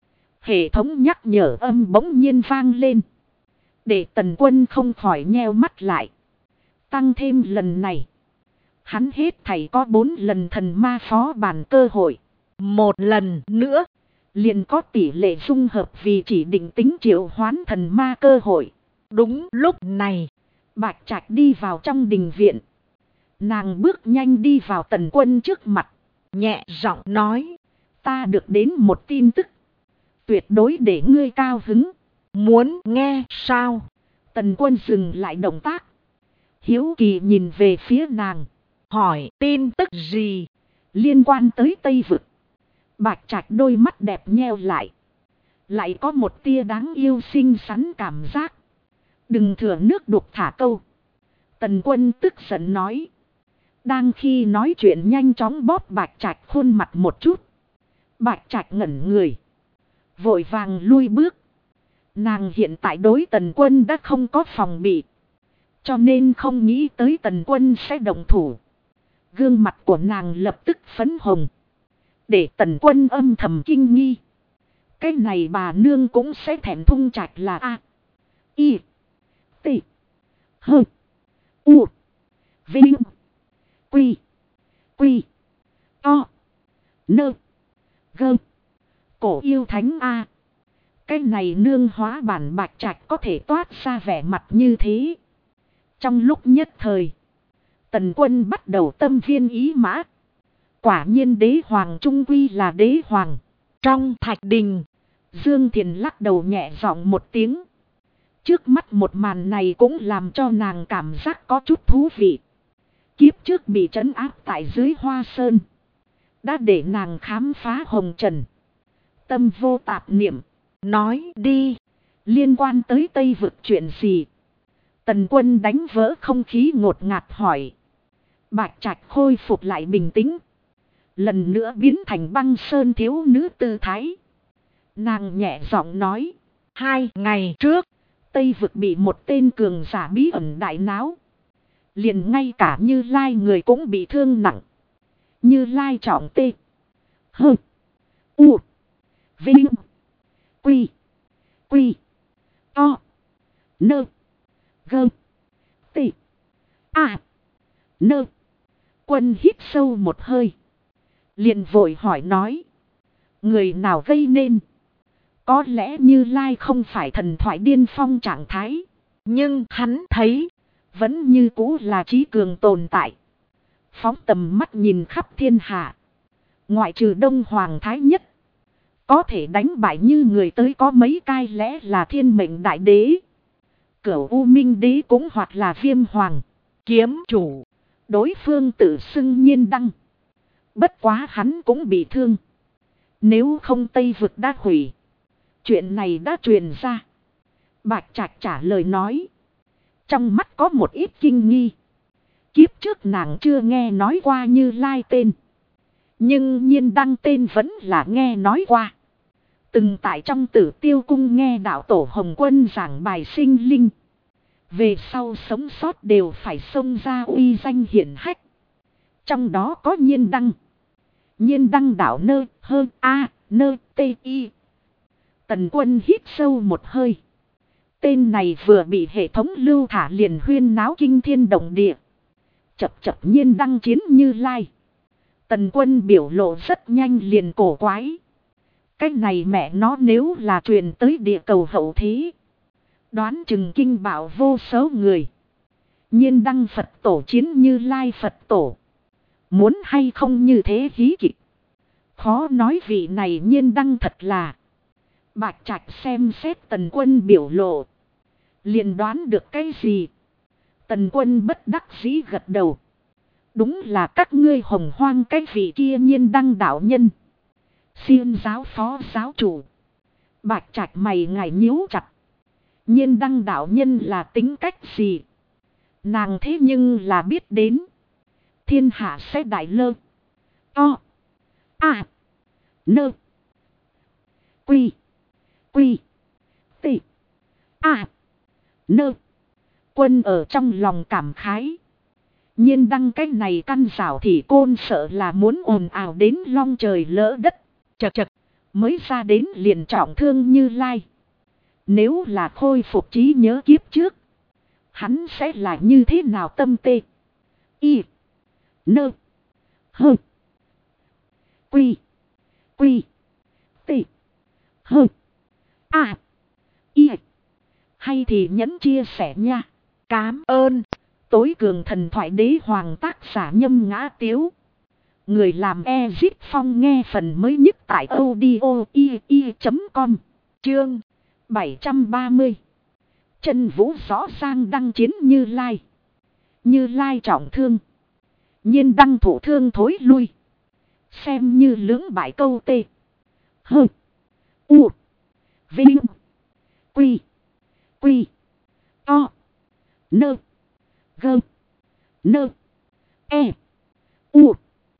S1: Hệ thống nhắc nhở âm bỗng nhiên vang lên. Để Tần Quân không khỏi nheo mắt lại. Tăng thêm lần này. Hắn hết thảy có 4 lần thần ma phó bản cơ hội.
S2: 1 lần nữa.
S1: Liền có tỷ lệ dung hợp vì chỉ định tính triệu hoán thần ma cơ hội.
S2: Đúng lúc này.
S1: Bạch Trạch đi vào trong đình viện. Nàng bước nhanh đi vào Tần Quân trước mặt.
S2: Nhẹ giọng nói.
S1: Ta được đến một tin tức. Tuyệt đối để ngươi cao hứng.
S2: Muốn nghe sao?
S1: Tần Quân dừng lại động tác. Hiếu kỳ nhìn về phía nàng.
S2: Hỏi tin tức gì?
S1: Liên quan tới Tây Vực. Bạch Trạch đôi mắt đẹp nheo lại. Lại có một tia đáng yêu xinh xắn cảm giác. Đừng thừa nước đục thả câu. Tần Quân tức giận nói. Đang khi nói chuyện nhanh chóng bóp Bạch Trạch khuôn mặt một chút. Bạch Trạch ngẩn người. Vội vàng lui bước. Nàng hiện tại đối Tần Quân đã không có phòng bị. Cho nên không nghĩ tới Tần Quân sẽ động thủ. Gương mặt của nàng lập tức phấn hồng. Để Tần Quân âm thầm kinh nghi. Cái này bà nương cũng sẽ thèm thung Trạch là A. I. T. H. U. Vinh. Quy. Quy. To. Nơ. Gơ. Cổ yêu thánh A. Cái này nương hóa bản Bạch Trạch có thể toát ra vẻ mặt như thế. Trong lúc nhất thời. Tần Quân bắt đầu tâm viên ý mã. Quả nhiên đế hoàng trung quy là đế hoàng.
S2: Trong thạch đình.
S1: Dương Thiền lắc đầu nhẹ giọng một tiếng. Trước mắt một màn này cũng làm cho nàng cảm giác có chút thú vị. Kiếp trước bị trấn áp tại dưới Hoa Sơn. Đã để nàng khám phá hồng trần. Tâm vô tạp niệm.
S2: Nói đi.
S1: Liên quan tới Tây Vực chuyện gì? Tần Quân đánh vỡ không khí ngột ngạt hỏi. Bạch Trạch khôi phục lại bình tĩnh. Lần nữa biến thành băng sơn thiếu nữ tư thái. Nàng nhẹ giọng nói.
S2: 2 ngày trước.
S1: Tây Vực bị một tên cường giả bí ẩn đại náo. Liền ngay cả Như Lai người cũng bị thương nặng. Như Lai trọng tê. Hơ. U. Vinh. Quy. Quy. To. Nơ. Gơ. Tê. À. Nơ. Quân hít sâu một hơi. Liền vội hỏi nói. Người nào gây nên? Có lẽ Như Lai không phải thần thoại điên phong trạng thái.
S2: Nhưng hắn thấy.
S1: Vẫn như cũ là trí cường tồn tại. Phóng tầm mắt nhìn khắp thiên hạ. Ngoại trừ Đông Hoàng Thái Nhất. Có thể đánh bại như người tới có mấy cai lẽ là Thiên Mệnh Đại Đế. Cửu U Minh Đế cũng hoặc là Viêm Hoàng.
S2: Kiếm chủ.
S1: Đối phương tự xưng Nhiên Đăng. Bất quá hắn cũng bị thương. Nếu không Tây Vực đã hủy. Chuyện này đã truyền ra. Bạch Trạch trả lời nói. Trong mắt có một ít kinh nghi. Kiếp trước nàng chưa nghe nói qua Như Lai tên. Nhưng Nhiên Đăng tên vẫn là nghe nói qua. Từng tại trong Tử Tiêu Cung nghe đạo tổ Hồng Quân giảng bài sinh linh. Về sau sống sót đều phải xông ra uy danh hiển hách. Trong đó có Nhiên Đăng. Nhiên Đăng đạo nơ hơ a nơ tê y. Tần Quân hít sâu một hơi. Tên này vừa bị hệ thống lưu thả liền huyên náo kinh thiên động địa. Chập chập Nhiên Đăng chiến Như Lai. Tần Quân biểu lộ rất nhanh liền cổ quái. Cái này mẹ nó nếu là truyền tới địa cầu hậu thế. Đoán chừng kinh bảo vô số người. Nhiên Đăng Phật tổ chiến Như Lai Phật tổ. Muốn hay không như thế hí kịch. Khó nói vị này Nhiên Đăng thật là. Bạch Trạch xem xét Tần Quân biểu lộ. Liền đoán được cái gì. Tần Quân bất đắc dĩ gật đầu. Đúng là các ngươi hồng hoang cái vị kia Nhiên Đăng đạo nhân. Xiên giáo phó giáo chủ. Bạch Trạch mày ngài nhíu chặt. Nhiên Đăng đạo nhân là tính cách gì? Nàng thế nhưng là biết đến. Thiên hạ sẽ đại lơ. To. À. Nơ. Quy. Quy. Tị. À. Nơ. Quân ở trong lòng cảm khái. Nhiên đăng cái này căn rào thì côn sợ là muốn ồn ào đến long trời lỡ đất. Chật chật, mới ra đến liền trọng thương Như Lai. Nếu là khôi phục trí nhớ kiếp trước, hắn sẽ là như thế nào tâm tê. Y. Nơ. Hơ. Quy. Quy. Tê. Hơ. À. Y. Hay thì nhấn chia sẻ nha.
S2: Cám ơn.
S1: Tối cường thần thoại đế hoàng tác giả Nhâm Ngã Tiếu. Người làm Ezip Phong nghe phần mới nhất tại audio.com. Chương 730. Chân vũ rõ ràng đăng chiến Như Lai. Như Lai trọng thương. Nhiên đăng thủ thương thối lui. Xem như lưỡng bại câu tê. Hơ. U. Vinh. Quy. Quy. To. Nơ. Gơ. Nơ. E. U.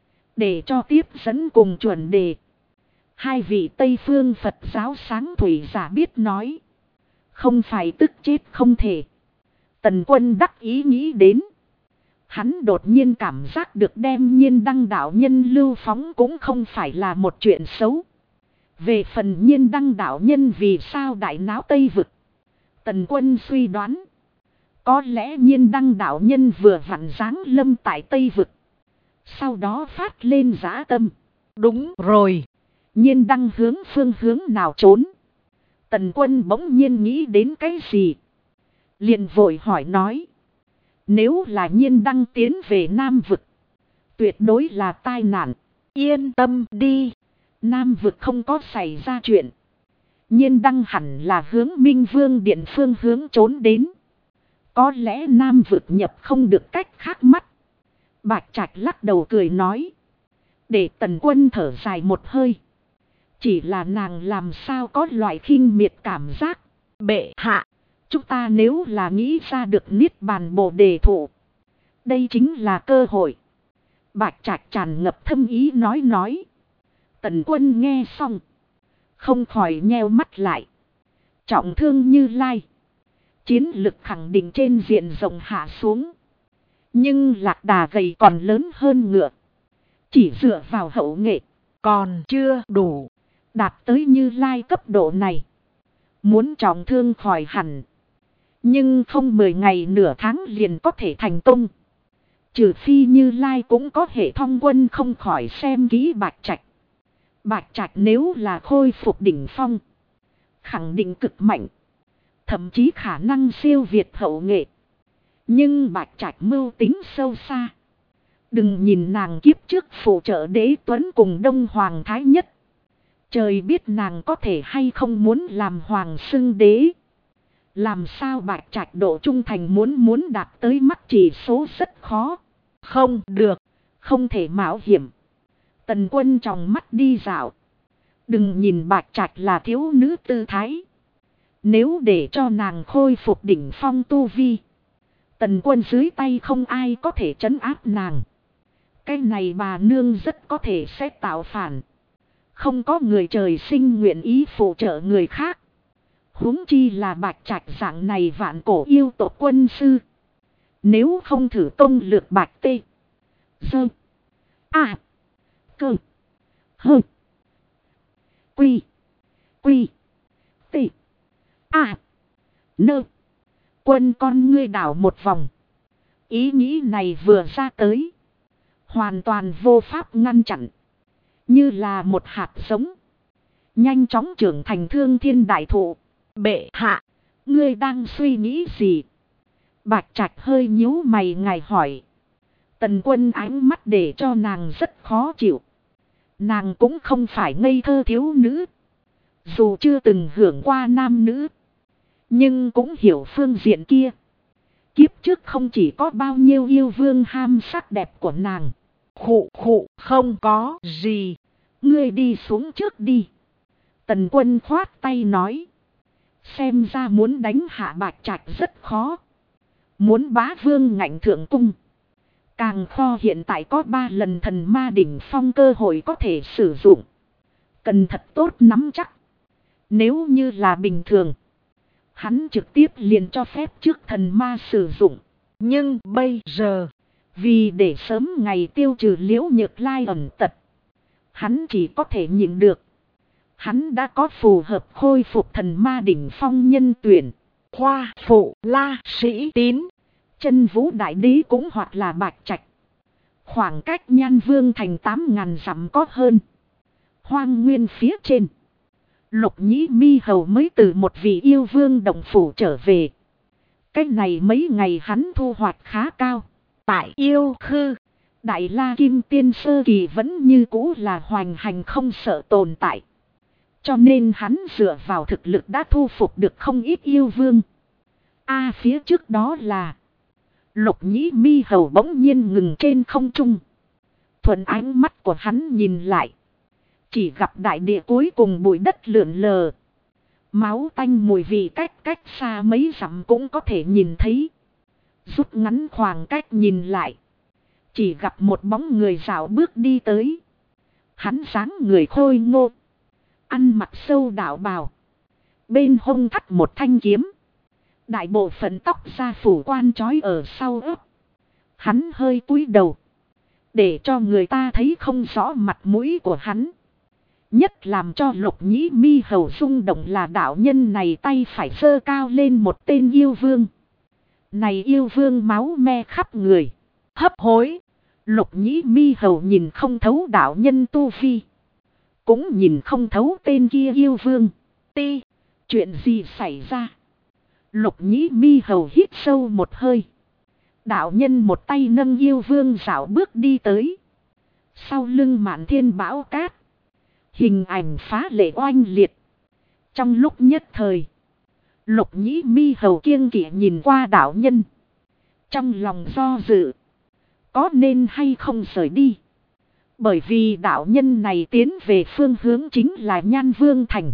S1: Để cho tiếp dẫn cùng chuẩn đề. Hai vị Tây Phương Phật giáo sáng thủy giả biết nói. Không phải tức chết không thể. Tần Quân đắc ý nghĩ đến. Hắn đột nhiên cảm giác được đem Nhiên đăng đạo nhân lưu phóng cũng không phải là một chuyện xấu. Về phần Nhiên đăng đạo nhân vì sao đại náo Tây Vực. Tần Quân suy đoán. Có lẽ Nhiên đăng đạo nhân vừa vặn giáng lâm tại Tây Vực. Sau đó phát lên dã tâm.
S2: Đúng rồi.
S1: Nhiên đăng hướng phương hướng nào trốn. Tần Quân bỗng nhiên nghĩ đến cái gì. Liền vội hỏi nói. Nếu là Nhiên đăng tiến về Nam Vực. Tuyệt đối là tai nạn.
S2: Yên tâm đi.
S1: Nam Vực không có xảy ra chuyện. Nhiên đăng hẳn là hướng Minh Vương Điện phương hướng trốn đến. Có lẽ Nam Vực nhập không được cách khác mắt. Bạch Trạch lắc đầu cười nói. Để Tần Quân thở dài một hơi. Chỉ là nàng làm sao có loại khinh miệt cảm giác.
S2: Bệ hạ.
S1: Chúng ta nếu là nghĩ ra được Niết Bàn Bồ Đề Thụ. Đây chính là cơ hội. Bạch Trạch tràn ngập thâm ý nói. Tần Quân nghe xong. Không khỏi nheo mắt lại. Trọng thương Như Lai. Chiến lực khẳng định trên diện rộng hạ xuống. Nhưng lạc đà gầy còn lớn hơn ngựa. Chỉ dựa vào hậu nghệ.
S2: Còn chưa đủ.
S1: Đạt tới Như Lai cấp độ này. Muốn trọng thương khỏi hẳn. Nhưng không 10 ngày nửa tháng liền có thể thành công. Trừ phi Như Lai cũng có hệ thông quân không khỏi xem kỹ Bạch Trạch. Bạch Trạch nếu là khôi phục đỉnh phong. Khẳng định cực mạnh. Thậm chí khả năng siêu việt hậu nghệ. Nhưng Bạch Trạch mưu tính sâu xa. Đừng nhìn nàng kiếp trước phụ trợ Đế Tuấn cùng Đông Hoàng Thái Nhất. Trời biết nàng có thể hay không muốn làm hoàng xưng đế. Làm sao Bạch Trạch độ trung thành muốn đạt tới mắt chỉ số rất khó.
S2: Không được.
S1: Không thể mạo hiểm. Tần Quân trong mắt đi dạo. Đừng nhìn Bạch Trạch là thiếu nữ tư thái. Nếu để cho nàng khôi phục đỉnh phong tu vi. Tần Quân dưới tay không ai có thể trấn áp nàng. Cái này bà nương rất có thể sẽ tạo phản. Không có người trời sinh nguyện ý phụ trợ người khác. Huống chi là Bạch Trạch dạng này vạn cổ yêu tộc quân sư. Nếu không thử công lược Bạch Tê. Dơ. À. Cơ. Hơ. Quy. Quy. Tê. À. Nơ. Quân con ngươi đảo một vòng. Ý nghĩ này vừa ra tới. Hoàn toàn vô pháp ngăn chặn. Như là một hạt giống. Nhanh chóng trưởng thành thương thiên đại thụ.
S2: Bệ hạ.
S1: Ngươi đang suy nghĩ gì? Bạch Trạch hơi nhíu mày ngài hỏi. Tần Quân ánh mắt để cho nàng rất khó chịu. Nàng cũng không phải ngây thơ thiếu nữ. Dù chưa từng hưởng qua nam nữ. Nhưng cũng hiểu phương diện kia. Kiếp trước không chỉ có bao nhiêu yêu vương ham sắc đẹp của nàng.
S2: Khụ không có gì.
S1: Ngươi đi xuống trước đi. Tần Quân khoát tay nói. Xem ra muốn đánh hạ Bạch Trạch rất khó. Muốn bá vương ngạnh thượng cung. Càng kho hiện tại có 3 lần thần ma đỉnh phong cơ hội có thể sử dụng. Cần thật tốt nắm chắc. Nếu như là bình thường. Hắn trực tiếp liền cho phép trước thần ma sử dụng.
S2: Nhưng bây giờ.
S1: Vì để sớm ngày tiêu trừ Liễu Nhược Lai ẩn tật, hắn chỉ có thể nhịn được. Hắn đã có phù hợp khôi phục thần ma đỉnh phong nhân tuyển.
S2: Khoa phụ La Sĩ Tín,
S1: Chân Vũ Đại Đế cũng hoặc là Bạch Trạch. Khoảng cách Nhan Vương thành 8.000 dặm có hơn. Hoang nguyên phía trên, Lục Nhĩ Mi Hầu mới từ một vị yêu vương động phủ trở về. Cái này mấy ngày hắn thu hoạch khá cao.
S2: tại yêu khư,
S1: Đại La Kim Tiên sơ kỳ vẫn như cũ là hoành hành không sợ tồn tại. Cho nên hắn dựa vào thực lực đã thu phục được không ít yêu vương. Phía trước đó là Lục Nhĩ Mi Hầu bỗng nhiên ngừng trên không trung. Thuận ánh mắt của hắn nhìn lại, chỉ gặp đại địa cuối cùng bụi đất lượn lờ. Máu tanh mùi vị cách xa mấy dặm cũng có thể nhìn thấy. Rút ngắn khoảng cách nhìn lại, chỉ gặp một bóng người dạo bước đi tới. Hắn dáng người khôi ngô, ăn mặc sâu đạo bào, bên hông thắt một thanh kiếm. Đại bộ phận tóc da phủ quan trói ở sau ớt. Hắn hơi cúi đầu, để cho người ta thấy không rõ mặt mũi của hắn. Nhất làm cho Lục Nhĩ Mi Hầu rung động là đạo nhân này tay phải giơ cao lên một tên yêu vương. Này yêu vương máu me khắp người, hấp hối. Lục Nhĩ Mi Hầu nhìn không thấu đạo nhân tu vi, cũng nhìn không thấu tên kia yêu vương. Chuyện gì xảy ra? Lục Nhĩ Mi Hầu hít sâu một hơi. Đạo nhân một tay nâng yêu vương dạo bước đi tới. Sau lưng Mạn Thiên bão cát, hình ảnh phá lệ oanh liệt. Trong lúc nhất thời, Lục Nhĩ Mi Hầu kiêng kỵ nhìn qua đạo nhân, trong lòng do dự, có nên hay không rời đi. Bởi vì đạo nhân này tiến về phương hướng chính là Nhan Vương thành.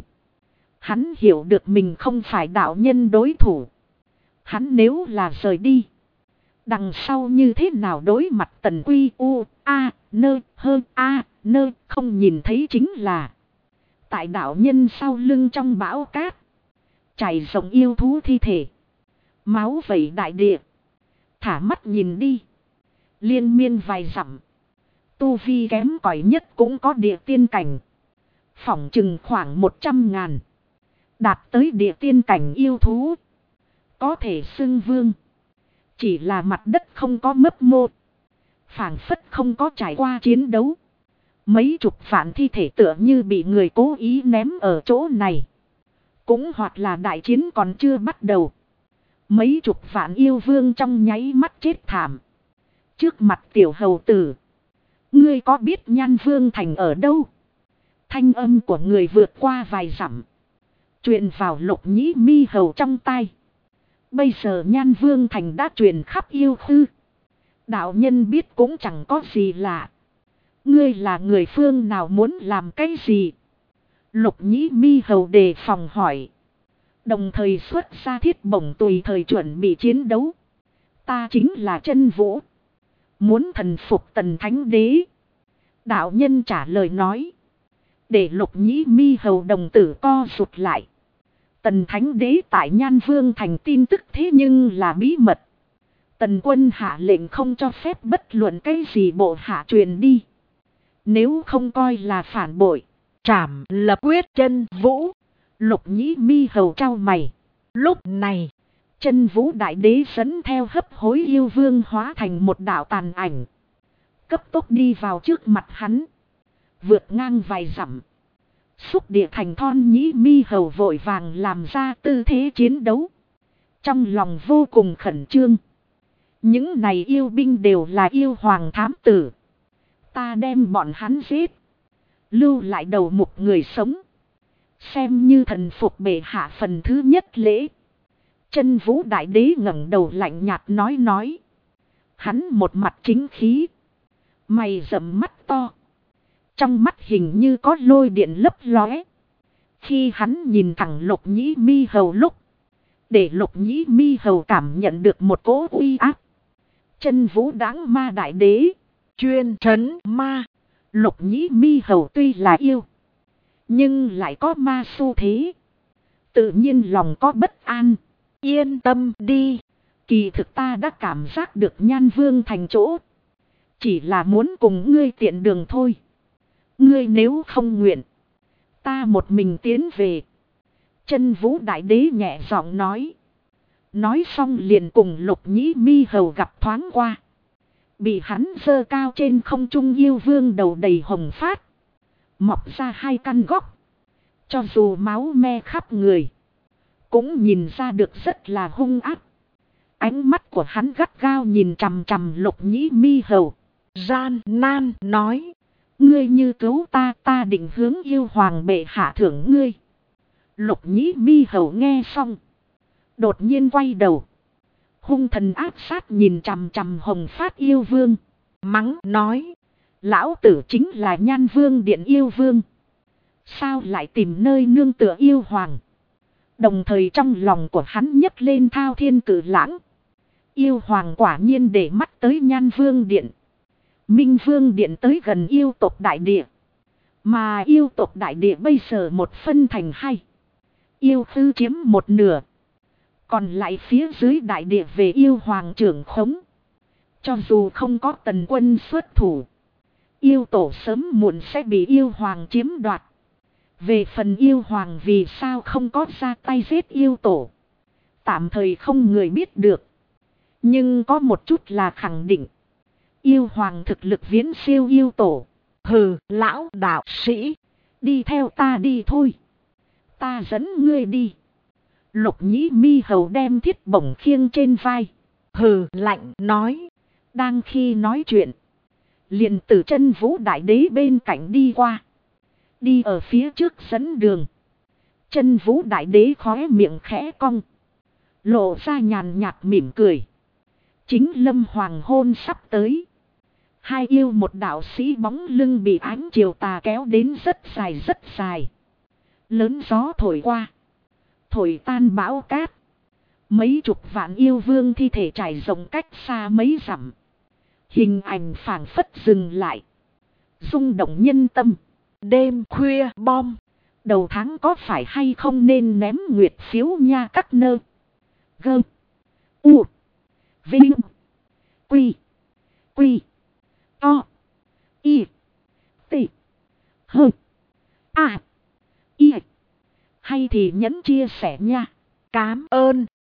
S1: Hắn hiểu được mình không phải đạo nhân đối thủ. Hắn nếu là rời đi, đằng sau như thế nào đối mặt Tần Quy U A Nơ Hơ A Nơ không nhìn thấy chính là. Tại đạo nhân sau lưng trong bão cát, chảy rộng yêu thú thi thể, máu vẩy đại địa. Thả mắt nhìn đi, liên miên vài dặm, tu vi kém cỏi nhất cũng có địa tiên cảnh, phỏng chừng khoảng 100.000. Đạt tới địa tiên cảnh yêu thú, có thể xưng vương. Chỉ là mặt đất không có mấp mô, phảng phất không có trải qua chiến đấu. Mấy chục vạn thi thể tựa như bị người cố ý ném ở chỗ này. Cũng hoặc là đại chiến còn chưa bắt đầu. Mấy chục vạn yêu vương trong nháy mắt chết thảm. Trước mặt tiểu hầu tử, ngươi có biết Nhan Vương thành ở đâu? Thanh âm của người vượt qua vài dặm, truyền vào Lục Nhĩ Mi Hầu trong tai. Bây giờ Nhan Vương thành đã truyền khắp yêu khư. Đạo nhân biết cũng chẳng có gì lạ. Ngươi là người phương nào, muốn làm cái gì? Lục Nhĩ Mi Hầu đề phòng hỏi, đồng thời xuất ra thiết bổng tùy thời chuẩn bị chiến đấu. Ta chính là Chân Vũ, muốn thần phục Tần Thánh Đế. Đạo nhân trả lời nói, để Lục Nhĩ Mi Hầu đồng tử co rụt lại. Tần Thánh Đế tại Nhan Vương thành tin tức thế nhưng là bí mật. Tần quân hạ lệnh không cho phép bất luận cái gì bộ hạ truyền đi. Nếu không coi là phản bội,
S2: trảm lập quyết. Chân Vũ.
S1: Lục Nhĩ Mi Hầu trao mày.
S2: Lúc này,
S1: Chân Vũ Đại Đế dẫn theo hấp hối yêu vương hóa thành một đạo tàn ảnh, cấp tốc đi vào trước mặt hắn, vượt ngang vài dặm. Xúc địa thành Thon Nhĩ Mi Hầu vội vàng làm ra tư thế chiến đấu, trong lòng vô cùng khẩn trương. Những này yêu binh đều là yêu hoàng thám tử, ta đem bọn hắn giết, lưu lại đầu mục người sống, xem như thần phục bệ hạ phần thứ nhất lễ. Chân Vũ Đại Đế ngẩng đầu lạnh nhạt nói. Hắn một mặt chính khí, mày rậm mắt to, trong mắt hình như có lôi điện lấp lóe. Khi hắn nhìn thẳng Lục Nhĩ Mi Hầu lúc, để Lục Nhĩ Mi Hầu cảm nhận được một cỗ uy áp. Chân Vũ Đáng Ma Đại Đế,
S2: chuyên trấn ma.
S1: Lục Nhĩ Mi Hầu tuy là yêu, nhưng lại có ma xu thế, tự nhiên lòng có bất an.
S2: Yên tâm đi,
S1: kỳ thực ta đã cảm giác được Nhan Vương thành chỗ. chỉ là muốn cùng ngươi tiện đường thôi. Ngươi nếu không nguyện, ta một mình tiến về. Chân Vũ Đại Đế nhẹ giọng nói. Nói xong liền cùng Lục Nhĩ Mi Hầu gặp thoáng qua. Bị hắn giơ cao trên không trung yêu vương đầu đầy hồng phát. Mọc ra hai căn góc. Cho dù máu me khắp người, cũng nhìn ra được rất là hung ác. Ánh mắt của hắn gắt gao nhìn chằm chằm Lục Nhĩ Mi Hầu. Gian nan nói. Ngươi như cứu ta, ta định hướng yêu hoàng bệ hạ thưởng ngươi. Lục Nhĩ Mi Hầu nghe xong, đột nhiên quay đầu. Hung thần ác sát nhìn chằm chằm hồng phát yêu vương. Mắng nói. Lão tử chính là Nhan Vương Điện yêu vương. Sao lại tìm nơi nương tựa yêu hoàng. Đồng thời trong lòng của hắn nhấc lên thao thiên cử lãng. Yêu hoàng quả nhiên để mắt tới Nhan Vương Điện. Minh Vương Điện tới gần yêu tộc đại địa. Mà yêu tộc đại địa bây giờ một phân thành hai. Yêu khư chiếm một nửa. Còn lại phía dưới đại địa về yêu hoàng trưởng khống. Cho dù không có tần quân xuất thủ, yêu tổ sớm muộn sẽ bị yêu hoàng chiếm đoạt. Về phần yêu hoàng vì sao không có ra tay giết yêu tổ, tạm thời không người biết được. Nhưng có một chút là khẳng định. Yêu hoàng thực lực viễn siêu yêu tổ. Hừ, lão đạo sĩ, đi theo ta đi thôi. Ta dẫn ngươi đi. Lục Nhĩ Mi Hầu đem thiết bổng khiêng trên vai. Hừ lạnh nói. Đang khi nói chuyện, liền từ Chân Vũ Đại Đế bên cạnh đi qua. Đi ở phía trước dẫn đường. Chân Vũ Đại Đế khóe miệng khẽ cong, lộ ra nhàn nhạt mỉm cười. Chính lâm hoàng hôn sắp tới. Hai yêu một đạo sĩ bóng lưng bị ánh chiều tà kéo đến rất dài rất dài. Lớn gió thổi qua, thổi tan bão cát. Mấy chục vạn yêu vương thi thể trải rộng cách xa mấy dặm. Hình ảnh phảng phất dừng lại, rung động nhân tâm. Đêm khuya bom. Đầu tháng có phải hay không nên ném nguyệt phiếu nha các nơ. Gơ. U. Vinh. Quy. Quy. To. Y. T. Hơ. A. Y. Hay thì nhấn chia sẻ nha. Cám ơn.